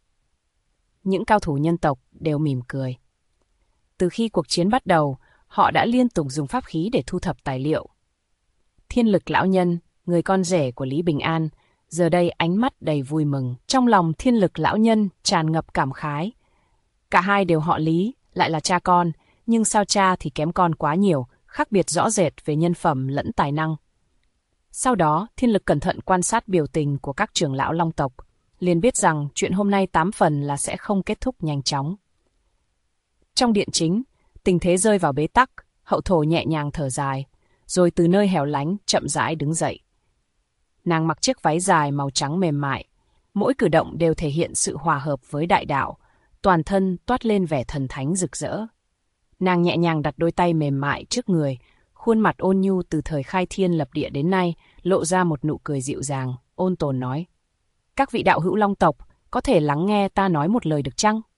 Những cao thủ nhân tộc đều mỉm cười. Từ khi cuộc chiến bắt đầu, họ đã liên tục dùng pháp khí để thu thập tài liệu. Thiên Lực lão nhân, người con rể của Lý Bình An, giờ đây ánh mắt đầy vui mừng. Trong lòng Thiên Lực lão nhân tràn ngập cảm khái. Cả hai đều họ Lý, lại là cha con, nhưng sao cha thì kém con quá nhiều, khác biệt rõ rệt về nhân phẩm lẫn tài năng. Sau đó, Thiên Lực cẩn thận quan sát biểu tình của các trưởng lão Long tộc, liền biết rằng chuyện hôm nay 8 phần là sẽ không kết thúc nhanh chóng. Trong điện chính, tình thế rơi vào bế tắc, Hậu Thổ nhẹ nhàng thở dài, rồi từ nơi hẻo lánh chậm rãi đứng dậy. Nàng mặc chiếc váy dài màu trắng mềm mại, mỗi cử động đều thể hiện sự hòa hợp với đại đạo, toàn thân toát lên vẻ thần thánh rực rỡ. Nàng nhẹ nhàng đặt đôi tay mềm mại trước người, khuôn mặt ôn nhu từ thời khai thiên lập địa đến nay, lộ ra một nụ cười dịu dàng, ôn tồn nói. Các vị đạo hữu Long tộc, có thể lắng nghe ta nói một lời được chăng?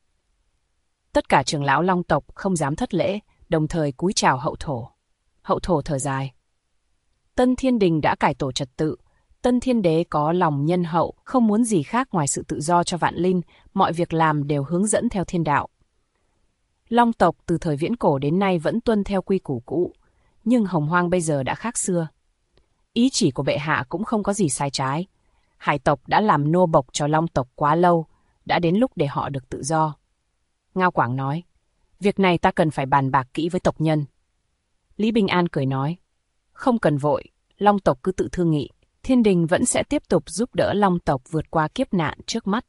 Tất cả trưởng lão Long tộc không dám thất lễ, đồng thời cúi chào Hậu Thổ. Hậu Thổ thở dài. Tân Thiên Đình đã cải tổ trật tự, Tân Thiên Đế có lòng nhân hậu, không muốn gì khác ngoài sự tự do cho vạn linh, mọi việc làm đều hướng dẫn theo thiên đạo. Long tộc từ thời viễn cổ đến nay vẫn tuân theo quy củ cũ, nhưng Hồng Hoang bây giờ đã khác xưa. Ý chỉ của bệ hạ cũng không có gì sai trái. Hải tộc đã làm nô bộc cho Long tộc quá lâu, đã đến lúc để họ được tự do. Ngao Quảng nói, việc này ta cần phải bàn bạc kỹ với tộc nhân. Lý Bình An cười nói, không cần vội, Long tộc cứ tự thương nghị, Thiên Đình vẫn sẽ tiếp tục giúp đỡ Long tộc vượt qua kiếp nạn trước mắt.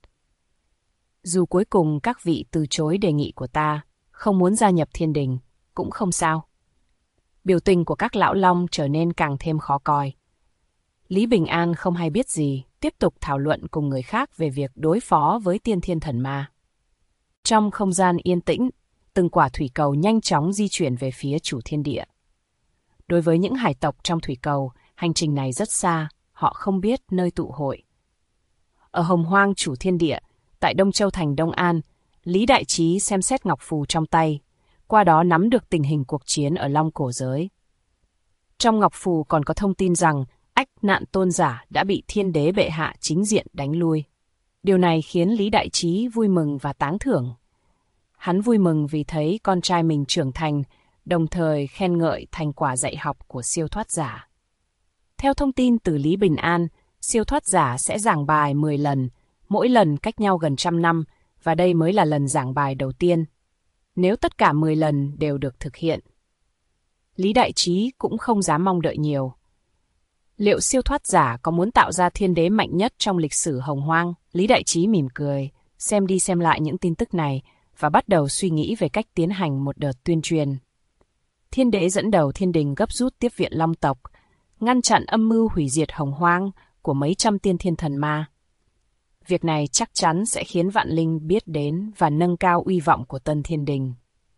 Dù cuối cùng các vị từ chối đề nghị của ta, không muốn gia nhập Thiên Đình, cũng không sao. Biểu tình của các lão Long trở nên càng thêm khó coi. Lý Bình An không hay biết gì, tiếp tục thảo luận cùng người khác về việc đối phó với tiên thiên thần ma. Trong không gian yên tĩnh, từng quả thủy cầu nhanh chóng di chuyển về phía chủ thiên địa. Đối với những hải tộc trong thủy cầu, hành trình này rất xa, họ không biết nơi tụ hội. Ở Hồng Hoang chủ thiên địa, tại Đông Châu thành Đông An, Lý Đại Trí xem xét ngọc phù trong tay, qua đó nắm được tình hình cuộc chiến ở Long cổ giới. Trong ngọc phù còn có thông tin rằng Ách Nạn tôn giả đã bị Thiên Đế bệ hạ chính diện đánh lui. Điều này khiến Lý Đại Trí vui mừng và tán thưởng. Hắn vui mừng vì thấy con trai mình trưởng thành, đồng thời khen ngợi thành quả dạy học của siêu thoát giả. Theo thông tin từ Lý Bình An, siêu thoát giả sẽ giảng bài 10 lần, mỗi lần cách nhau gần 100 năm, và đây mới là lần giảng bài đầu tiên. Nếu tất cả 10 lần đều được thực hiện, Lý Đại Trí cũng không dám mong đợi nhiều. Liệu siêu thoát giả có muốn tạo ra thiên đế mạnh nhất trong lịch sử Hồng Hoang? Lý Đại Trí mỉm cười, xem đi xem lại những tin tức này và bắt đầu suy nghĩ về cách tiến hành một đợt tuyên truyền. Thiên đế dẫn đầu Thiên Đình gấp rút tiếp viện Long tộc, ngăn chặn âm mưu hủy diệt Hồng Hoang của mấy trăm tiên thiên thần ma. Việc này chắc chắn sẽ khiến vạn linh biết đến và nâng cao uy vọng của Tân Thiên Đình.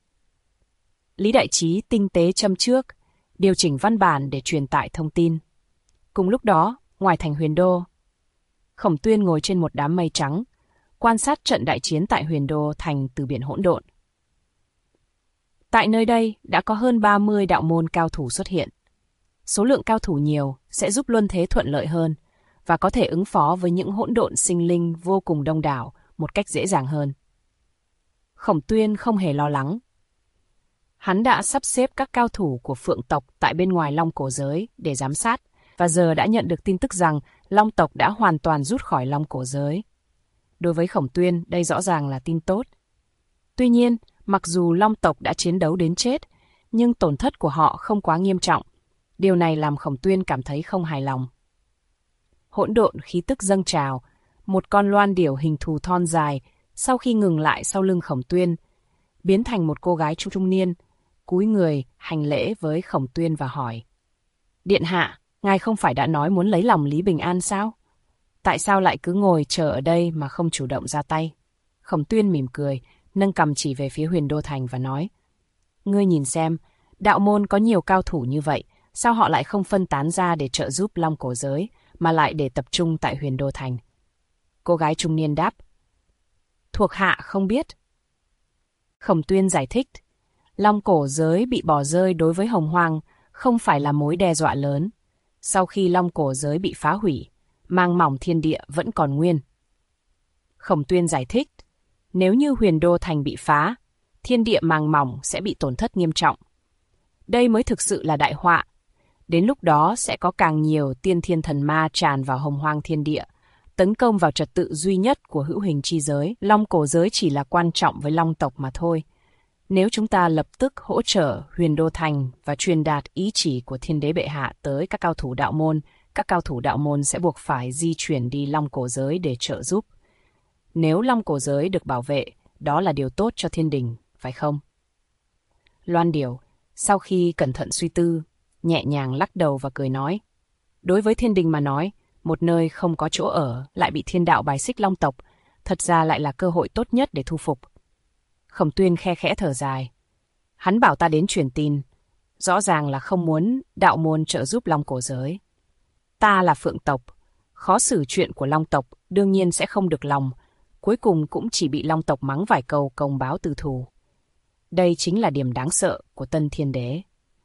Lý Đại Trí tinh tế châm trước, điều chỉnh văn bản để truyền tải thông tin. Cùng lúc đó, ngoài thành Huyền Đô, Khổng Tuyên ngồi trên một đám mây trắng, quan sát trận đại chiến tại Huyền Đô thành từ biển hỗn độn. Tại nơi đây đã có hơn 30 đạo môn cao thủ xuất hiện. Số lượng cao thủ nhiều sẽ giúp luân thế thuận lợi hơn và có thể ứng phó với những hỗn độn sinh linh vô cùng đông đảo một cách dễ dàng hơn. Khổng Tuyên không hề lo lắng. Hắn đã sắp xếp các cao thủ của Phượng tộc tại bên ngoài Long cổ giới để giám sát, và giờ đã nhận được tin tức rằng Long tộc đã hoàn toàn rút khỏi Long cổ giới. Đối với Khổng Tuyên, đây rõ ràng là tin tốt. Tuy nhiên, mặc dù Long tộc đã chiến đấu đến chết, nhưng tổn thất của họ không quá nghiêm trọng. Điều này làm Khổng Tuyên cảm thấy không hài lòng. Hỗn độn khí tức dâng trào, một con loan điểu hình thù thon dài, sau khi ngừng lại sau lưng Khổng Tuyên, biến thành một cô gái trung niên, cúi người hành lễ với Khổng Tuyên và hỏi: Điện hạ, ngài không phải đã nói muốn lấy lòng Lý Bình An sao? Tại sao lại cứ ngồi chờ ở đây mà không chủ động ra tay? Khổng Tuyên mỉm cười, nâng cằm chỉ về phía Huyền Đô Thành và nói: Ngươi nhìn xem, đạo môn có nhiều cao thủ như vậy, sao họ lại không phân tán ra để trợ giúp Long Cổ giới, mà lại để tập trung tại Huyền Đô Thành? Cô gái trung niên đáp: Thuộc hạ không biết. Khổng Tuyên giải thích: Long Cổ giới bị bỏ rơi đối với Hồng Hoang không phải là mối đe dọa lớn. Sau khi Long Cổ giới bị phá hủy, mang mỏng thiên địa vẫn còn nguyên. Khổng Tuyên giải thích: Nếu như Huyền Đô Thành bị phá, thiên địa màng mỏng sẽ bị tổn thất nghiêm trọng. Đây mới thực sự là đại họa. Đến lúc đó sẽ có càng nhiều tiên thiên thần ma tràn vào Hồng Hoang thiên địa, tấn công vào trật tự duy nhất của hữu hình chi giới. Long Cổ giới chỉ là quan trọng với Long tộc mà thôi. Nếu chúng ta lập tức hỗ trợ Huyền Đô Thành và truyền đạt ý chỉ của Thiên Đế bệ hạ tới các cao thủ đạo môn, các cao thủ đạo môn sẽ buộc phải di chuyển đi Long Cổ giới để trợ giúp. Nếu Long Cổ giới được bảo vệ, đó là điều tốt cho thiên đình, phải không? Loan Điểu, sau khi cẩn thận suy tư, nhẹ nhàng lắc đầu và cười nói: Đối với thiên đình mà nói, một nơi không có chỗ ở lại bị thiên đạo bài xích Long tộc, thật ra lại là cơ hội tốt nhất để thu phục. Khổng Tuyên khe khẽ thở dài. Hắn bảo ta đến truyền tin, rõ ràng là không muốn đạo môn trợ giúp Long Cổ giới. Ta là Phượng tộc, khó xử chuyện của Long tộc đương nhiên sẽ không được lòng, cuối cùng cũng chỉ bị Long tộc mắng vài câu công báo từ thù. Đây chính là điểm đáng sợ của Tân Thiên Đế.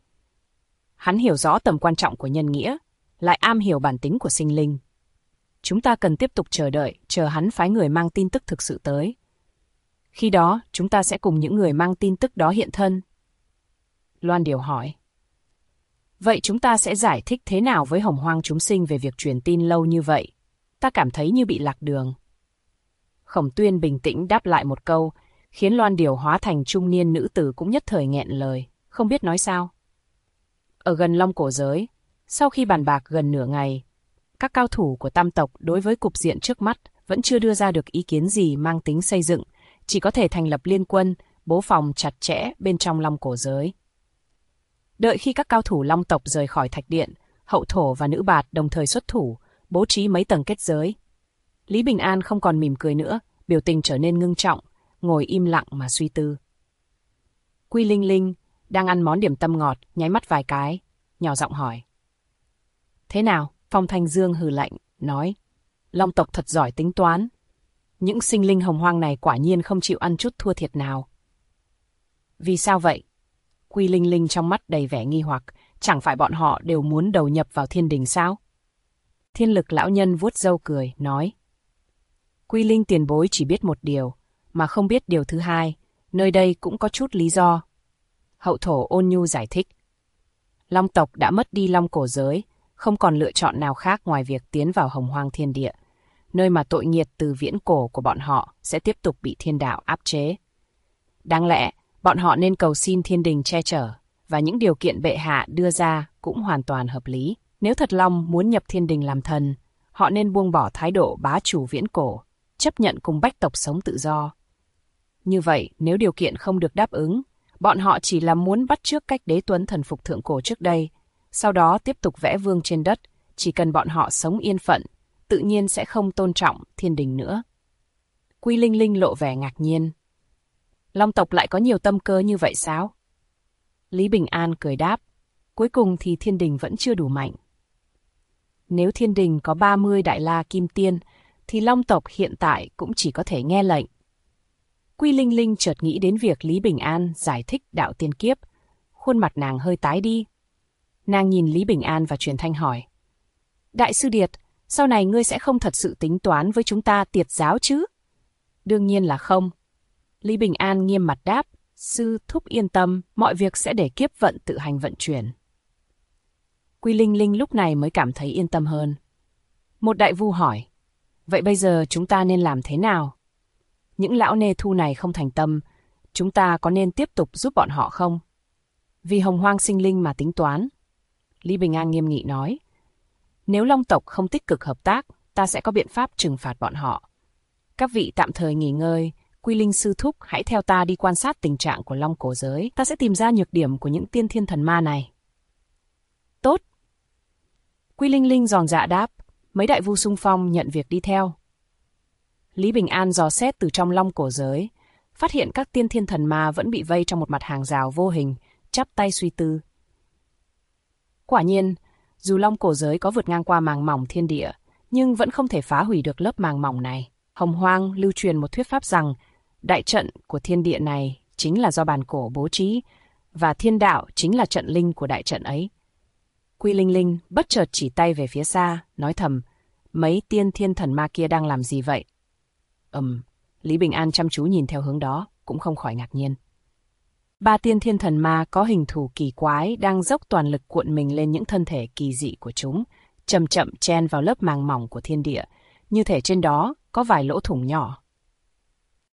Hắn hiểu rõ tầm quan trọng của nhân nghĩa, lại am hiểu bản tính của sinh linh. Chúng ta cần tiếp tục chờ đợi, chờ hắn phái người mang tin tức thực sự tới. Khi đó, chúng ta sẽ cùng những người mang tin tức đó hiện thân. Loan Điểu hỏi: Vậy chúng ta sẽ giải thích thế nào với Hồng Hoang chúng sinh về việc truyền tin lâu như vậy? Ta cảm thấy như bị lạc đường. Khổng Tuyên bình tĩnh đáp lại một câu, khiến Loan Điểu hóa thành trung niên nữ tử cũng nhất thời nghẹn lời, không biết nói sao. Ở gần Long Cổ giới, sau khi bàn bạc gần nửa ngày, các cao thủ của Tam tộc đối với cục diện trước mắt vẫn chưa đưa ra được ý kiến gì mang tính xây dựng, chỉ có thể thành lập liên quân, bố phòng chặt chẽ bên trong Long Cổ giới. Đợi khi các cao thủ Long tộc rời khỏi thạch điện, Hậu Thổ và Nữ Bạt đồng thời xuất thủ, bố trí mấy tầng kết giới. Lý Bình An không còn mỉm cười nữa, biểu tình trở nên ngưng trọng, ngồi im lặng mà suy tư. Quy Linh Linh đang ăn món điểm tâm ngọt, nháy mắt vài cái, nhỏ giọng hỏi: Thế nào? Phong Thanh Dương hừ lạnh, nói: Long tộc thật giỏi tính toán. Những sinh linh hồng hoang này quả nhiên không chịu ăn chút thua thiệt nào. Vì sao vậy? Quy Linh Linh trong mắt đầy vẻ nghi hoặc, chẳng phải bọn họ đều muốn đầu nhập vào thiên đình sao? Thiên Lực lão nhân vuốt râu cười, nói: Quy Linh tiền bối chỉ biết một điều, mà không biết điều thứ hai, nơi đây cũng có chút lý do. Hậu Thổ ôn nhu giải thích: Long tộc đã mất đi Long Cổ giới, không còn lựa chọn nào khác ngoài việc tiến vào Hồng Hoang thiên địa, nơi mà tội nghiệt từ viễn cổ của bọn họ sẽ tiếp tục bị thiên đạo áp chế. Đáng lẽ, bọn họ nên cầu xin thiên đình che chở, và những điều kiện bệ hạ đưa ra cũng hoàn toàn hợp lý. Nếu thật lòng muốn nhập thiên đình làm thần, họ nên buông bỏ thái độ bá chủ viễn cổ, chấp nhận cùng bách tộc sống tự do. Như vậy, nếu điều kiện không được đáp ứng, bọn họ chỉ là muốn bắt chước cách Đế Tuấn thần phục thượng cổ trước đây, sau đó tiếp tục vẽ vương trên đất, chỉ cần bọn họ sống yên phận, tự nhiên sẽ không tôn trọng thiên đình nữa. Quy Linh Linh lộ vẻ ngạc nhiên. Long tộc lại có nhiều tâm cơ như vậy sao? Lý Bình An cười đáp: Cuối cùng thì thiên đình vẫn chưa đủ mạnh. Nếu thiên đình có 30 đại la kim tiên, thì Long tộc hiện tại cũng chỉ có thể nghe lệnh. Quy Linh Linh chợt nghĩ đến việc Lý Bình An giải thích đạo tiên kiếp, khuôn mặt nàng hơi tái đi. Nàng nhìn Lý Bình An và truyền thanh hỏi: Đại sư Điệt, sau này ngươi sẽ không thật sự tính toán với chúng ta tiệt giáo chứ? Đương nhiên là không. Lý Bình An nghiêm mặt đáp: Sư thúc yên tâm, mọi việc sẽ để kiếp vận tự hành vận chuyển. Quy Linh Linh lúc này mới cảm thấy yên tâm hơn. Một đại vu hỏi: Vậy bây giờ chúng ta nên làm thế nào? Những lão nê thu này không thành tâm, chúng ta có nên tiếp tục giúp bọn họ không? Vì hồng hoang sinh linh mà tính toán. Lý Bình An nghiêm nghị nói: Nếu Long tộc không tích cực hợp tác, ta sẽ có biện pháp trừng phạt bọn họ. Các vị tạm thời nghỉ ngơi, Quy Linh sư thúc, hãy theo ta đi quan sát tình trạng của long cổ giới, ta sẽ tìm ra nhược điểm của những tiên thiên thần ma này. Tốt. Quy Linh Linh giòn dạ đáp, mấy đại vu xung phong nhận việc đi theo. Lý Bình An dò xét từ trong long cổ giới, phát hiện các tiên thiên thần ma vẫn bị vây trong một mặt hàng rào vô hình, chắp tay suy tư. Quả nhiên, dù long cổ giới có vượt ngang qua màng mỏng thiên địa, nhưng vẫn không thể phá hủy được lớp màng mỏng này. Hồng Hoang lưu truyền một thuyết pháp rằng đại trận của thiên địa này chính là do bàn cổ bố trí, và thiên đạo chính là trận linh của đại trận ấy. Quy Linh Linh bất chợt chỉ tay về phía xa, nói thầm, mấy tiên thiên thần ma kia đang làm gì vậy? Lý Bình An chăm chú nhìn theo hướng đó, cũng không khỏi ngạc nhiên. 3 tiên thiên thần ma có hình thù kỳ quái đang dốc toàn lực cuộn mình lên những thân thể kỳ dị của chúng, chậm chậm chen vào lớp màng mỏng của thiên địa, như thể trên đó có vài lỗ thủng nhỏ.